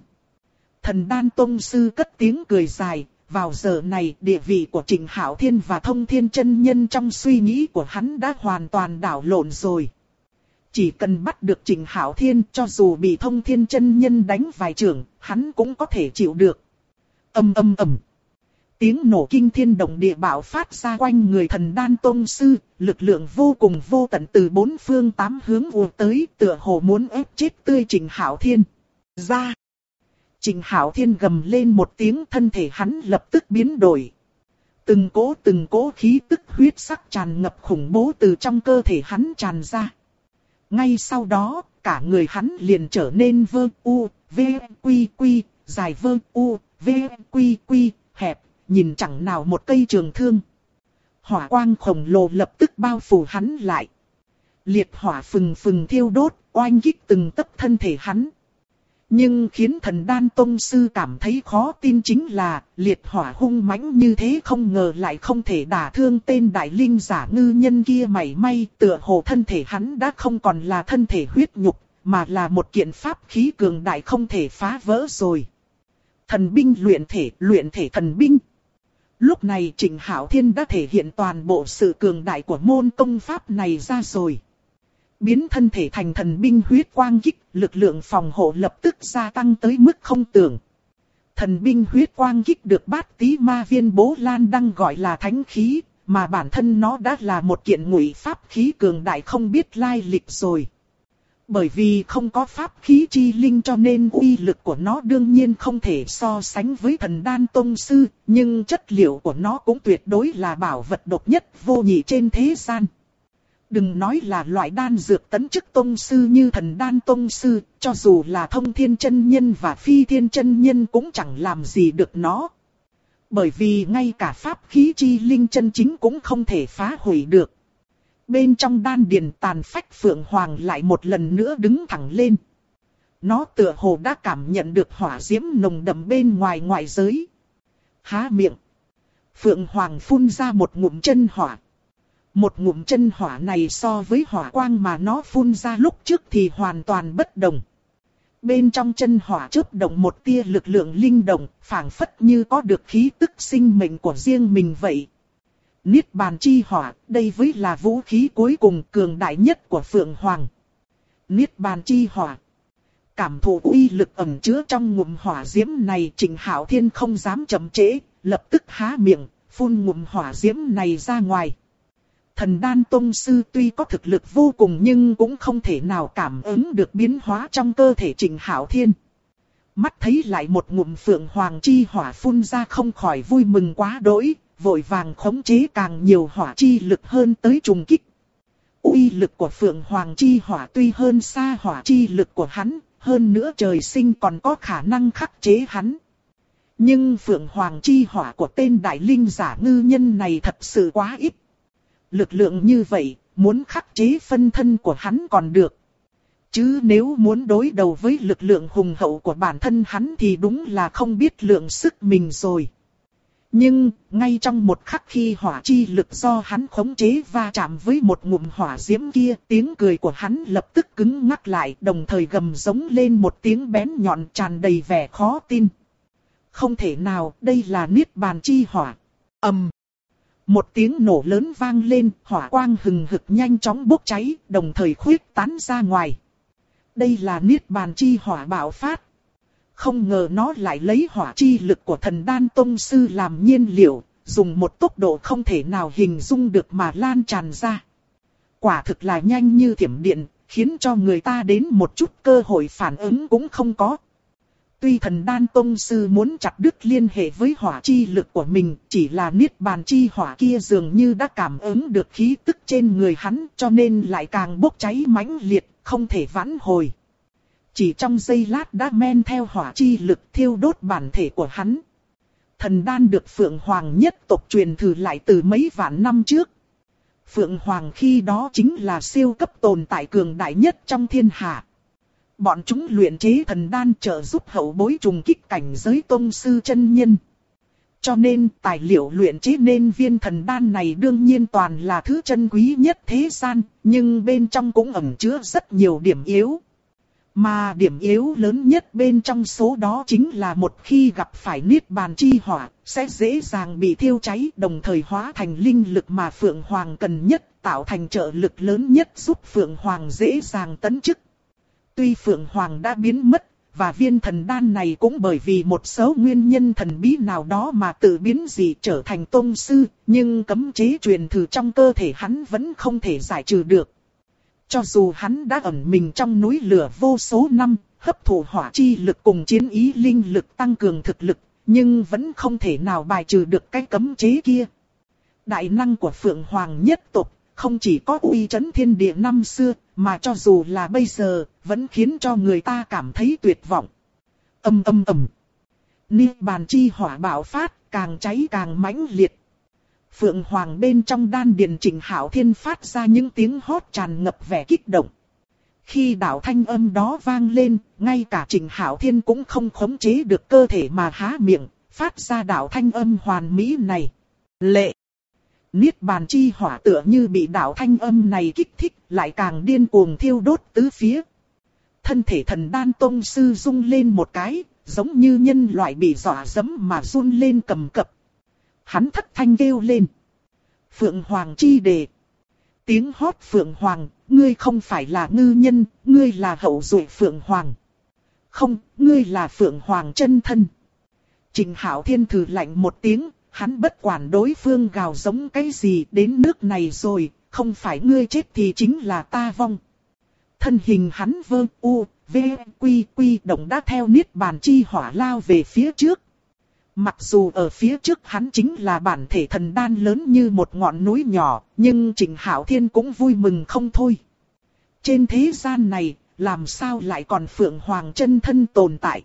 Thần Đan Tông Sư cất tiếng cười dài, vào giờ này địa vị của Trình Hạo Thiên và Thông Thiên chân nhân trong suy nghĩ của hắn đã hoàn toàn đảo lộn rồi. Chỉ cần bắt được Trình Hạo Thiên, cho dù bị Thông Thiên chân nhân đánh vài chưởng, hắn cũng có thể chịu được. Ầm ầm ầm. Tiếng nổ kinh thiên động địa bạo phát ra quanh người Thần Đan Tông Sư, lực lượng vô cùng vô tận từ bốn phương tám hướng ùa tới, tựa hồ muốn ép chết tươi Trình Hạo Thiên. Ra. Trình Hạo Thiên gầm lên một tiếng, thân thể hắn lập tức biến đổi. Từng cỗ khí tức huyết sắc tràn ngập khủng bố từ trong cơ thể hắn tràn ra. Ngay sau đó, cả người hắn liền trở nên vơ u, v, quy quy, dài vơ u, v, quy quy, hẹp, nhìn chẳng nào một cây trường thương. Hỏa quang khổng lồ lập tức bao phủ hắn lại. Liệt hỏa phừng phừng thiêu đốt, oanh kích từng tấc thân thể hắn. Nhưng khiến thần đan tông sư cảm thấy khó tin chính là, liệt hỏa hung mãnh như thế không ngờ lại không thể đả thương tên đại linh giả ngư nhân kia mảy may. Tựa hồ thân thể hắn đã không còn là thân thể huyết nhục, mà là một kiện pháp khí cường đại không thể phá vỡ rồi. Thần binh luyện thể thần binh. Lúc này Trịnh Hạo Thiên đã thể hiện toàn bộ sự cường đại của môn công pháp này ra rồi. Biến thân thể thành thần binh huyết quang kích, lực lượng phòng hộ lập tức gia tăng tới mức không tưởng. Thần binh huyết quang kích được Bát Tý Ma Viên Bố Lan Đăng gọi là thánh khí, mà bản thân nó đã là một kiện ngụy pháp khí cường đại không biết lai lịch rồi. Bởi vì không có pháp khí chi linh cho nên uy lực của nó đương nhiên không thể so sánh với thần đan tông sư, nhưng chất liệu của nó cũng tuyệt đối là bảo vật độc nhất vô nhị trên thế gian. Đừng nói là loại đan dược tấn chức tông sư như thần đan tông sư, cho dù là Thông Thiên chân nhân và Phi Thiên chân nhân cũng chẳng làm gì được nó. Bởi vì ngay cả pháp khí chi linh chân chính cũng không thể phá hủy được. Bên trong đan điền tàn phách Phượng Hoàng lại một lần nữa đứng thẳng lên. Nó tựa hồ đã cảm nhận được hỏa diễm nồng đậm bên ngoài ngoại giới. Há miệng. Phượng Hoàng phun ra một ngụm chân hỏa. Một ngụm chân hỏa này so với hỏa quang mà nó phun ra lúc trước thì hoàn toàn bất đồng. Bên trong chân hỏa chớp động một tia lực lượng linh động, phảng phất như có được khí tức sinh mệnh của riêng mình vậy. Niết bàn chi hỏa, đây với là vũ khí cuối cùng cường đại nhất của Phượng Hoàng. Niết bàn chi hỏa. Cảm thụ uy lực ẩn chứa trong ngụm hỏa diễm này, Trịnh Hạo Thiên không dám chậm trễ, lập tức há miệng, phun ngụm hỏa diễm này ra ngoài. Thần đan tông sư tuy có thực lực vô cùng nhưng cũng không thể nào cảm ứng được biến hóa trong cơ thể Trịnh Hạo Thiên. Mắt thấy lại một ngụm Phượng Hoàng chi hỏa phun ra không khỏi vui mừng quá đỗi, vội vàng khống chế càng nhiều hỏa chi lực hơn tới trùng kích. Uy lực của Phượng Hoàng chi hỏa tuy hơn xa hỏa chi lực của hắn, hơn nữa trời sinh còn có khả năng khắc chế hắn. Nhưng Phượng Hoàng chi hỏa của tên đại linh giả ngư nhân này thật sự quá ít. Lực lượng như vậy, muốn khắc chế phân thân của hắn còn được. Chứ nếu muốn đối đầu với lực lượng hùng hậu của bản thân hắn thì đúng là không biết lượng sức mình rồi. Nhưng, ngay trong một khắc khi hỏa chi lực do hắn khống chế va chạm với một ngụm hỏa diễm kia, tiếng cười của hắn lập tức cứng ngắc lại, đồng thời gầm giống lên một tiếng bén nhọn tràn đầy vẻ khó tin. Không thể nào, đây là niết bàn chi hỏa. Ầm. Một tiếng nổ lớn vang lên, hỏa quang hừng hực nhanh chóng bốc cháy, đồng thời khuyết tán ra ngoài. Đây là niết bàn chi hỏa bạo phát. Không ngờ nó lại lấy hỏa chi lực của thần đan tông sư làm nhiên liệu, dùng một tốc độ không thể nào hình dung được mà lan tràn ra. Quả thực là nhanh như thiểm điện, khiến cho người ta đến một chút cơ hội phản ứng cũng không có. Tuy thần đan tông sư muốn chặt đứt liên hệ với hỏa chi lực của mình, chỉ là niết bàn chi hỏa kia dường như đã cảm ứng được khí tức trên người hắn, cho nên lại càng bốc cháy mãnh liệt, không thể vãn hồi. Chỉ trong giây lát đã men theo hỏa chi lực thiêu đốt bản thể của hắn. Thần đan được Phượng Hoàng nhất tộc truyền thụ lại từ mấy vạn năm trước. Phượng Hoàng khi đó chính là siêu cấp tồn tại cường đại nhất trong thiên hạ. Bọn chúng luyện chế thần đan trợ giúp hậu bối trùng kích cảnh giới tông sư chân nhân. Cho nên tài liệu luyện chế nên viên thần đan này đương nhiên toàn là thứ chân quý nhất thế gian, nhưng bên trong cũng ẩn chứa rất nhiều điểm yếu. Mà điểm yếu lớn nhất bên trong số đó chính là một khi gặp phải niết bàn chi hỏa, sẽ dễ dàng bị thiêu cháy, đồng thời hóa thành linh lực mà Phượng Hoàng cần nhất, tạo thành trợ lực lớn nhất giúp Phượng Hoàng dễ dàng tấn chức. Tuy Phượng Hoàng đã biến mất, và viên thần đan này cũng bởi vì một số nguyên nhân thần bí nào đó mà tự biến dị trở thành tông sư, nhưng cấm chế truyền thụ trong cơ thể hắn vẫn không thể giải trừ được. Cho dù hắn đã ẩn mình trong núi lửa vô số năm, hấp thụ hỏa chi lực cùng chiến ý linh lực tăng cường thực lực, nhưng vẫn không thể nào bài trừ được cái cấm chế kia. Đại năng của Phượng Hoàng nhất tộc không chỉ có uy chấn thiên địa năm xưa, mà cho dù là bây giờ, vẫn khiến cho người ta cảm thấy tuyệt vọng. Ầm ầm ầm. Niết bàn chi hỏa bạo phát, càng cháy càng mãnh liệt. Phượng Hoàng bên trong đan điền Trịnh Hạo Thiên phát ra những tiếng hót tràn ngập vẻ kích động. Khi đạo thanh âm đó vang lên, ngay cả Trịnh Hạo Thiên cũng không khống chế được cơ thể mà há miệng, phát ra đạo thanh âm hoàn mỹ này. Lệ! Niết bàn chi hỏa tựa như bị đạo thanh âm này kích thích, lại càng điên cuồng thiêu đốt tứ phía. Thân thể Thần Đan Tông sư rung lên một cái, giống như nhân loại bị dọa dẫm mà run lên cầm cập. Hắn thất thanh kêu lên. Phượng Hoàng chi đề. Tiếng hót Phượng Hoàng, ngươi không phải là ngư nhân, ngươi là hậu duệ Phượng Hoàng. Không, ngươi là Phượng Hoàng chân thân. Trịnh Hạo Thiên thử lạnh một tiếng, hắn bất quản đối phương gào giống cái gì, đến nước này rồi, không phải ngươi chết thì chính là ta vong. Thân hình hắn vơ u, v, quy quy động đã theo niết bàn chi hỏa lao về phía trước. Mặc dù ở phía trước hắn chính là bản thể thần đan lớn như một ngọn núi nhỏ, nhưng Trịnh Hạo Thiên cũng vui mừng không thôi. Trên thế gian này, làm sao lại còn Phượng Hoàng chân thân tồn tại?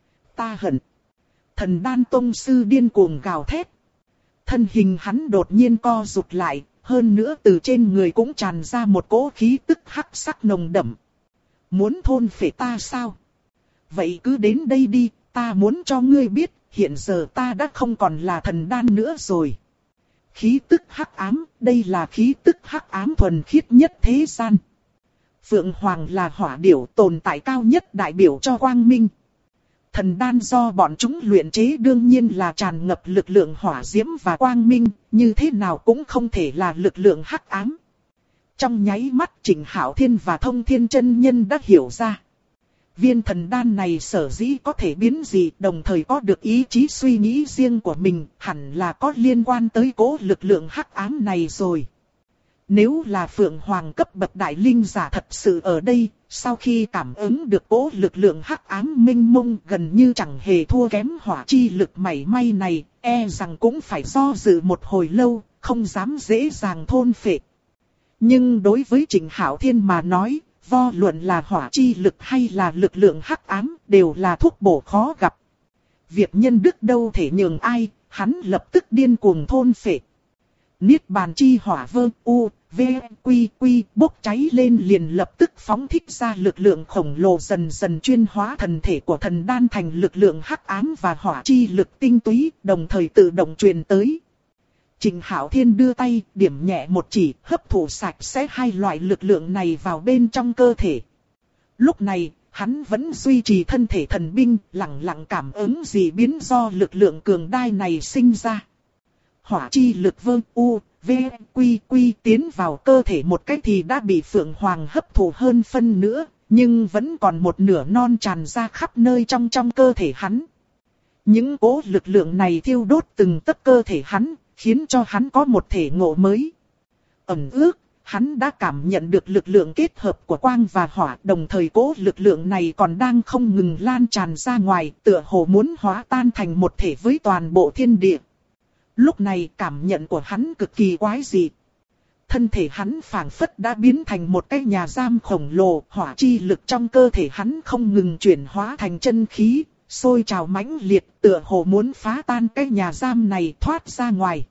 Ta hận. Thần đan tông sư điên cuồng gào thét. Thân hình hắn đột nhiên co rụt lại, hơn nữa từ trên người cũng tràn ra một cỗ khí tức hắc sắc nồng đậm. Muốn thôn phệ ta sao? Vậy cứ đến đây đi, ta muốn cho ngươi biết, hiện giờ ta đã không còn là thần đan nữa rồi. Khí tức hắc ám, đây là khí tức hắc ám thuần khiết nhất thế gian. Phượng Hoàng là hỏa điểu tồn tại cao nhất đại biểu cho quang minh. Thần đan do bọn chúng luyện chế đương nhiên là tràn ngập lực lượng hỏa diễm và quang minh, như thế nào cũng không thể là lực lượng hắc ám. Trong nháy mắt Trịnh Hạo Thiên và Thông Thiên Chân Nhân đã hiểu ra. Viên thần đan này sở dĩ có thể biến dị, đồng thời có được ý chí suy nghĩ riêng của mình, hẳn là có liên quan tới cỗ lực lượng hắc ám này rồi. Nếu là Phượng Hoàng cấp bậc đại linh giả thật sự ở đây, sau khi cảm ứng được cỗ lực lượng hắc ám mênh mông gần như chẳng hề thua kém hỏa chi lực mảy may này, e rằng cũng phải do dự một hồi lâu, không dám dễ dàng thôn phệ. Nhưng đối với Trịnh Hạo Thiên mà nói, vô luận là hỏa chi lực hay là lực lượng hắc ám đều là thuốc bổ khó gặp. Việc nhân đức đâu thể nhường ai, hắn lập tức điên cuồng thôn phệ. Niết bàn chi hỏa vơ u, v, quy quy bốc cháy lên liền lập tức phóng thích ra lực lượng khổng lồ dần dần chuyên hóa thần thể của thần đan thành lực lượng hắc ám và hỏa chi lực tinh túy, đồng thời tự động truyền tới. Trịnh Hạo Thiên đưa tay, điểm nhẹ một chỉ, hấp thụ sạch sẽ hai loại lực lượng này vào bên trong cơ thể. Lúc này, hắn vẫn duy trì thân thể thần binh, lặng lặng cảm ứng dị biến do lực lượng cường đại này sinh ra. Hỏa chi lực vơ u, v, quy quy tiến vào cơ thể một cách thì đã bị Phượng Hoàng hấp thụ hơn phân nữa, nhưng vẫn còn một nửa non tràn ra khắp nơi trong cơ thể hắn. Những cỗ lực lượng này thiêu đốt từng tấc cơ thể hắn, khiến cho hắn có một thể ngộ mới. Ẩn ước, hắn đã cảm nhận được lực lượng kết hợp của quang và hỏa, đồng thời cỗ lực lượng này còn đang không ngừng lan tràn ra ngoài, tựa hồ muốn hóa tan thành một thể với toàn bộ thiên địa. Lúc này cảm nhận của hắn cực kỳ quái dị. Thân thể hắn phảng phất đã biến thành một cái nhà giam khổng lồ, hỏa chi lực trong cơ thể hắn không ngừng chuyển hóa thành chân khí, sôi trào mãnh liệt, tựa hồ muốn phá tan cái nhà giam này thoát ra ngoài.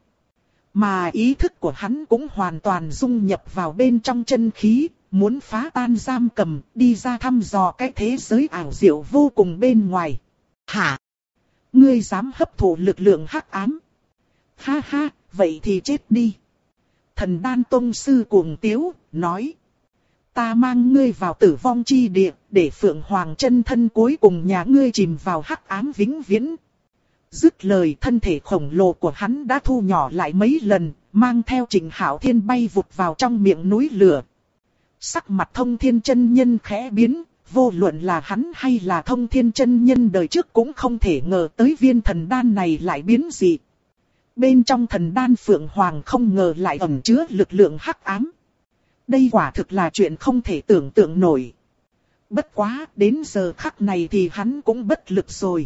Mà ý thức của hắn cũng hoàn toàn dung nhập vào bên trong chân khí, muốn phá tan giam cầm, đi ra thăm dò cái thế giới ảo diệu vô cùng bên ngoài. Hả? Ngươi dám hấp thụ lực lượng hắc ám? Ha ha, vậy thì chết đi. Thần đan tông sư cuồng tiếu, nói. Ta mang ngươi vào tử vong chi địa, để Phượng Hoàng chân thân cuối cùng nhà ngươi chìm vào hắc ám vĩnh viễn. Dứt lời, thân thể khổng lồ của hắn đã thu nhỏ lại mấy lần, mang theo Trịnh Hạo Thiên bay vụt vào trong miệng núi lửa. Sắc mặt Thông Thiên Chân Nhân khẽ biến, vô luận là hắn hay là Thông Thiên Chân Nhân đời trước cũng không thể ngờ tới viên thần đan này lại biến dị. Bên trong thần đan Phượng Hoàng không ngờ lại ẩn chứa lực lượng hắc ám. Đây quả thực là chuyện không thể tưởng tượng nổi. Bất quá, đến giờ khắc này thì hắn cũng bất lực rồi.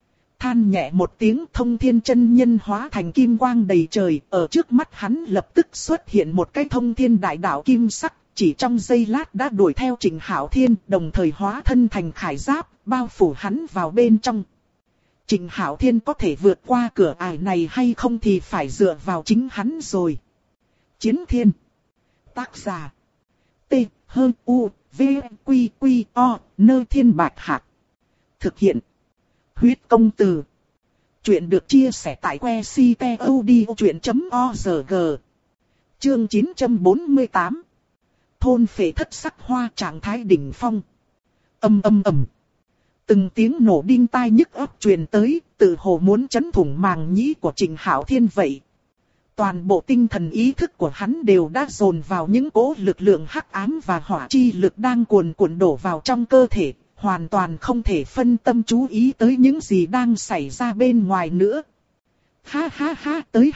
Than nhẹ một tiếng, Thông Thiên Chân Nhân hóa thành kim quang đầy trời, ở trước mắt hắn lập tức xuất hiện một cái thông thiên đại đạo kim sắc, chỉ trong giây lát đã đuổi theo Trịnh Hạo Thiên, đồng thời hóa thân thành khải giáp, bao phủ hắn vào bên trong. Trịnh Hạo Thiên có thể vượt qua cửa ải này hay không thì phải dựa vào chính hắn rồi. Chiến Thiên. Tác giả. T. H. U. V. Quy. O, Nơ Thiên Bạch Hạc. Thực hiện. Huyết công từ. Chuyện được chia sẻ tại que ctod.org. Chương 948. Thôn phệ thất sắc hoa trạng thái đỉnh phong. Ầm ầm ầm. Từng tiếng nổ đinh tai nhức óc truyền tới, tự hồ muốn chấn thủng màng nhĩ của Trịnh Hạo Thiên vậy. Toàn bộ tinh thần ý thức của hắn đều đã dồn vào những cỗ lực lượng hắc ám và hỏa chi lực đang cuồn cuộn đổ vào trong cơ thể, hoàn toàn không thể phân tâm chú ý tới những gì đang xảy ra bên ngoài nữa. Ha ha ha, tới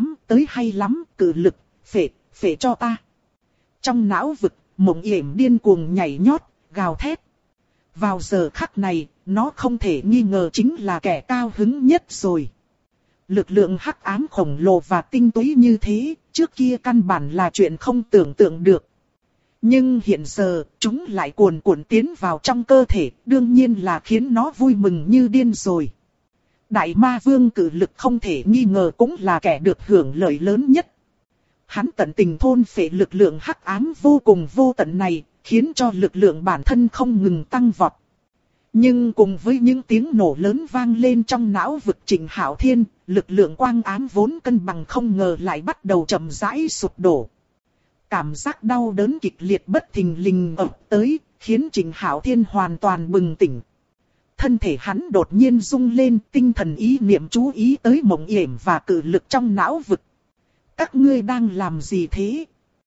hay lắm, cử lực, phệ cho ta. Trong não vực, Mộng Yểm điên cuồng nhảy nhót, gào thét. Vào giờ khắc này, nó không thể nghi ngờ chính là kẻ cao hứng nhất rồi. Lực lượng hắc ám khổng lồ và tinh túy như thế, trước kia căn bản là chuyện không tưởng tượng được. Nhưng hiện giờ, chúng lại cuồn cuộn tiến vào trong cơ thể, đương nhiên là khiến nó vui mừng như điên rồi. Đại ma vương cử lực không thể nghi ngờ cũng là kẻ được hưởng lợi lớn nhất. Hắn tận tình thôn phệ lực lượng hắc ám vô cùng vô tận này, khiến cho lực lượng bản thân không ngừng tăng vọt. Nhưng cùng với những tiếng nổ lớn vang lên trong não vực Trịnh Hạo Thiên, lực lượng quang ám vốn cân bằng không ngờ lại bắt đầu chậm rãi sụp đổ. Cảm giác đau đớn kịch liệt bất thình lình ập tới, khiến Trịnh Hạo Thiên hoàn toàn bừng tỉnh. Thân thể hắn đột nhiên rung lên, tinh thần ý niệm chú ý tới Mộng Yểm và cử lực trong não vực. Các ngươi đang làm gì thế?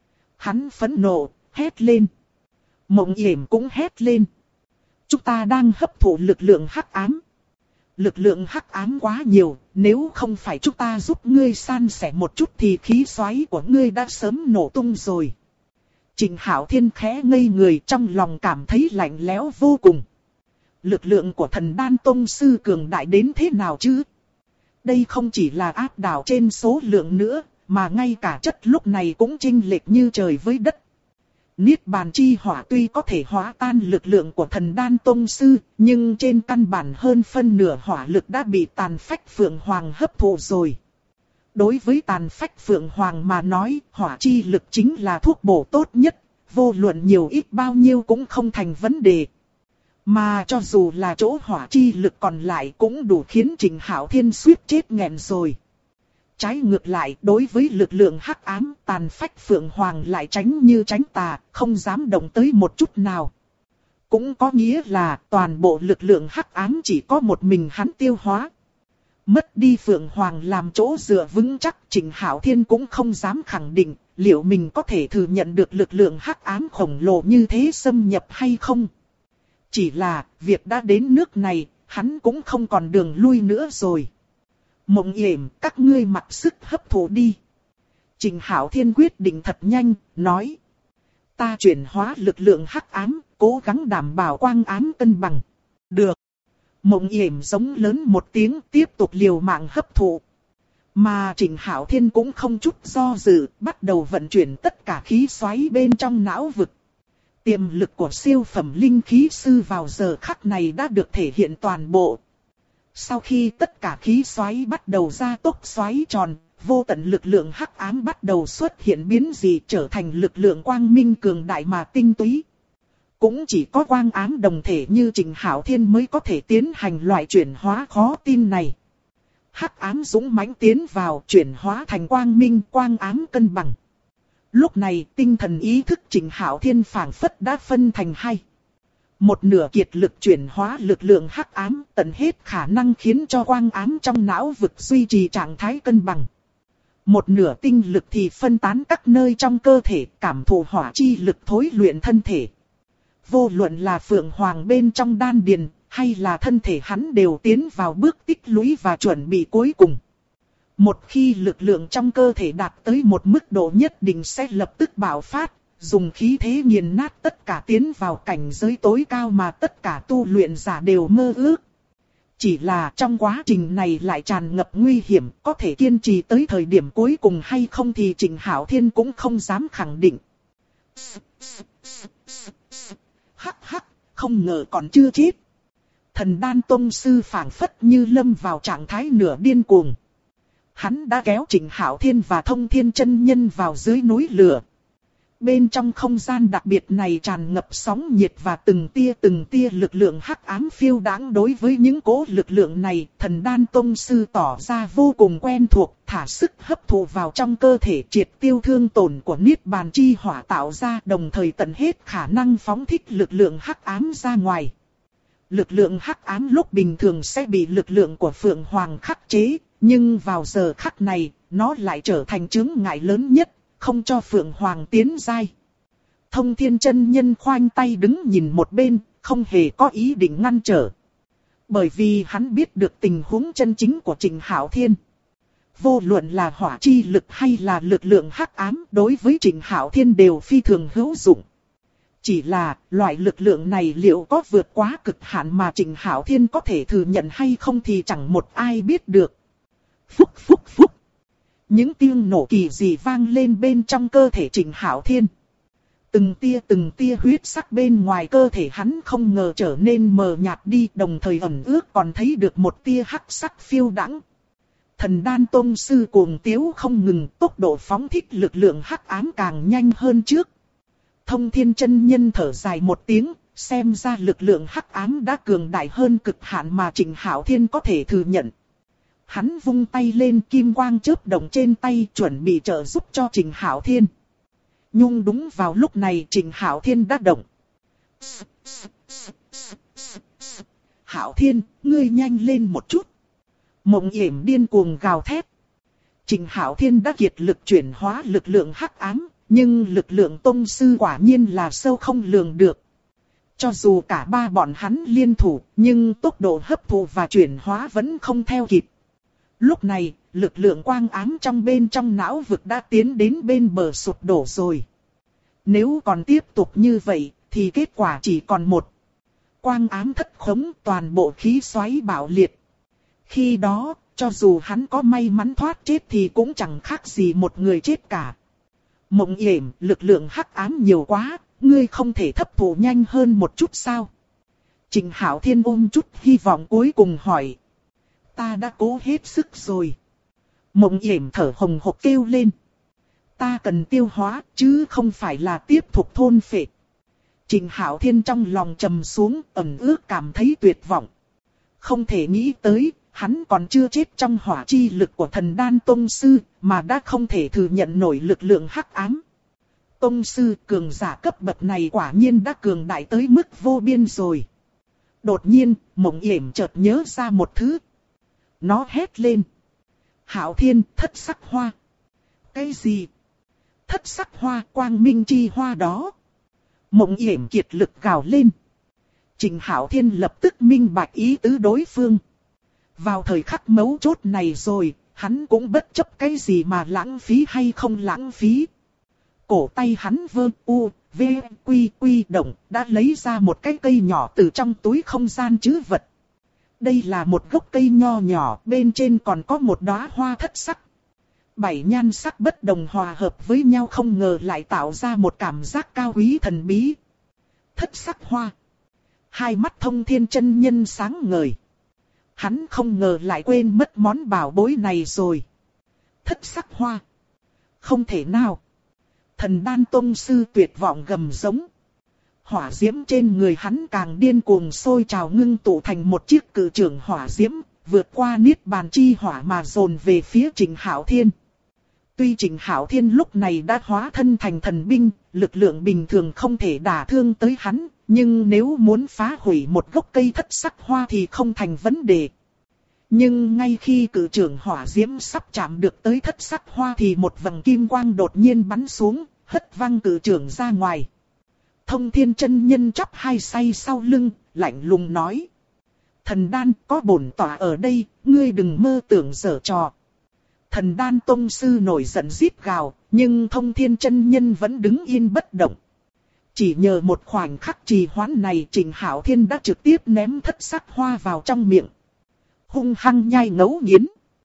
Hắn phẫn nộ, hét lên. Mộng Yểm cũng hét lên. Chúng ta đang hấp thụ lực lượng hắc ám. Lực lượng hắc ám quá nhiều, nếu không phải chúng ta giúp ngươi san sẻ một chút thì khí xoáy của ngươi đã sớm nổ tung rồi. Trịnh Hạo Thiên khẽ ngây người, trong lòng cảm thấy lạnh lẽo vô cùng. Lực lượng của Thần Đan Tông sư cường đại đến thế nào chứ? Đây không chỉ là áp đảo trên số lượng nữa, mà ngay cả chất lúc này cũng chênh lệch như trời với đất. Niết bàn chi hỏa tuy có thể hóa tan lực lượng của Thần Đan Tông sư, nhưng trên căn bản hơn phân nửa hỏa lực đã bị tàn phách Phượng Hoàng hấp thụ rồi. Đối với tàn phách Phượng Hoàng mà nói, hỏa chi lực chính là thuốc bổ tốt nhất, vô luận nhiều ít bao nhiêu cũng không thành vấn đề. Mà cho dù là chỗ hỏa chi lực còn lại cũng đủ khiến Trịnh Hạo Thiên suýt chết nghẹn rồi. Trái ngược lại, đối với lực lượng hắc ám, tàn phách Phượng Hoàng lại tránh như tránh tà, không dám động tới một chút nào. Cũng có nghĩa là toàn bộ lực lượng hắc ám chỉ có một mình hắn tiêu hóa. Mất đi Phượng Hoàng làm chỗ dựa vững chắc, Trịnh Hạo Thiên cũng không dám khẳng định liệu mình có thể thừa nhận được lực lượng hắc ám khổng lồ như thế xâm nhập hay không. Chỉ là, việc đã đến nước này, hắn cũng không còn đường lui nữa rồi. Mộng Yểm, các ngươi mặc sức hấp thụ đi. Trịnh Hạo Thiên quyết định thật nhanh, nói. Ta chuyển hóa lực lượng hắc ám, cố gắng đảm bảo quang ám cân bằng. Được. Mộng Yểm giống lớn một tiếng, tiếp tục liều mạng hấp thụ. Mà Trịnh Hạo Thiên cũng không chút do dự, bắt đầu vận chuyển tất cả khí xoáy bên trong não vực. Tiềm lực của siêu phẩm linh khí sư vào giờ khắc này đã được thể hiện toàn bộ. Sau khi tất cả khí xoáy bắt đầu ra tốc xoáy tròn, vô tận lực lượng hắc ám bắt đầu xuất hiện biến dị, trở thành lực lượng quang minh cường đại mà tinh túy. Cũng chỉ có quang ám đồng thể như Trịnh Hạo Thiên mới có thể tiến hành loại chuyển hóa khó tin này. Hắc ám dũng mãnh tiến vào, chuyển hóa thành quang minh, quang ám cân bằng. Lúc này tinh thần ý thức Trịnh Hạo Thiên phảng phất đã phân thành hai. Một nửa kiệt lực chuyển hóa lực lượng hắc ám, tận hết khả năng khiến cho quang ám trong não vực duy trì trạng thái cân bằng. Một nửa tinh lực thì phân tán các nơi trong cơ thể, cảm thụ hỏa chi lực thối luyện thân thể. Vô luận là Phượng Hoàng bên trong đan điền, hay là thân thể hắn đều tiến vào bước tích lũy và chuẩn bị cuối cùng. Một khi lực lượng trong cơ thể đạt tới một mức độ nhất định sẽ lập tức bạo phát, dùng khí thế nghiền nát tất cả, tiến vào cảnh giới tối cao mà tất cả tu luyện giả đều mơ ước. Chỉ là trong quá trình này lại tràn ngập nguy hiểm, có thể kiên trì tới thời điểm cuối cùng hay không thì Trịnh Hạo Thiên cũng không dám khẳng định. Hắc hắc, không ngờ còn chưa chết. Thần Đan Tông sư phảng phất như lâm vào trạng thái nửa điên cuồng. Hắn đã kéo Trịnh Hạo Thiên và Thông Thiên chân nhân vào dưới núi lửa. Bên trong không gian đặc biệt này tràn ngập sóng nhiệt và từng tia lực lượng hắc ám phiêu đãng. Đối với những cỗ lực lượng này, Thần Đan Tông Sư tỏ ra vô cùng quen thuộc, thả sức hấp thụ vào trong cơ thể, triệt tiêu thương tổn của Niết Bàn Chi Hỏa tạo ra, đồng thời tận hết khả năng phóng thích lực lượng hắc ám ra ngoài. Lực lượng hắc ám lúc bình thường sẽ bị lực lượng của Phượng Hoàng khắc chế, nhưng vào giờ khắc này, nó lại trở thành chướng ngại lớn nhất, không cho Phượng Hoàng tiến giai. Thông Thiên chân nhân khoanh tay đứng nhìn một bên, không hề có ý định ngăn trở. Bởi vì hắn biết được tình huống chân chính của Trịnh Hạo Thiên. Vô luận là hỏa chi lực hay là lực lượng hắc ám, đối với Trịnh Hạo Thiên đều phi thường hữu dụng. Chỉ là, loại lực lượng này liệu có vượt quá cực hạn mà Trịnh Hạo Thiên có thể thừa nhận hay không thì chẳng một ai biết được. Phúc phúc phúc. Những tiếng nổ kỳ dị vang lên bên trong cơ thể Trịnh Hạo Thiên. Từng tia huyết sắc bên ngoài cơ thể hắn không ngờ trở nên mờ nhạt đi, đồng thời ẩn ước còn thấy được một tia hắc sắc phiêu đãng. Thần Đan Tông Sư cuồng tiếu không ngừng, tốc độ phóng thích lực lượng hắc ám càng nhanh hơn trước. Thông Thiên chân nhân thở dài một tiếng, xem ra lực lượng hắc ám đã cường đại hơn cực hạn mà Trịnh Hạo Thiên có thể thừa nhận. Hắn vung tay lên, kim quang chớp động trên tay, chuẩn bị trợ giúp cho Trịnh Hạo Thiên. Nhưng đúng vào lúc này Trịnh Hạo Thiên đã động. Hạo Thiên, ngươi nhanh lên một chút. Mộng Yểm điên cuồng gào thét. Trịnh Hạo Thiên đã kiệt lực chuyển hóa lực lượng hắc ám, nhưng lực lượng tông sư quả nhiên là sâu không lường được. Cho dù cả ba bọn hắn liên thủ, nhưng tốc độ hấp thụ và chuyển hóa vẫn không theo kịp. Lúc này, lực lượng quang ám trong bên trong não vực đã tiến đến bên bờ sụp đổ rồi. Nếu còn tiếp tục như vậy, thì kết quả chỉ còn một. Quang ám thất khống, toàn bộ khí xoáy bạo liệt. Khi đó, cho dù hắn có may mắn thoát chết thì cũng chẳng khác gì một người chết cả. Mộng Yểm, lực lượng hắc ám nhiều quá, ngươi không thể thấp thụ nhanh hơn một chút sao? Trịnh Hạo Thiên ôm chút hy vọng cuối cùng hỏi. Ta đã cố hết sức rồi. Mộng Yểm thở hồng hộc kêu lên. Ta cần tiêu hóa, chứ không phải là tiếp tục thôn phệ. Trịnh Hạo Thiên trong lòng trầm xuống, ẩn ước cảm thấy tuyệt vọng. Không thể nghĩ tới, hắn còn chưa chết trong hỏa chi lực của Thần Đan Tông Sư, mà đã không thể thừa nhận nổi lực lượng hắc ám. Tông Sư cường giả cấp bậc này quả nhiên đã cường đại tới mức vô biên rồi. Đột nhiên, Mộng Yểm chợt nhớ ra một thứ. Nó hét lên. Hạo Thiên, thất sắc hoa. Cái gì? Thất sắc hoa, quang minh chi hoa đó. Mộng Yểm kiệt lực gào lên. Trịnh Hạo Thiên lập tức minh bạch ý tứ đối phương. Vào thời khắc mấu chốt này rồi, hắn cũng bất chấp cái gì mà lãng phí hay không lãng phí. Cổ tay hắn vơ u, v, quy động, đã lấy ra một cái cây nhỏ từ trong túi không gian trữ vật. Đây là một gốc cây nho nhỏ, bên trên còn có một đóa hoa thất sắc. 7 nhan sắc bất đồng hòa hợp với nhau không ngờ lại tạo ra một cảm giác cao quý thần bí. Thất sắc hoa. Hai mắt Thông Thiên chân nhân sáng ngời. Hắn không ngờ lại quên mất món bảo bối này rồi. Thất sắc hoa. Không thể nào. Thần Đan Tông Sư tuyệt vọng gầm giống. Hỏa diễm trên người hắn càng điên cuồng sôi trào ngưng tụ thành một chiếc cự trường hỏa diễm, vượt qua Niết Bàn Chi Hỏa mà dồn về phía Trịnh Hạo Thiên. Tuy Trịnh Hạo Thiên lúc này đã hóa thân thành thần binh, lực lượng bình thường không thể đả thương tới hắn, nhưng nếu muốn phá hủy một gốc cây thất sắc hoa thì không thành vấn đề. Nhưng ngay khi cự trường hỏa diễm sắp chạm được tới thất sắc hoa thì một vầng kim quang đột nhiên bắn xuống, hất văng cự trường ra ngoài. Thông Thiên chân nhân chắp hai tay sau lưng, lạnh lùng nói. Thần Đan có bổn tọa ở đây, ngươi đừng mơ tưởng giở trò. Thần Đan Tông Sư nổi giận rít gào, nhưng Thông Thiên chân nhân vẫn đứng yên bất động. Chỉ nhờ một khoảnh khắc trì hoãn này Trịnh Hạo Thiên đã trực tiếp ném thất sắc hoa vào trong miệng. Hung hăng nhai ngấu nghiến.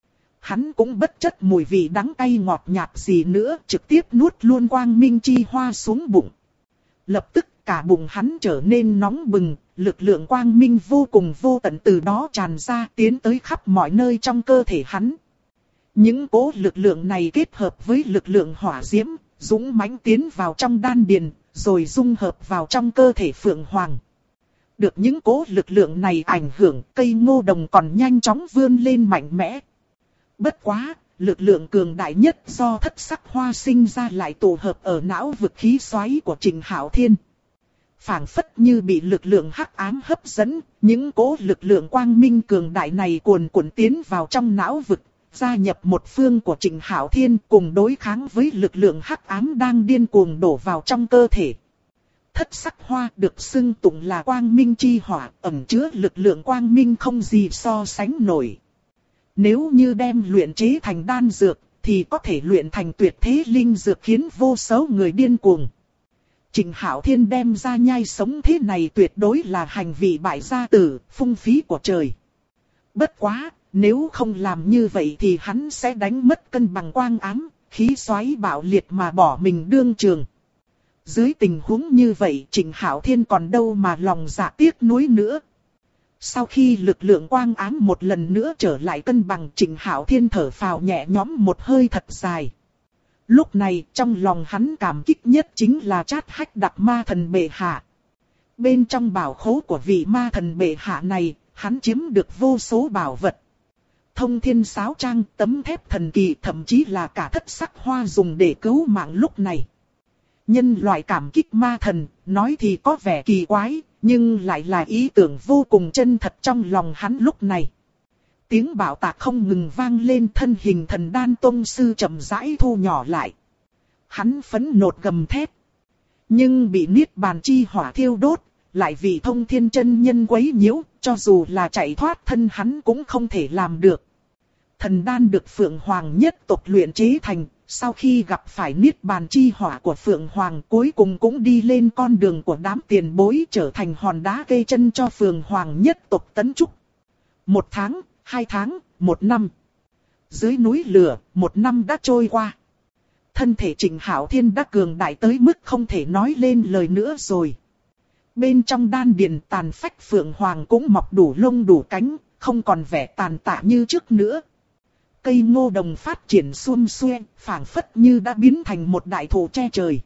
Hắn cũng bất chấp mùi vị đắng cay ngọt nhạt gì nữa, trực tiếp nuốt luôn quang minh chi hoa xuống bụng. Lập tức cả bụng hắn trở nên nóng bừng, lực lượng quang minh vô cùng vô tận từ đó tràn ra tiến tới khắp mọi nơi trong cơ thể hắn. Những cỗ lực lượng này kết hợp với lực lượng hỏa diễm, dũng mãnh tiến vào trong đan điền, rồi dung hợp vào trong cơ thể Phượng Hoàng. Được những cỗ lực lượng này ảnh hưởng, cây ngô đồng còn nhanh chóng vươn lên mạnh mẽ. Bất quá, lực lượng cường đại nhất do thất sắc hoa sinh ra lại tụ hợp ở não vực khí xoáy của Trịnh Hạo Thiên. Phảng phất như bị lực lượng hắc ám hấp dẫn, những cỗ lực lượng quang minh cường đại này cuồn cuộn tiến vào trong não vực, gia nhập một phương của Trịnh Hạo Thiên cùng đối kháng với lực lượng hắc ám đang điên cuồng đổ vào trong cơ thể. Thất sắc hoa được xưng tụng là quang minh chi hỏa, ẩn chứa lực lượng quang minh không gì so sánh nổi. Nếu như đem luyện chế thành đan dược, thì có thể luyện thành tuyệt thế linh dược khiến vô số người điên cuồng. Trịnh Hạo Thiên đem ra nhai sống thế này tuyệt đối là hành vi bại gia tử, phung phí của trời. Bất quá, nếu không làm như vậy thì hắn sẽ đánh mất cân bằng quang ám, khí xoáy bạo liệt mà bỏ mình đương trường. Dưới tình huống như vậy Trịnh Hạo Thiên còn đâu mà lòng dạ tiếc nuối nữa. Sau khi lực lượng quang ám một lần nữa trở lại cân bằng, Trịnh Hạo Thiên thở phào nhẹ nhõm một hơi thật dài. Lúc này trong lòng hắn cảm kích nhất chính là Trát Hách Đặc Ma Thần bệ hạ. Bên trong bảo khố của vị ma thần bệ hạ này, hắn chiếm được vô số bảo vật. Thông thiên sáo trang, tấm thép thần kỳ, thậm chí là cả thất sắc hoa dùng để cứu mạng lúc này. Nhân loại cảm kích ma thần, nói thì có vẻ kỳ quái, nhưng lại là ý tưởng vô cùng chân thật trong lòng hắn lúc này. Tiếng bạo tạc không ngừng vang lên, thân hình Thần Đan Tông sư chậm rãi thu nhỏ lại. Hắn phẫn nộ gầm thét. Nhưng bị niết bàn chi hỏa thiêu đốt, lại vì Thông Thiên chân nhân quấy nhiễu, cho dù là chạy thoát thân hắn cũng không thể làm được. Thần đan được Phượng Hoàng nhất tộc luyện chế thành, sau khi gặp phải niết bàn chi hỏa của Phượng Hoàng cuối cùng cũng đi lên con đường của đám tiền bối, trở thành hòn đá gây chân cho Phượng Hoàng nhất tộc tấn trúc. 1 tháng, 2 tháng, 1 năm. Dưới núi lửa, 1 năm đã trôi qua. Thân thể Trịnh Hạo Thiên đã cường đại tới mức không thể nói lên lời nữa rồi. Bên trong đan điền tàn phách Phượng Hoàng cũng mọc đủ lông đủ cánh, không còn vẻ tàn tạ như trước nữa. Cây ngô đồng phát triển xuum xuê, phảng phất như đã biến thành một đại thụ che trời.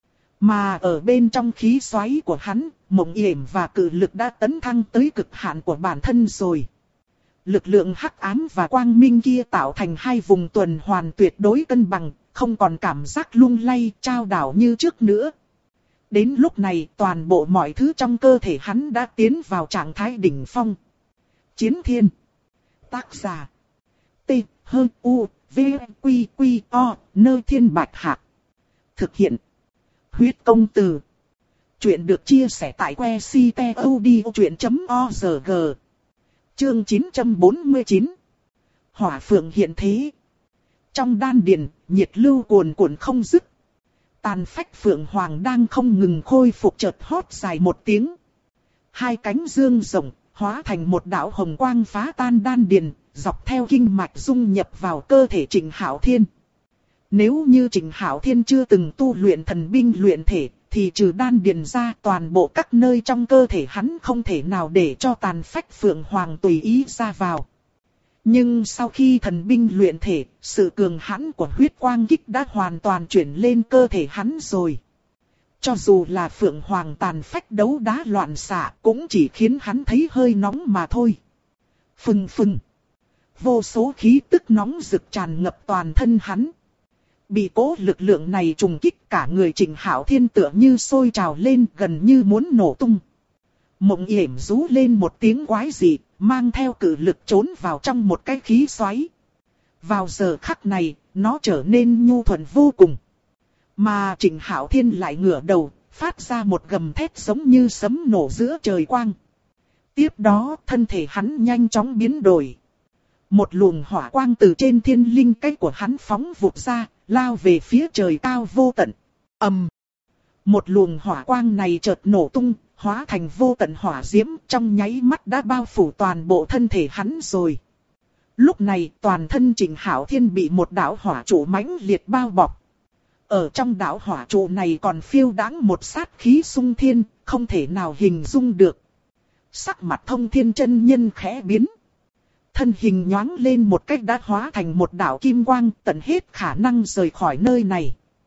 Mà ở bên trong khí xoáy của hắn, mộng yểm và cự lực đã tấn thăng tới cực hạn của bản thân rồi. Lực lượng hắc ám và quang minh kia tạo thành hai vùng tuần hoàn tuyệt đối cân bằng, không còn cảm giác lung lay, trao đảo như trước nữa. Đến lúc này toàn bộ mọi thứ trong cơ thể hắn đã tiến vào trạng thái đỉnh phong. Chiến Thiên. Tác giả. T, H, U, V, Quy, Quy, O, Nơ Thiên Bạch Hạc. Thực hiện. Huyết Công Từ. Chuyện được chia sẻ tại que ctod.org. Chương 949. Hỏa Phượng hiện thế. Trong đan điền, nhiệt lưu cuồn cuộn không dứt. Tàn phách Phượng Hoàng đang không ngừng khôi phục, chợt hót dài một tiếng. Hai cánh dương rộng, hóa thành một đạo hồng quang phá tan đan điền, dọc theo kinh mạch dung nhập vào cơ thể Trịnh Hạo Thiên. Nếu như Trịnh Hạo Thiên chưa từng tu luyện thần binh luyện thể, thì trừ đan điền ra toàn bộ các nơi trong cơ thể hắn không thể nào để cho tàn phách Phượng Hoàng tùy ý ra vào. Nhưng sau khi thần binh luyện thể, sự cường hãn của huyết quang kích đã hoàn toàn chuyển lên cơ thể hắn rồi. Cho dù là Phượng Hoàng tàn phách đấu đá loạn xạ cũng chỉ khiến hắn thấy hơi nóng mà thôi. Phừng phừng. Vô số khí tức nóng rực tràn ngập toàn thân hắn. Bị cố lực lượng này trùng kích, cả người Trịnh Hạo Thiên tựa như sôi trào lên, gần như muốn nổ tung. Mộng yểm rú lên một tiếng quái dị, mang theo cự lực trốn vào trong một cái khí xoáy. Vào giờ khắc này, nó trở nên nhu thuận vô cùng. Mà Trịnh Hạo Thiên lại ngửa đầu, phát ra một gầm thét giống như sấm nổ giữa trời quang. Tiếp đó, thân thể hắn nhanh chóng biến đổi. Một luồng hỏa quang từ trên thiên linh cây của hắn phóng vụt ra, lao về phía trời cao vô tận. Ầm! Một luồng hỏa quang này chợt nổ tung, hóa thành vô tận hỏa diễm, trong nháy mắt đã bao phủ toàn bộ thân thể hắn rồi. Lúc này toàn thân Trịnh Hạo Thiên bị một đạo hỏa trụ mãnh liệt bao bọc. Ở trong đạo hỏa trụ này còn phiêu đãng một sát khí xung thiên, không thể nào hình dung được. Sắc mặt Thông Thiên chân nhân khẽ biến. Thân hình nhoáng lên một cách đã hóa thành một đạo kim quang, tận hết khả năng rời khỏi nơi này.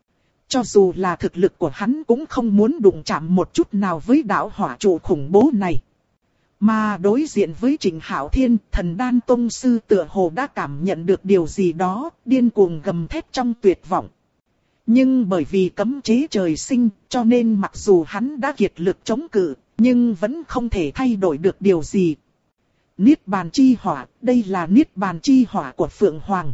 Cho dù là thực lực của hắn cũng không muốn đụng chạm một chút nào với đạo hỏa trụ khủng bố này. Mà đối diện với Trịnh Hạo Thiên, Thần Đan Tông Sư tựa hồ đã cảm nhận được điều gì đó, điên cuồng gầm thét trong tuyệt vọng. Nhưng bởi vì cấm chế trời sinh, cho nên mặc dù hắn đã kiệt lực chống cự, nhưng vẫn không thể thay đổi được điều gì. Niết bàn chi hỏa, đây là niết bàn chi hỏa của Phượng Hoàng.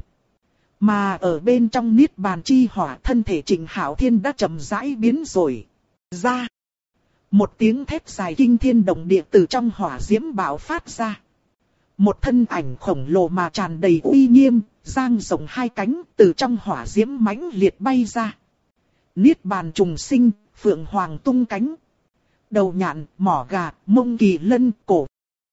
Mà ở bên trong niết bàn chi hỏa, thân thể Trịnh Hạo Thiên đã chậm rãi biến rồi ra. Một tiếng thét dài kinh thiên động địa từ trong hỏa diễm bạo phát ra. Một thân ảnh khổng lồ mà tràn đầy uy nghiêm, dang rộng hai cánh từ trong hỏa diễm mãnh liệt bay ra. Niết bàn trùng sinh, Phượng Hoàng tung cánh. Đầu nhạn, mỏ gà, mông kỳ lân, cổ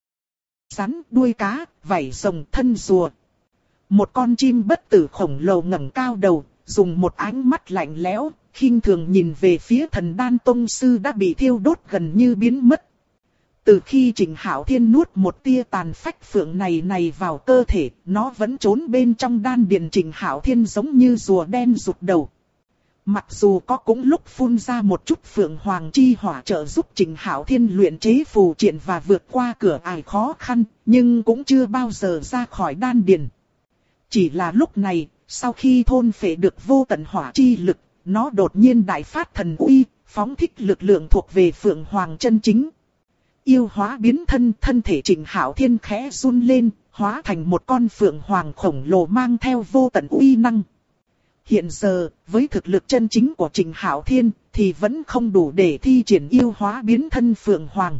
rắn, đuôi cá, vảy rồng, thân rùa. Một con chim bất tử khổng lồ ngẩng cao đầu, dùng một ánh mắt lạnh lẽo, khinh thường nhìn về phía Thần Đan Tông Sư đã bị thiêu đốt gần như biến mất. Từ khi Trịnh Hạo Thiên nuốt một tia tàn phách phượng này vào cơ thể, nó vẫn trốn bên trong đan điền Trịnh Hạo Thiên giống như rùa đen rụt đầu. Mặc dù có cũng lúc phun ra một chút Phượng Hoàng chi hỏa trợ giúp Trịnh Hạo Thiên luyện chế phù triện và vượt qua cửa ải khó khăn, nhưng cũng chưa bao giờ ra khỏi đan điền. Chỉ là lúc này, sau khi thôn phệ được vô tận hỏa chi lực, nó đột nhiên đại phát thần uy, phóng thích lực lượng thuộc về Phượng Hoàng chân chính. Yêu hóa biến thân, thân thể Trịnh Hạo Thiên khẽ run lên, hóa thành một con Phượng Hoàng khổng lồ mang theo vô tận uy năng. Hiện giờ, với thực lực chân chính của Trịnh Hạo Thiên, thì vẫn không đủ để thi triển yêu hóa biến thân Phượng Hoàng.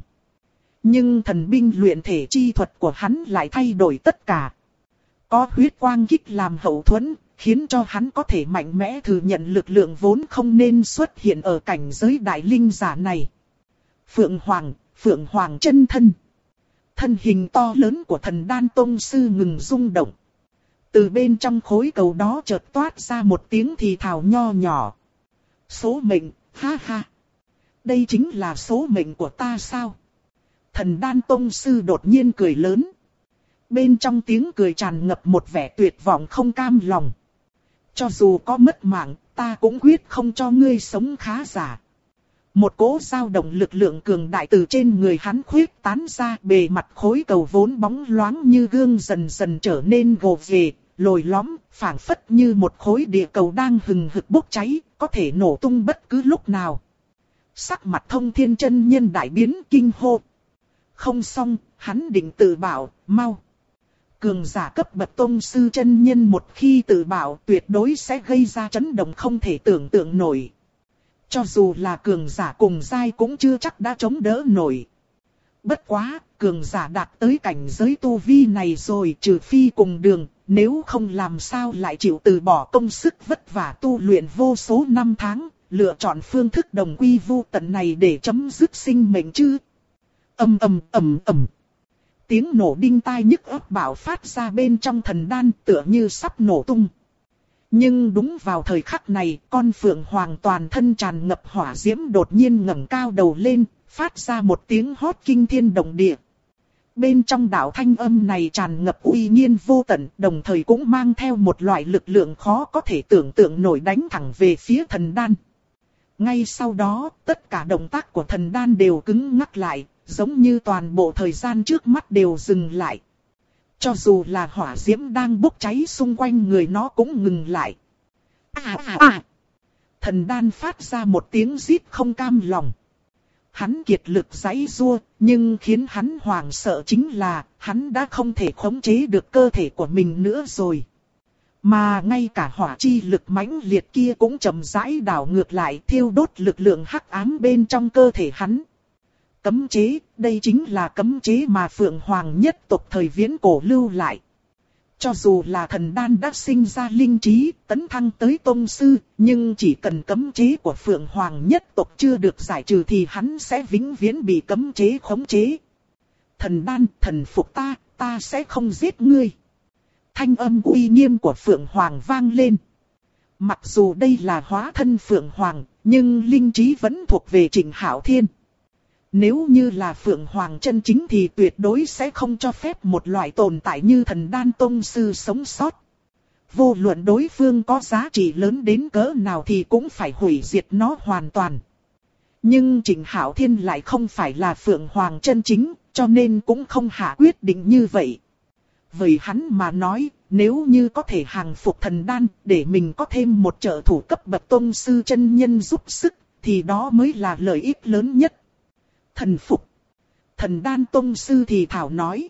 Nhưng thần binh luyện thể chi thuật của hắn lại thay đổi tất cả. Có huyết quang kích làm hậu thuẫn, khiến cho hắn có thể mạnh mẽ thừa nhận lực lượng vốn không nên xuất hiện ở cảnh giới đại linh giả này. Phượng Hoàng chân thân. Thân hình to lớn của Thần Đan Tông Sư ngừng rung động. Từ bên trong khối cầu đó chợt toát ra một tiếng thì thào nho nhỏ. Số mệnh, ha ha. Đây chính là số mệnh của ta sao? Thần Đan Tông Sư đột nhiên cười lớn. Bên trong tiếng cười tràn ngập một vẻ tuyệt vọng không cam lòng. Cho dù có mất mạng, ta cũng quyết không cho ngươi sống khá giả. Một cỗ dao động lực lượng cường đại từ trên người hắn khuyết tán ra, bề mặt khối cầu vốn bóng loáng như gương dần dần trở nên gồ ghề, lồi lõm, phảng phất như một khối địa cầu đang hừng hực bốc cháy, có thể nổ tung bất cứ lúc nào. Sắc mặt Thông Thiên chân nhân đại biến kinh hô. Không xong, hắn định tự bảo, mau. Cường giả cấp bậc tông sư chân nhân một khi tự bảo tuyệt đối sẽ gây ra chấn động không thể tưởng tượng nổi. Cho dù là cường giả cùng giai cũng chưa chắc đã chống đỡ nổi. Bất quá, cường giả đạt tới cảnh giới tu vi này rồi trừ phi cùng đường, nếu không làm sao lại chịu từ bỏ công sức vất vả tu luyện vô số năm tháng, lựa chọn phương thức đồng quy vu tận này để chấm dứt sinh mệnh chứ. Ầm. Tiếng nổ đinh tai nhức óc bạo phát ra bên trong thần đan tựa như sắp nổ tung. Nhưng đúng vào thời khắc này, con Phượng Hoàng toàn thân tràn ngập hỏa diễm đột nhiên ngẩng cao đầu lên, phát ra một tiếng hót kinh thiên động địa. Bên trong đạo thanh âm này tràn ngập uy nghiêm vô tận, đồng thời cũng mang theo một loại lực lượng khó có thể tưởng tượng nổi đánh thẳng về phía thần đan. Ngay sau đó, tất cả động tác của thần đan đều cứng ngắc lại, giống như toàn bộ thời gian trước mắt đều dừng lại. Cho dù là hỏa diễm đang bốc cháy xung quanh người nó cũng ngừng lại. Thần đan phát ra một tiếng rít không cam lòng. Hắn kiệt lực giãy giụa, nhưng khiến hắn hoảng sợ chính là hắn đã không thể khống chế được cơ thể của mình nữa rồi. Mà ngay cả hỏa chi lực mãnh liệt kia cũng chậm rãi đảo ngược lại, thiêu đốt lực lượng hắc ám bên trong cơ thể hắn. Cấm chế, đây chính là cấm chế mà Phượng Hoàng nhất tộc thời viễn cổ lưu lại. Cho dù là thần đan đã sinh ra linh trí, tấn thăng tới tông sư, nhưng chỉ cần cấm chế của Phượng Hoàng nhất tộc chưa được giải trừ thì hắn sẽ vĩnh viễn bị cấm chế khống chế. Thần đan, thần phục ta, ta sẽ không giết ngươi. Thanh âm uy nghiêm của Phượng Hoàng vang lên. Mặc dù đây là hóa thân Phượng Hoàng, nhưng linh trí vẫn thuộc về Trịnh Hạo Thiên. Nếu như là Phượng Hoàng chân chính thì tuyệt đối sẽ không cho phép một loại tồn tại như thần đan tông sư sống sót. vô luận đối phương có giá trị lớn đến cỡ nào thì cũng phải hủy diệt nó hoàn toàn. Nhưng Trịnh Hạo Thiên lại không phải là Phượng Hoàng chân chính, cho nên cũng không hạ quyết định như vậy. Với hắn mà nói, nếu như có thể hàng phục thần đan, để mình có thêm một trợ thủ cấp bậc tông sư chân nhân giúp sức, thì đó mới là lợi ích lớn nhất. Thần phục. Thần đan tông sư thì thảo nói.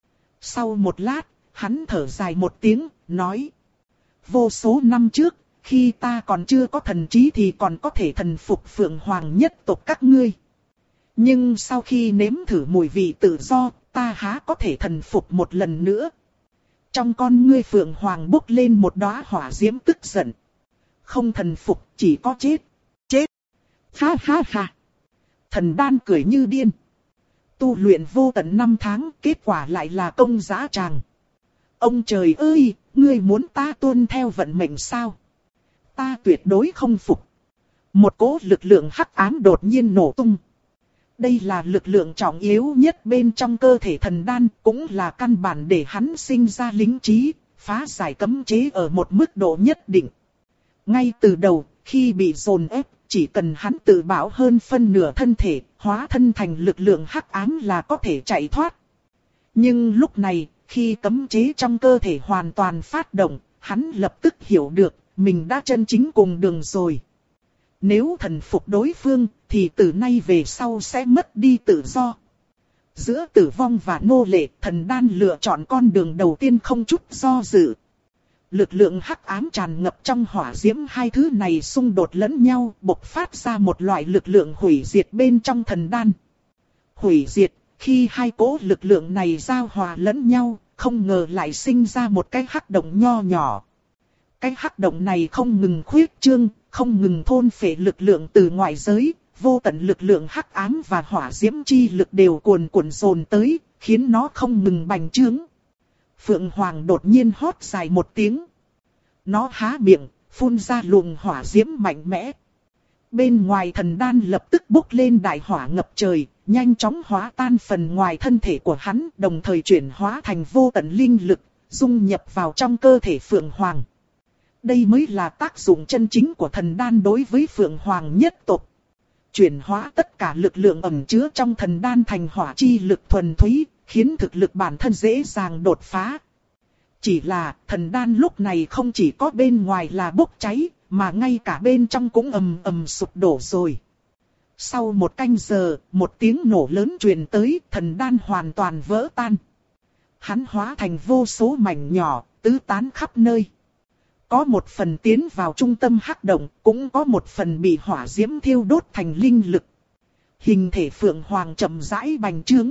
Sau một lát, hắn thở dài một tiếng, nói. Vô số năm trước, khi ta còn chưa có thần trí thì còn có thể thần phục Phượng Hoàng nhất tộc các ngươi. Nhưng sau khi nếm thử mùi vị tự do, ta há có thể thần phục một lần nữa. Trong con ngươi Phượng Hoàng bốc lên một đóa hỏa diễm tức giận. Không thần phục, chỉ có chết. Chết. Ha ha ha. Thần đan cười như điên. Tu luyện vô tận 5 tháng, kết quả lại là công giá tràng. Ông trời ơi, ngươi muốn ta tuân theo vận mệnh sao? Ta tuyệt đối không phục. Một cỗ lực lượng hắc ám đột nhiên nổ tung. Đây là lực lượng trọng yếu nhất bên trong cơ thể thần đan, cũng là căn bản để hắn sinh ra linh trí, phá giải cấm chế ở một mức độ nhất định. Ngay từ đầu, khi bị dồn ép, chỉ cần hắn tự bảo hơn phân nửa thân thể, hóa thân thành lực lượng hắc ám là có thể chạy thoát. Nhưng lúc này, khi cấm chế trong cơ thể hoàn toàn phát động, hắn lập tức hiểu được, mình đã chân chính cùng đường rồi. Nếu thần phục đối phương, thì từ nay về sau sẽ mất đi tự do. Giữa tử vong và nô lệ, thần đan lựa chọn con đường đầu tiên không chút do dự. Lực lượng hắc ám tràn ngập trong hỏa diễm, hai thứ này xung đột lẫn nhau, bộc phát ra một loại lực lượng hủy diệt bên trong thần đan. Hủy diệt, khi hai cỗ lực lượng này giao hòa lẫn nhau, không ngờ lại sinh ra một cái hắc động nho nhỏ. Cái hắc động này không ngừng khuyết trương, không ngừng thôn phệ lực lượng từ ngoại giới, vô tận lực lượng hắc ám và hỏa diễm chi lực đều cuồn cuộn dồn tới, khiến nó không ngừng bành trướng. Phượng Hoàng đột nhiên hót dài một tiếng. Nó há miệng, phun ra luồng hỏa diễm mạnh mẽ. Bên ngoài thần đan lập tức bốc lên đại hỏa ngập trời, nhanh chóng hóa tan phần ngoài thân thể của hắn, đồng thời chuyển hóa thành vô tận linh lực, dung nhập vào trong cơ thể Phượng Hoàng. Đây mới là tác dụng chân chính của thần đan đối với Phượng Hoàng nhất tộc. Chuyển hóa tất cả lực lượng ẩn chứa trong thần đan thành hỏa chi lực thuần túy, khiến thực lực bản thân dễ dàng đột phá. Chỉ là thần đan lúc này không chỉ có bên ngoài là bốc cháy, mà ngay cả bên trong cũng ầm ầm sụp đổ rồi. Sau một canh giờ, một tiếng nổ lớn truyền tới, thần đan hoàn toàn vỡ tan. Hắn hóa thành vô số mảnh nhỏ, tứ tán khắp nơi. Có một phần tiến vào trung tâm hắc động, cũng có một phần bị hỏa diễm thiêu đốt thành linh lực. Hình thể Phượng Hoàng chậm rãi bành trướng.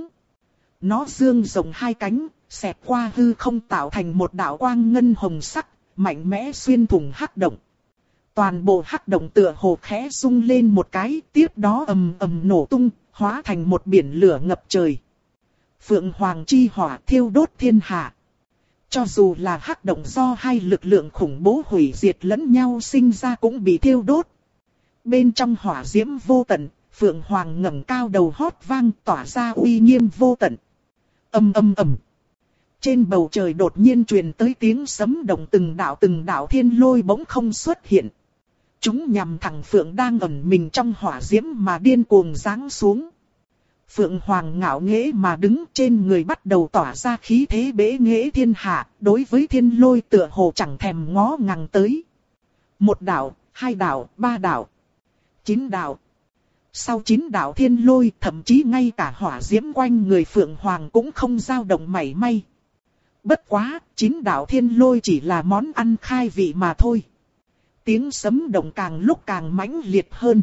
Nó dương rộng hai cánh, xẹt qua hư không tạo thành một đạo quang ngân hồng sắc, mạnh mẽ xuyên thủng hắc động. Toàn bộ hắc động tựa hồ khẽ rung lên một cái, tiếp đó ầm ầm nổ tung, hóa thành một biển lửa ngập trời. Phượng Hoàng chi hỏa thiêu đốt thiên hạ. Cho dù là hắc động do hai lực lượng khủng bố hủy diệt lẫn nhau sinh ra cũng bị thiêu đốt. Bên trong hỏa diễm vô tận, Phượng Hoàng ngẩng cao đầu hót vang tỏa ra uy nghiêm vô tận. Ầm ầm ầm. Trên bầu trời đột nhiên truyền tới tiếng sấm động, từng đạo thiên lôi bỗng không xuất hiện. Chúng nhằm thẳng Phượng đang ẩn mình trong hỏa diễm mà điên cuồng giáng xuống. Phượng Hoàng ngạo nghễ mà đứng, trên người bắt đầu tỏa ra khí thế bế nghệ thiên hạ, đối với thiên lôi tựa hồ chẳng thèm ngó ngàng tới. Một đạo, hai đạo, ba đạo, 9 đạo. Sau 9 đạo thiên lôi, thậm chí ngay cả hỏa diễm quanh người Phượng Hoàng cũng không dao động mảy may. Bất quá, 9 đạo thiên lôi chỉ là món ăn khai vị mà thôi. Tiếng sấm động càng lúc càng mãnh liệt hơn.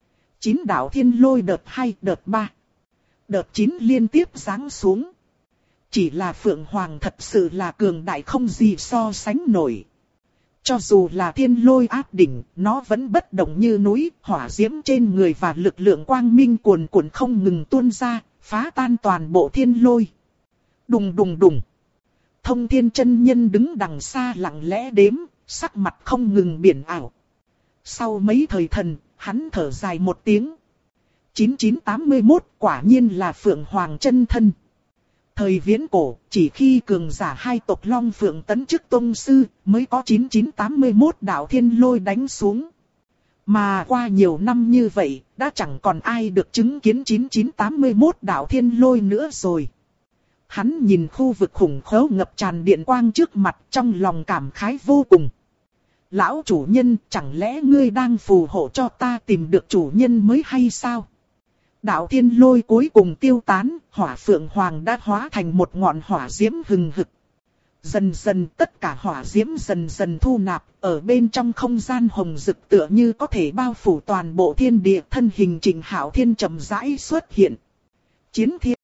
9 đạo thiên lôi đợt 2, đợt 3. Đợt 9 liên tiếp giáng xuống. Chỉ là Phượng Hoàng thật sự là cường đại không gì so sánh nổi. Cho dù là thiên lôi áp đỉnh, nó vẫn bất động như núi, hỏa diễm trên người và lực lượng quang minh cuồn cuộn không ngừng tuôn ra, phá tan toàn bộ thiên lôi. Đùng đùng đùng. Thông Thiên chân nhân đứng đằng xa lặng lẽ đếm, sắc mặt không ngừng biển ảo. Sau mấy thời thần, hắn thở dài một tiếng. 9981 quả nhiên là Phượng Hoàng chân thân. Thời viễn cổ, chỉ khi cường giả hai tộc Long Phượng tấn chức tông sư, mới có 9981 đạo thiên lôi đánh xuống. Mà qua nhiều năm như vậy, đã chẳng còn ai được chứng kiến 9981 đạo thiên lôi nữa rồi. Hắn nhìn khu vực khủng khố ngập tràn điện quang trước mặt, trong lòng cảm khái vô cùng. Lão chủ nhân, chẳng lẽ ngươi đang phù hộ cho ta tìm được chủ nhân mới hay sao? Đạo thiên lôi cuối cùng tiêu tán, hỏa phượng hoàng đã hóa thành một ngọn hỏa diễm hừng hực. Dần dần tất cả hỏa diễm dần dần thu nạp, ở bên trong không gian hồng rực tựa như có thể bao phủ toàn bộ thiên địa. Thân hình Trịnh Hạo Thiên chậm rãi xuất hiện. Chiến thiên.